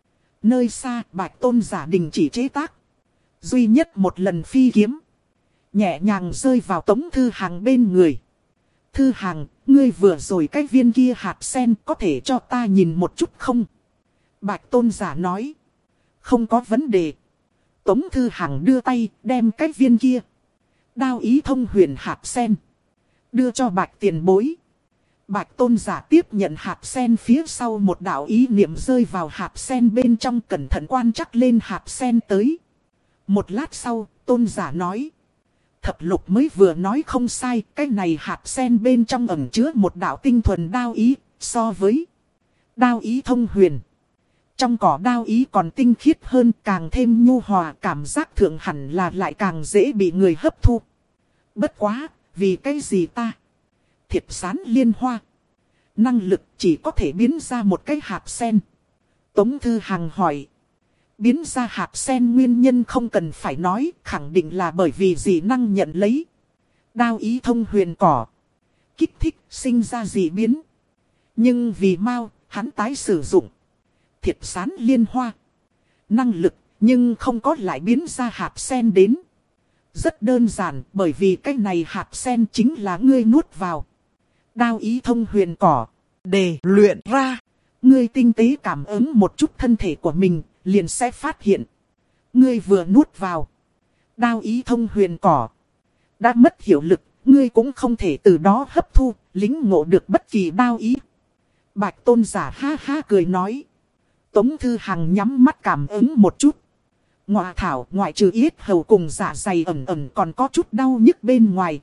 Nơi xa, Bạch Tôn giả đình chỉ chế tác. Duy nhất một lần phi kiếm. Nhẹ nhàng rơi vào Tống Thư Hằng bên người. Thư Hằng, ngươi vừa rồi cái viên kia hạt sen có thể cho ta nhìn một chút không? Bạch Tôn giả nói. Không có vấn đề. Tống Thư Hằng đưa tay đem cái viên kia. Đao ý thông huyền hạt sen. Đưa cho Bạch tiền bối. Bạch Tôn giả tiếp nhận hạt sen phía sau một đạo ý niệm rơi vào hạt sen bên trong, cẩn thận quan trắc lên hạt sen tới. Một lát sau, Tôn giả nói. Thập Lục mới vừa nói không sai, cái này hạt sen bên trong ẩn chứa một đạo tinh thuần đao ý, so với đao ý thông huyền. Trong cỏ đao ý còn tinh khiết hơn, càng thêm nhu hòa, cảm giác thượng hẳn là lại càng dễ bị người hấp thu. Bất quá, vì cái gì ta? Thiệt sán liên hoa. Năng lực chỉ có thể biến ra một cái hạt sen. Tống Thư Hằng hỏi. Biến ra hạt sen nguyên nhân không cần phải nói, khẳng định là bởi vì dị năng nhận lấy đao ý thông huyền cỏ. Kích thích, sinh ra dị biến. Nhưng vì mau, hắn tái sử dụng thiệt sán liên hoa. Năng lực, nhưng không có lại biến ra hạt sen đến. Rất đơn giản, bởi vì cái này hạt sen chính là ngươi nuốt vào đao ý thông huyền cỏ. Để luyện ra. Ngươi tinh tế cảm ứng một chút thân thể của mình, liền sẽ phát hiện. Ngươi vừa nuốt vào đao ý thông huyền cỏ. Đã mất hiệu lực, ngươi cũng không thể từ đó hấp thu, lính ngộ được bất kỳ đao ý. Bạch Tôn giả ha ha cười nói. Tống Thư Hằng nhắm mắt cảm ứng một chút. Ngọa thảo, ngoại trừ yết hầu cùng dạ dày ẩn ẩn còn có chút đau nhức bên ngoài.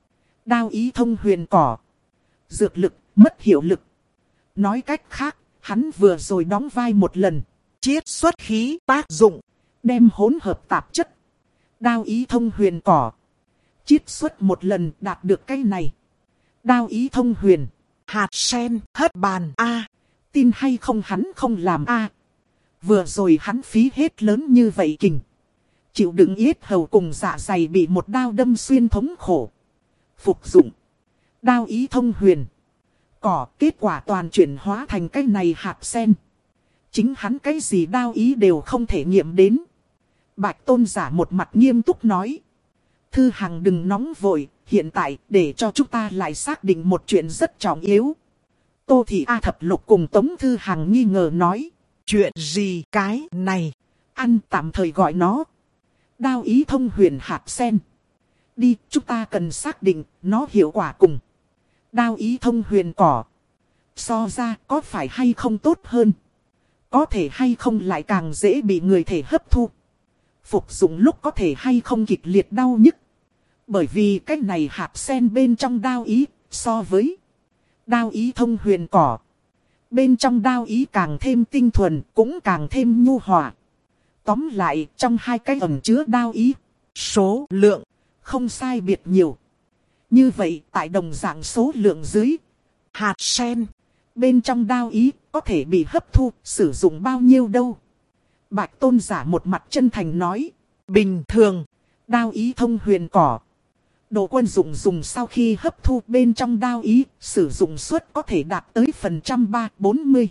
Đao ý thông huyền cỏ. Dược lực, mất hiệu lực. Nói cách khác, hắn vừa rồi đóng vai một lần. Chiết xuất khí tác dụng. Đem hỗn hợp tạp chất đao ý thông huyền cỏ chiết xuất một lần, đạt được cái này đao ý thông huyền hạt sen hất bàn a. Tin hay không hắn không làm a. Vừa rồi hắn phí hết lớn như vậy kình. Chịu đựng yết hầu cùng dạ dày bị một đao đâm xuyên thống khổ. Phục dụng đao ý thông huyền cỏ, kết quả toàn chuyển hóa thành cái này hạt sen. Chính hắn cái gì đao ý đều không thể nghiệm đến. Bạch tôn giả một mặt nghiêm túc nói. Thư Hằng đừng nóng vội, hiện tại để cho chúng ta lại xác định một chuyện rất trọng yếu. Tô Thị A Thập Lục cùng Tống Thư Hằng nghi ngờ nói. Chuyện gì cái này? Ăn tạm thời gọi nó đao ý thông huyền hạt sen. Đi, chúng ta cần xác định nó hiệu quả cùng đao ý thông huyền cỏ so ra có phải hay không tốt hơn. Có thể hay không lại càng dễ bị người thể hấp thu. Phục dụng lúc có thể hay không kịch liệt đau nhức. Bởi vì cái này hạt sen bên trong đao ý so với đao ý thông huyền cỏ, bên trong đao ý càng thêm tinh thuần, cũng càng thêm nhu hòa. Tóm lại, trong hai cái ẩn chứa đao ý, số lượng không sai biệt nhiều. Như vậy, tại đồng dạng số lượng dưới hạt sen bên trong đao ý có thể bị hấp thu, sử dụng bao nhiêu đâu? Bạch tôn giả một mặt chân thành nói. Bình thường, đao ý thông huyền cỏ, đồ quân dụng dùng sau khi hấp thu bên trong đao ý, sử dụng suất có thể đạt tới phần trăm ba bốn mươi.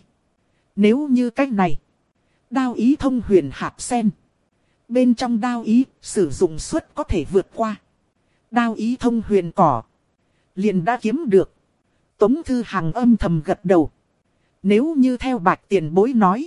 Nếu như cách này, đao ý thông huyền hạt sen, bên trong đao ý, sử dụng suất có thể vượt qua đao ý thông huyền cỏ, liền đã kiếm được. Tống Thư Hằng âm thầm gật đầu. Nếu như theo Bạch tiền bối nói,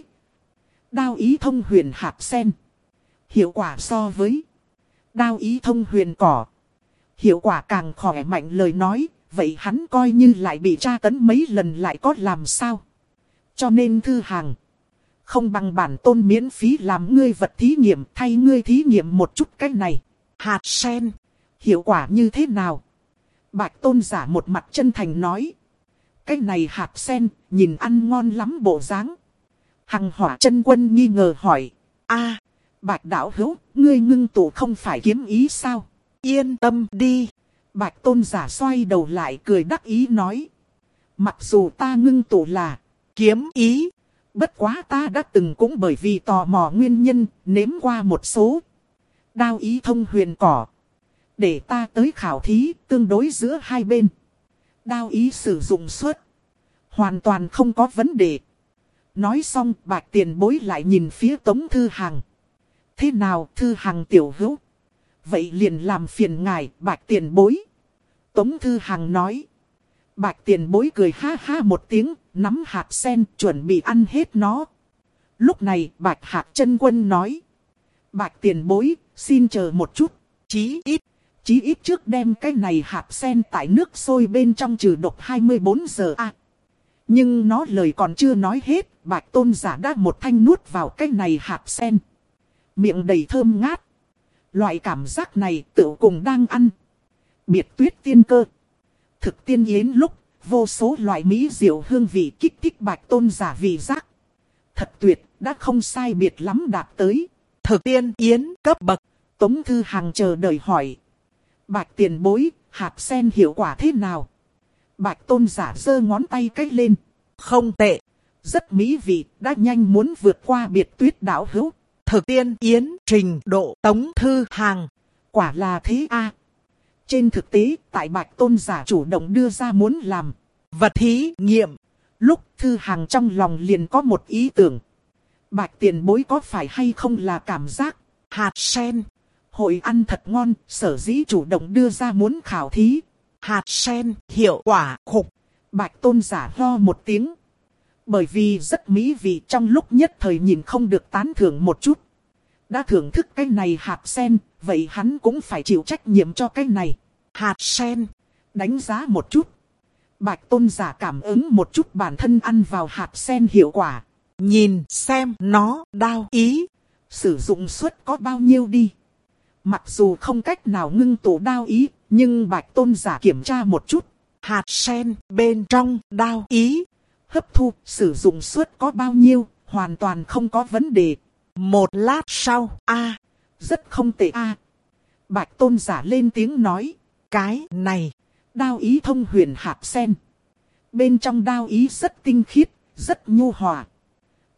đao ý thông huyền hạt sen hiệu quả so với đao ý thông huyền cỏ hiệu quả càng khỏe mạnh lời nói, vậy hắn coi như lại bị tra tấn mấy lần lại có làm sao. Cho nên Thư Hằng, không bằng bản tôn miễn phí làm ngươi vật thí nghiệm, thay ngươi thí nghiệm một chút cái này hạt sen hiệu quả như thế nào. Bạch tôn giả một mặt chân thành nói. Cái này hạt sen nhìn ăn ngon lắm bộ dáng. Hằng Hỏa Chân Quân nghi ngờ hỏi. A, Bạch đạo hữu, ngươi ngưng tụ không phải kiếm ý sao? Yên tâm đi. Bạch tôn giả xoay đầu lại cười đắc ý nói. Mặc dù ta ngưng tụ là kiếm ý, bất quá ta đã từng cũng bởi vì tò mò nguyên nhân, nếm qua một số đao ý thông huyền cỏ. Để ta tới khảo thí tương đối giữa hai bên. Đao ý sử dụng suất hoàn toàn không có vấn đề. Nói xong, Bạch tiền bối lại nhìn phía Tống Thư Hằng. Thế nào Thư Hằng tiểu hữu? Vậy liền làm phiền ngài, Bạch tiền bối. Tống Thư Hằng nói. Bạch tiền bối cười ha ha một tiếng, nắm hạt sen chuẩn bị ăn hết nó. Lúc này Bạch Hạc Chân Quân nói. Bạch tiền bối, xin chờ một chút. Chí ít, chí ít trước đem cái này hạt sen tại nước sôi bên trong trừ độc hai mươi bốn giờ a. À, nhưng nó lời còn chưa nói hết, Bạch tôn giả đã một thanh nuốt vào cái này hạt sen. Miệng đầy thơm ngát. Loại cảm giác này tựu cùng đang ăn biệt tuyết tiên cơ. Thực tiên yến lúc, vô số loại mỹ diệu hương vị kích thích Bạch tôn giả vị giác. Thật tuyệt, đã không sai biệt lắm đạt tới thực tiên yến cấp bậc. Tống Thư Hằng chờ đợi hỏi. Bạch tiền bối, hạt sen hiệu quả thế nào? Bạch tôn giả giơ ngón tay cách lên. Không tệ. Rất mỹ vị, đã nhanh muốn vượt qua biệt tuyết đạo hữu. Thực tiên yến trình độ Tống Thư Hằng. Quả là thế a. Trên thực tế, tại Bạch tôn giả chủ động đưa ra muốn làm vật thí nghiệm. Lúc Thư Hằng trong lòng liền có một ý tưởng. Bạch tiền bối có phải hay không là cảm giác hạt sen hội ăn thật ngon, sở dĩ chủ động đưa ra muốn khảo thí hạt sen hiệu quả khục. Bạch tôn giả ho một tiếng. Bởi vì rất mỹ vị, trong lúc nhất thời nhìn không được tán thưởng một chút. Đã thưởng thức cái này hạt sen, vậy hắn cũng phải chịu trách nhiệm cho cái này hạt sen. Đánh giá một chút. Bạch tôn giả cảm ứng một chút bản thân ăn vào hạt sen hiệu quả. Nhìn xem nó đao ý sử dụng suất có bao nhiêu đi. Mặc dù không cách nào ngưng tụ đao ý, nhưng Bạch tôn giả kiểm tra một chút. Hạt sen bên trong đao ý hấp thu sử dụng suất có bao nhiêu, hoàn toàn không có vấn đề. Một lát sau, a à, rất không tệ a. À. Bạch tôn giả lên tiếng nói. Cái này, đao ý thông huyền hạt sen. Bên trong đao ý rất tinh khiết, rất nhu hòa.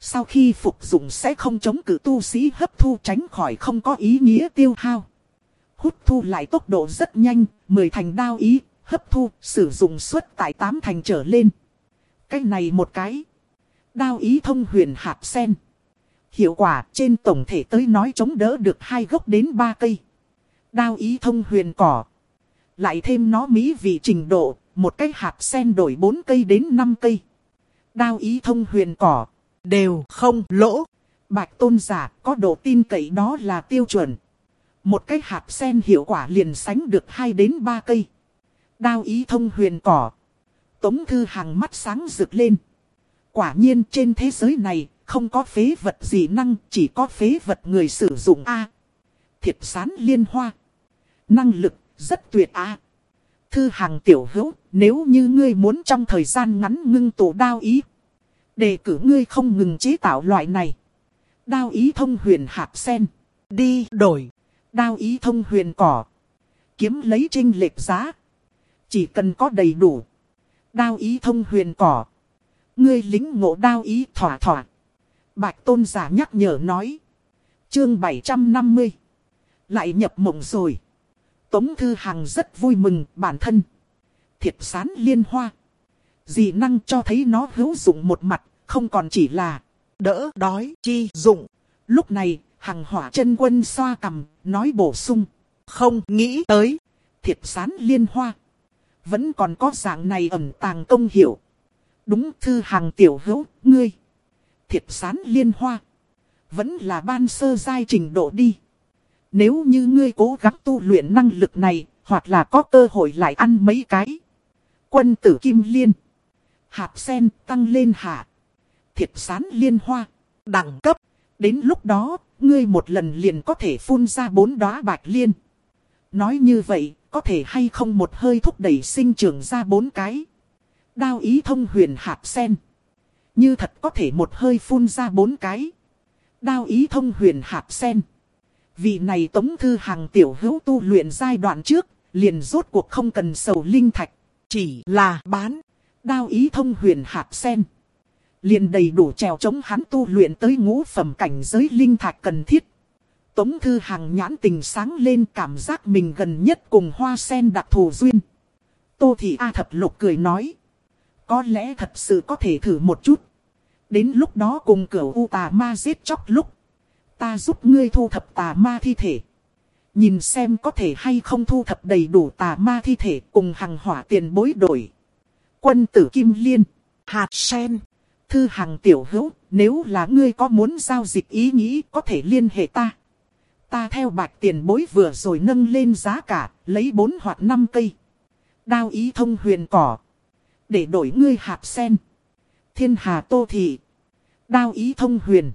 Sau khi phục dụng sẽ không chống cự tu sĩ hấp thu, tránh khỏi không có ý nghĩa tiêu hao. Hút thu lại tốc độ rất nhanh, mười thành đao ý, hấp thu, sử dụng suất tại tám thành trở lên. Cái này một cái. Đao ý thông huyền hạt sen. Hiệu quả trên tổng thể tới nói chống đỡ được hai gốc đến ba cây. Đao ý thông huyền cỏ. Lại thêm nó mỹ vị trình độ, một cái hạt sen đổi bốn cây đến năm cây. Đao ý thông huyền cỏ. Đều không lỗ. Bạch tôn giả có độ tin cậy đó là tiêu chuẩn. Một cái hạt sen hiệu quả liền sánh được hai đến ba cây. Đao ý thông huyền cỏ. Tống Thư Hằng mắt sáng rực lên. Quả nhiên trên thế giới này không có phế vật gì năng, chỉ có phế vật người sử dụng A. Thiệt sán liên hoa. Năng lực rất tuyệt A. Thư Hằng tiểu hữu, nếu như ngươi muốn trong thời gian ngắn ngưng tụ đao ý, đề cử ngươi không ngừng chế tạo loại này. Đao ý thông huyền hạt sen. Đi đổi. Đao ý thông huyền cỏ. Kiếm lấy chênh lệch giá. Chỉ cần có đầy đủ. Đao ý thông huyền cỏ. Ngươi lính ngộ đao ý thỏa thỏa. Bạch tôn giả nhắc nhở nói. Chương bảy trăm năm mươi. Lại nhập mộng rồi. Tống Thư Hằng rất vui mừng bản thân. Thiệt sán liên hoa. Dị năng cho thấy nó hữu dụng một mặt, không còn chỉ là đỡ đói chi dụng. Lúc này, Hằng Hỏa Chân Quân xoa cằm, nói bổ sung. Không nghĩ tới. Thiệt sán liên hoa. Vẫn còn có dạng này ẩn tàng công hiệu. Đúng Thư Hằng tiểu hữu, ngươi. Thiệt sán liên hoa. Vẫn là ban sơ giai trình độ đi. Nếu như ngươi cố gắng tu luyện năng lực này, hoặc là có cơ hội lại ăn mấy cái. Quân tử kim liên. Hạt sen tăng lên hạ. Thiệt sán liên hoa. Đẳng cấp. Đến lúc đó, ngươi một lần liền có thể phun ra bốn đóa bạch liên. Nói như vậy, có thể hay không một hơi thúc đẩy sinh trưởng ra bốn cái. Đao ý thông huyền hạt sen. Như thật có thể một hơi phun ra bốn cái. Đao ý thông huyền hạt sen. Vị này Tống Thư Hằng tiểu hữu tu luyện giai đoạn trước, liền rốt cuộc không cần sầu linh thạch. Chỉ là bán. Đao ý thông huyền hạt sen. Liền đầy đủ trèo chống hắn tu luyện tới ngũ phẩm cảnh giới linh thạch cần thiết. Tống Thư Hằng nhãn tình sáng lên, cảm giác mình gần nhất cùng hoa sen đặc thù duyên. Tô Thị A Thập Lục cười nói. Có lẽ thật sự có thể thử một chút. Đến lúc đó cùng cửu u tà ma giết chóc lúc, ta giúp ngươi thu thập tà ma thi thể. Nhìn xem có thể hay không thu thập đầy đủ tà ma thi thể cùng Hằng Hỏa tiền bối đổi. Quân tử kim liên. Hạt sen. Thư Hằng tiểu hữu, nếu là ngươi có muốn giao dịch ý nghĩ có thể liên hệ ta. Ta theo Bạch tiền bối vừa rồi nâng lên giá cả, lấy bốn hoặc năm cây. Đao ý thông huyền cỏ. Để đổi ngươi hạt sen. Thiên Hà Tô Thị. Đao ý thông huyền.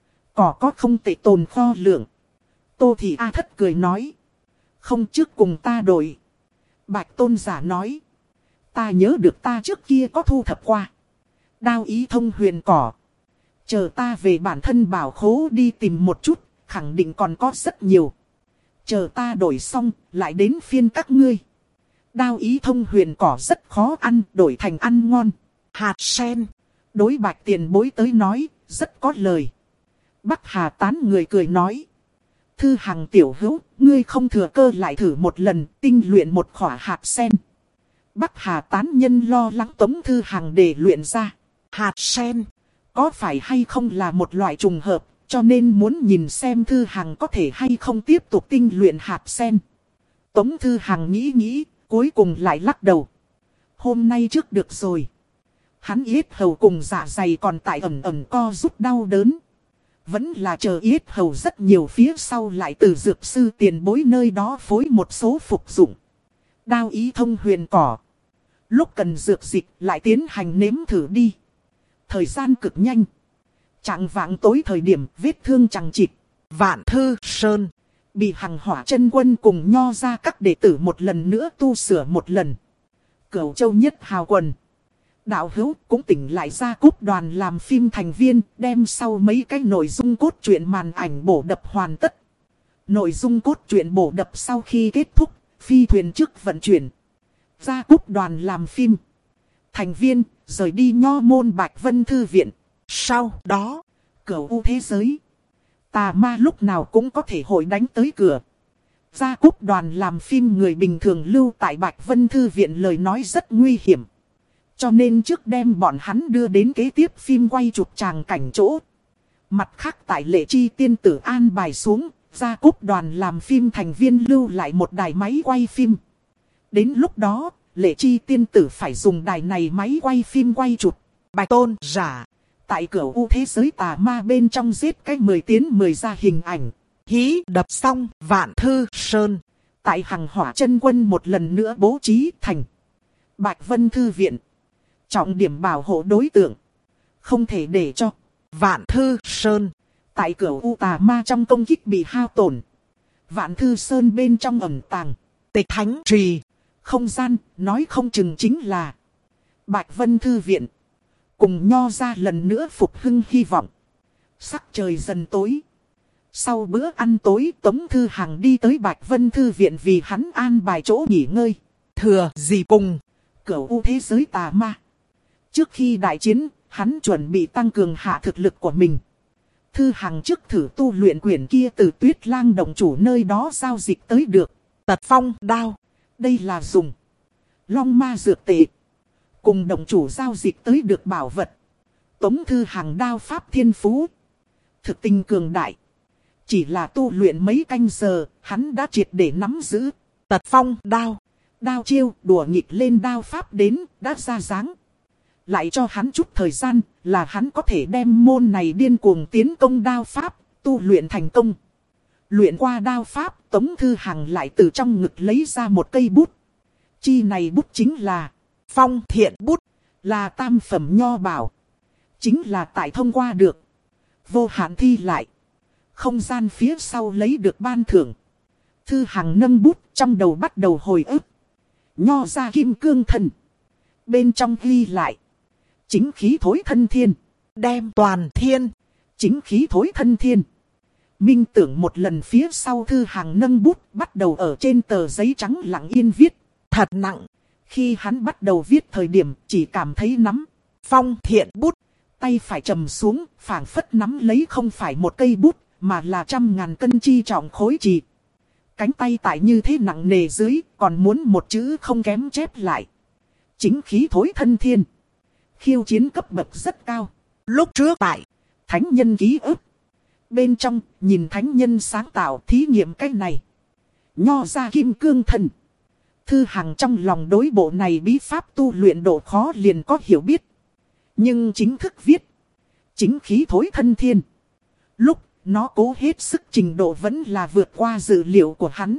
Cỏ có không tệ tồn kho lượng. Tô Thị A Thất cười nói. Không trước cùng ta đổi. Bạch tôn giả nói. Ta nhớ được ta trước kia có thu thập qua. Đao ý thông huyền cỏ. Chờ ta về bản thân bảo khố đi tìm một chút. Khẳng định còn có rất nhiều. Chờ ta đổi xong lại đến phiên các ngươi. Đao ý thông huyền cỏ rất khó ăn, đổi thành ăn ngon. Hạt sen. Đối Bạch tiền bối tới nói, rất có lời. Bắc Hà Tán người cười nói. Thư Hằng tiểu hữu, ngươi không thừa cơ lại thử một lần, tinh luyện một khỏa hạt sen. Bắc Hà Tán nhân lo lắng Tống Thư Hằng để luyện ra. Hạt sen. Có phải hay không là một loại trùng hợp, cho nên muốn nhìn xem Thư Hằng có thể hay không tiếp tục tinh luyện hạt sen. Tống Thư Hằng nghĩ nghĩ, cuối cùng lại lắc đầu. Hôm nay trước được rồi. Hắn yết hầu cùng dạ dày còn tại ẩm ẩm co rút đau đớn. Vẫn là chờ yết hầu rất nhiều phía sau lại từ dược sư tiền bối nơi đó phối một số phục dụng. Đao ý thông huyền cỏ. Lúc cần dược dịch lại tiến hành nếm thử đi. Thời gian cực nhanh. Trạng vạng tối thời điểm vết thương chằng chịt. Vạn Thư Sơn. Bị Hằng Hỏa Chân Quân cùng nho ra các đệ tử một lần nữa tu sửa một lần. Cửu Châu Nhất Hào Quần. Đạo hữu cũng tỉnh lại ra cúp đoàn làm phim thành viên, đem sau mấy cái nội dung cốt truyện màn ảnh bổ đập hoàn tất. Nội dung cốt truyện bổ đập sau khi kết thúc, phi thuyền trước vận chuyển. Ra cúp đoàn làm phim. Thành viên, rời đi Nho Môn Bạch Vân Thư Viện. Sau đó, Cửu u thế giới. Tà ma lúc nào cũng có thể hội đánh tới cửa. Gia Cúc đoàn làm phim người bình thường lưu tại Bạch Vân Thư viện lời nói rất nguy hiểm. Cho nên trước đem bọn hắn đưa đến kế tiếp phim quay chụp tràng cảnh chỗ. Mặt khác tại Lệ Chi tiên tử an bài xuống, Gia Cúc đoàn làm phim thành viên lưu lại một đài máy quay phim. Đến lúc đó, Lệ Chi tiên tử phải dùng đài này máy quay phim quay chụp. Bạch Tôn giả. Tại Cửu u thế giới tà ma bên trong giết cái mười tiến mười ra hình ảnh. Hí đập xong Vạn Thư Sơn. Tại Hằng Hỏa Chân Quân một lần nữa bố trí thành Bạch Vân Thư viện. Trọng điểm bảo hộ đối tượng. Không thể để cho Vạn Thư Sơn. Tại Cửu u tà ma trong công kích bị hao tổn. Vạn Thư Sơn bên trong ẩn tàng Tịch Thánh Trì. Không gian, nói không chừng chính là Bạch Vân Thư viện. Cùng Nho ra lần nữa phục hưng hy vọng. Sắc trời dần tối. Sau bữa ăn tối, Tống Thư Hằng đi tới Bạch Vân Thư viện vì hắn an bài chỗ nghỉ ngơi. Thừa gì cùng Cửu u thế giới tà ma. Trước khi đại chiến, hắn chuẩn bị tăng cường hạ thực lực của mình. Thư Hằng trước thử tu luyện quyển kia từ Tuyết Lang động chủ nơi đó giao dịch tới được. Tật phong đao. Đây là dùng long ma dược tệ. Cùng động chủ giao dịch tới được bảo vật. Tống Thư Hằng đao pháp thiên phú. Thực tình cường đại. Chỉ là tu luyện mấy canh giờ, hắn đã triệt để nắm giữ. Tật phong đao. Đao chiêu đùa nghịch lên đao pháp đến, đã ra dáng. Lại cho hắn chút thời gian, là hắn có thể đem môn này điên cuồng tiến công đao pháp, tu luyện thành công. Luyện qua đao pháp, Tống Thư Hằng lại từ trong ngực lấy ra một cây bút. Chi này bút chính là Phong Thiện Bút, là tam phẩm nho bảo. Chính là tại thông qua được vô hạn thi lại. Không gian phía sau lấy được ban thưởng. Thư Hằng nâng bút trong đầu bắt đầu hồi ức. Nho ra kim cương thần. Bên trong ghi lại. Chính khí thối thân thiên. đem toàn thiên. Chính khí thối thân thiên. Minh tưởng một lần phía sau Thư Hằng nâng bút bắt đầu ở trên tờ giấy trắng lặng yên viết. Thật nặng. Khi hắn bắt đầu viết thời điểm chỉ cảm thấy nắm. Phong Thiện Bút. Tay phải trầm xuống, phảng phất nắm lấy không phải một cây bút, mà là trăm ngàn cân chi trọng khối trì. Cánh tay tại như thế nặng nề dưới, còn muốn một chữ không kém chép lại. Chính khí thối thân thiên. Khiêu chiến cấp bậc rất cao. Lúc trước tại Thánh nhân ký ức. Bên trong, nhìn thánh nhân sáng tạo thí nghiệm cái này. Nho ra kim cương thần. Thư Hằng trong lòng đối bộ này bí pháp tu luyện độ khó liền có hiểu biết. Nhưng chính thức viết. Chính khí thối thân thiên. Lúc nó cố hết sức trình độ vẫn là vượt qua dự liệu của hắn.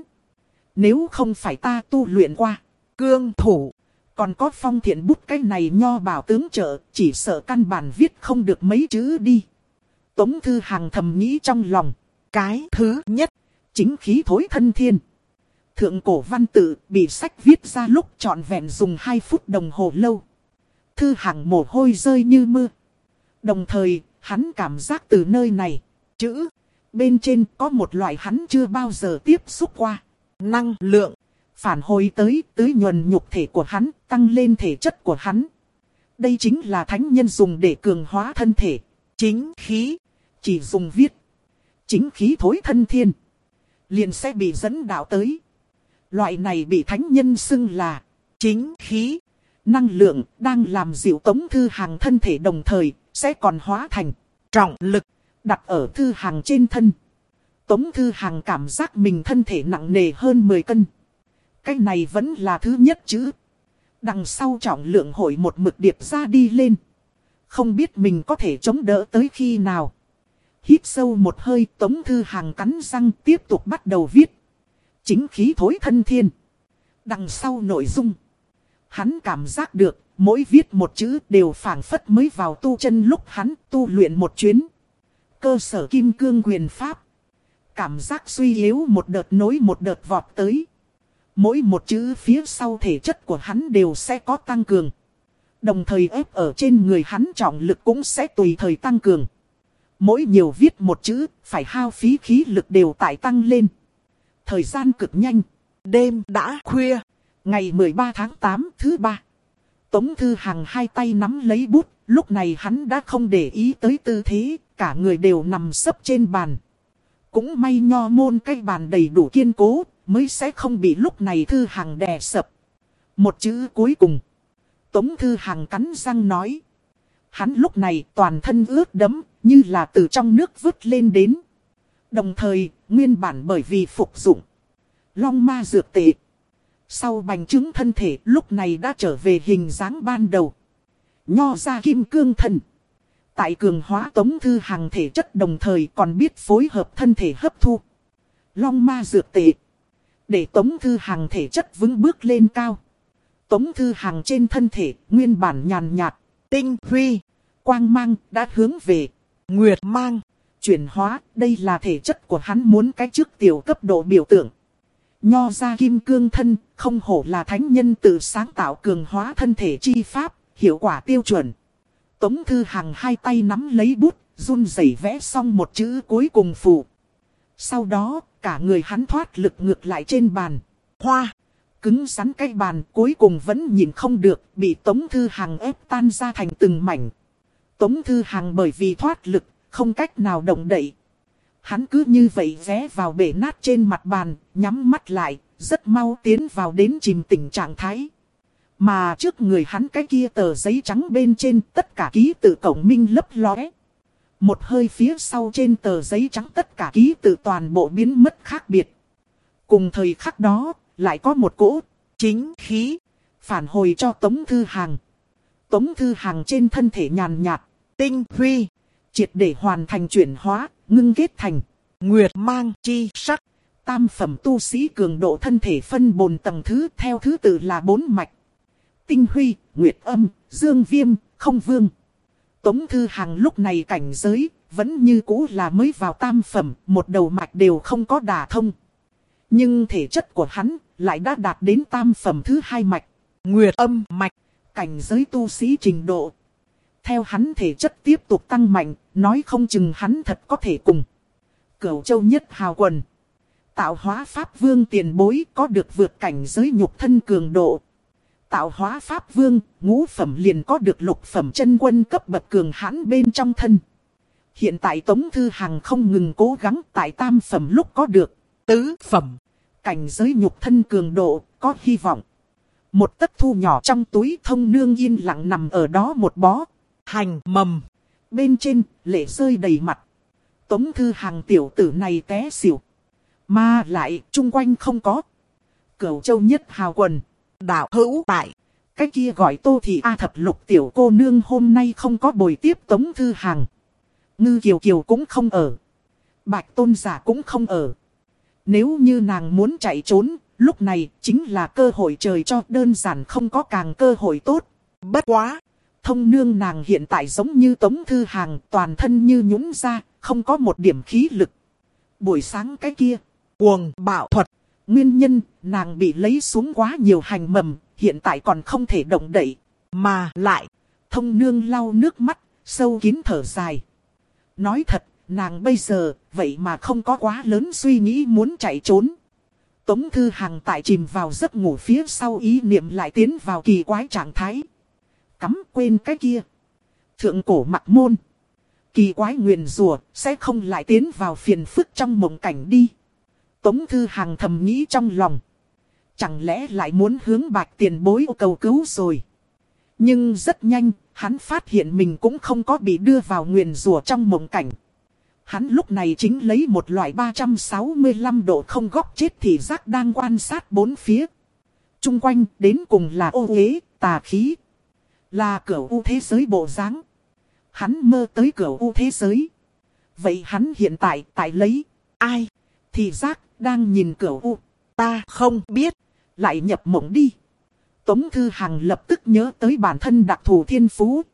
Nếu không phải ta tu luyện qua cương thủ. Còn có Phong Thiện Bút cái này nho bảo tướng trợ. Chỉ sợ căn bản viết không được mấy chữ đi. Tống Thư Hằng thầm nghĩ trong lòng. Cái thứ nhất. Chính khí thối thân thiên. Thượng cổ văn tự bị sách viết ra lúc trọn vẹn dùng hai phút đồng hồ lâu. Thư Hằng mồ hôi rơi như mưa. Đồng thời, hắn cảm giác từ nơi này, chữ, bên trên có một loại hắn chưa bao giờ tiếp xúc qua. Năng lượng, phản hồi tới, tưới nhuần nhục thể của hắn, tăng lên thể chất của hắn. Đây chính là thánh nhân dùng để cường hóa thân thể. Chính khí, chỉ dùng viết. Chính khí thối thân thiên. Liền sẽ bị dẫn đạo tới. Loại này bị thánh nhân xưng là chính khí. Năng lượng đang làm dịu Tống Thư Hằng thân thể đồng thời sẽ còn hóa thành trọng lực đặt ở Thư Hằng trên thân. Tống Thư Hằng cảm giác mình thân thể nặng nề hơn mười cân. Cái này vẫn là thứ nhất chứ. Đằng sau trọng lượng hội một mực điệp ra đi lên. Không biết mình có thể chống đỡ tới khi nào. Hít sâu một hơi, Tống Thư Hằng cắn răng tiếp tục bắt đầu viết. Chính khí thối thân thiên. Đằng sau nội dung, hắn cảm giác được, mỗi viết một chữ đều phảng phất mới vào tu chân lúc hắn tu luyện một chuyến. Cơ sở kim cương quyền pháp. Cảm giác suy yếu một đợt nối một đợt vọt tới. Mỗi một chữ phía sau thể chất của hắn đều sẽ có tăng cường. Đồng thời ép ở trên người hắn trọng lực cũng sẽ tùy thời tăng cường. Mỗi nhiều viết một chữ, phải hao phí khí lực đều tại tăng lên. Thời gian cực nhanh. Đêm đã khuya. Ngày mười ba tháng tám thứ ba. Tống Thư Hằng hai tay nắm lấy bút. Lúc này hắn đã không để ý tới tư thế. cả người đều nằm sấp trên bàn. Cũng may nho môn cái bàn đầy đủ kiên cố, mới sẽ không bị lúc này Thư Hằng đè sập. Một chữ cuối cùng. Tống Thư Hằng cắn răng nói. Hắn lúc này toàn thân ướt đẫm, như là từ trong nước vứt lên đến. Đồng thời, nguyên bản bởi vì phục dụng long ma dược tệ. Sau bành trướng thân thể lúc này đã trở về hình dáng ban đầu. Nho ra kim cương thần. Tại cường hóa Tống Thư Hằng thể chất đồng thời còn biết phối hợp thân thể hấp thu long ma dược tệ. Để Tống Thư Hằng thể chất vững bước lên cao. Tống Thư Hằng trên thân thể nguyên bản nhàn nhạt, tinh huy, quang mang đã hướng về nguyệt mang. Chuyển hóa, đây là thể chất của hắn muốn cái trước tiểu cấp độ biểu tượng. Nho ra kim cương thân, không hổ là thánh nhân tự sáng tạo cường hóa thân thể chi pháp, hiệu quả tiêu chuẩn. Tống Thư Hằng hai tay nắm lấy bút, run rẩy vẽ xong một chữ cuối cùng phụ. Sau đó, cả người hắn thoát lực ngược lại trên bàn. Hoa, cứng rắn cái bàn cuối cùng vẫn nhìn không được, bị Tống Thư Hằng ép tan ra thành từng mảnh. Tống Thư Hằng bởi vì thoát lực, không cách nào động đậy. Hắn cứ như vậy ghé vào bể nát trên mặt bàn, nhắm mắt lại, rất mau tiến vào đến chìm tỉnh trạng thái. Mà trước người hắn cái kia tờ giấy trắng bên trên tất cả ký tự cổng minh lấp lóe. Một hơi phía sau trên tờ giấy trắng tất cả ký tự toàn bộ biến mất khác biệt. Cùng thời khắc đó, lại có một cỗ chính khí phản hồi cho Tống Thư Hằng. Tống Thư Hằng trên thân thể nhàn nhạt, tinh huy, triệt để hoàn thành chuyển hóa, ngưng kết thành nguyệt mang chi sắc. Tam phẩm tu sĩ cường độ thân thể phân bồn tầng thứ theo thứ tự là bốn mạch. Tinh huy, nguyệt âm, dương viêm, không vương. Tống Thư Hằng lúc này cảnh giới, vẫn như cũ là mới vào tam phẩm, một đầu mạch đều không có đả thông. Nhưng thể chất của hắn lại đã đạt đến tam phẩm thứ hai mạch, nguyệt âm mạch, cảnh giới tu sĩ trình độ. Theo hắn thể chất tiếp tục tăng mạnh, nói không chừng hắn thật có thể cùng Cửu Châu Nhất Hào Quần, tạo hóa Pháp Vương tiền bối có được vượt cảnh giới nhục thân cường độ. Tạo hóa Pháp Vương, ngũ phẩm liền có được lục phẩm chân quân cấp bậc cường hãn bên trong thân. Hiện tại Tống Thư Hằng không ngừng cố gắng tại tam phẩm lúc có được tứ phẩm. Cảnh giới nhục thân cường độ, có hy vọng. Một tấc thu nhỏ trong túi Thông Nương yên lặng nằm ở đó một bó hành mầm. Bên trên, lệ rơi đầy mặt. Tống Thư Hằng tiểu tử này té xỉu. Mà lại, chung quanh không có Cửu Châu Nhất Hào Quần, đạo hữu tại. Cái kia gọi Tô Thị A Thập Lục tiểu cô nương hôm nay không có bồi tiếp Tống Thư Hằng. Ngư Kiều Kiều cũng không ở. Bạch Tôn Giả cũng không ở. Nếu như nàng muốn chạy trốn, lúc này chính là cơ hội trời cho, đơn giản không có càng cơ hội tốt. Bất quá, Thông Nương nàng hiện tại giống như Tống Thư Hằng, toàn thân như nhũn ra, không có một điểm khí lực. Buổi sáng cái kia, cuồng bạo thuật, nguyên nhân nàng bị lấy xuống quá nhiều hành mầm, hiện tại còn không thể động đậy. Mà lại, Thông Nương lau nước mắt, sâu kín thở dài. Nói thật, nàng bây giờ, vậy mà không có quá lớn suy nghĩ muốn chạy trốn. Tống Thư Hằng tại chìm vào giấc ngủ phía sau ý niệm lại tiến vào kỳ quái trạng thái. Cắm quên cái kia. Thượng cổ mặc môn. Kỳ quái nguyền rủa sẽ không lại tiến vào phiền phức trong mộng cảnh đi. Tống Thư Hằng thầm nghĩ trong lòng. Chẳng lẽ lại muốn hướng Bạch tiền bối cầu cứu rồi. Nhưng rất nhanh, hắn phát hiện mình cũng không có bị đưa vào nguyền rủa trong mộng cảnh. Hắn lúc này chính lấy một loại ba trăm sáu mươi lăm độ không góc chết thị giác đang quan sát bốn phía. Trung quanh đến cùng là ô uế, tà khí. Là cửu u thế giới bộ dáng. Hắn mơ tới cửu u thế giới. Vậy hắn hiện tại tại lấy ai? Thị giác đang nhìn cửu u. Ta không biết. Lại nhập mộng đi. Tống Thư Hằng lập tức nhớ tới bản thân đặc thù thiên phú.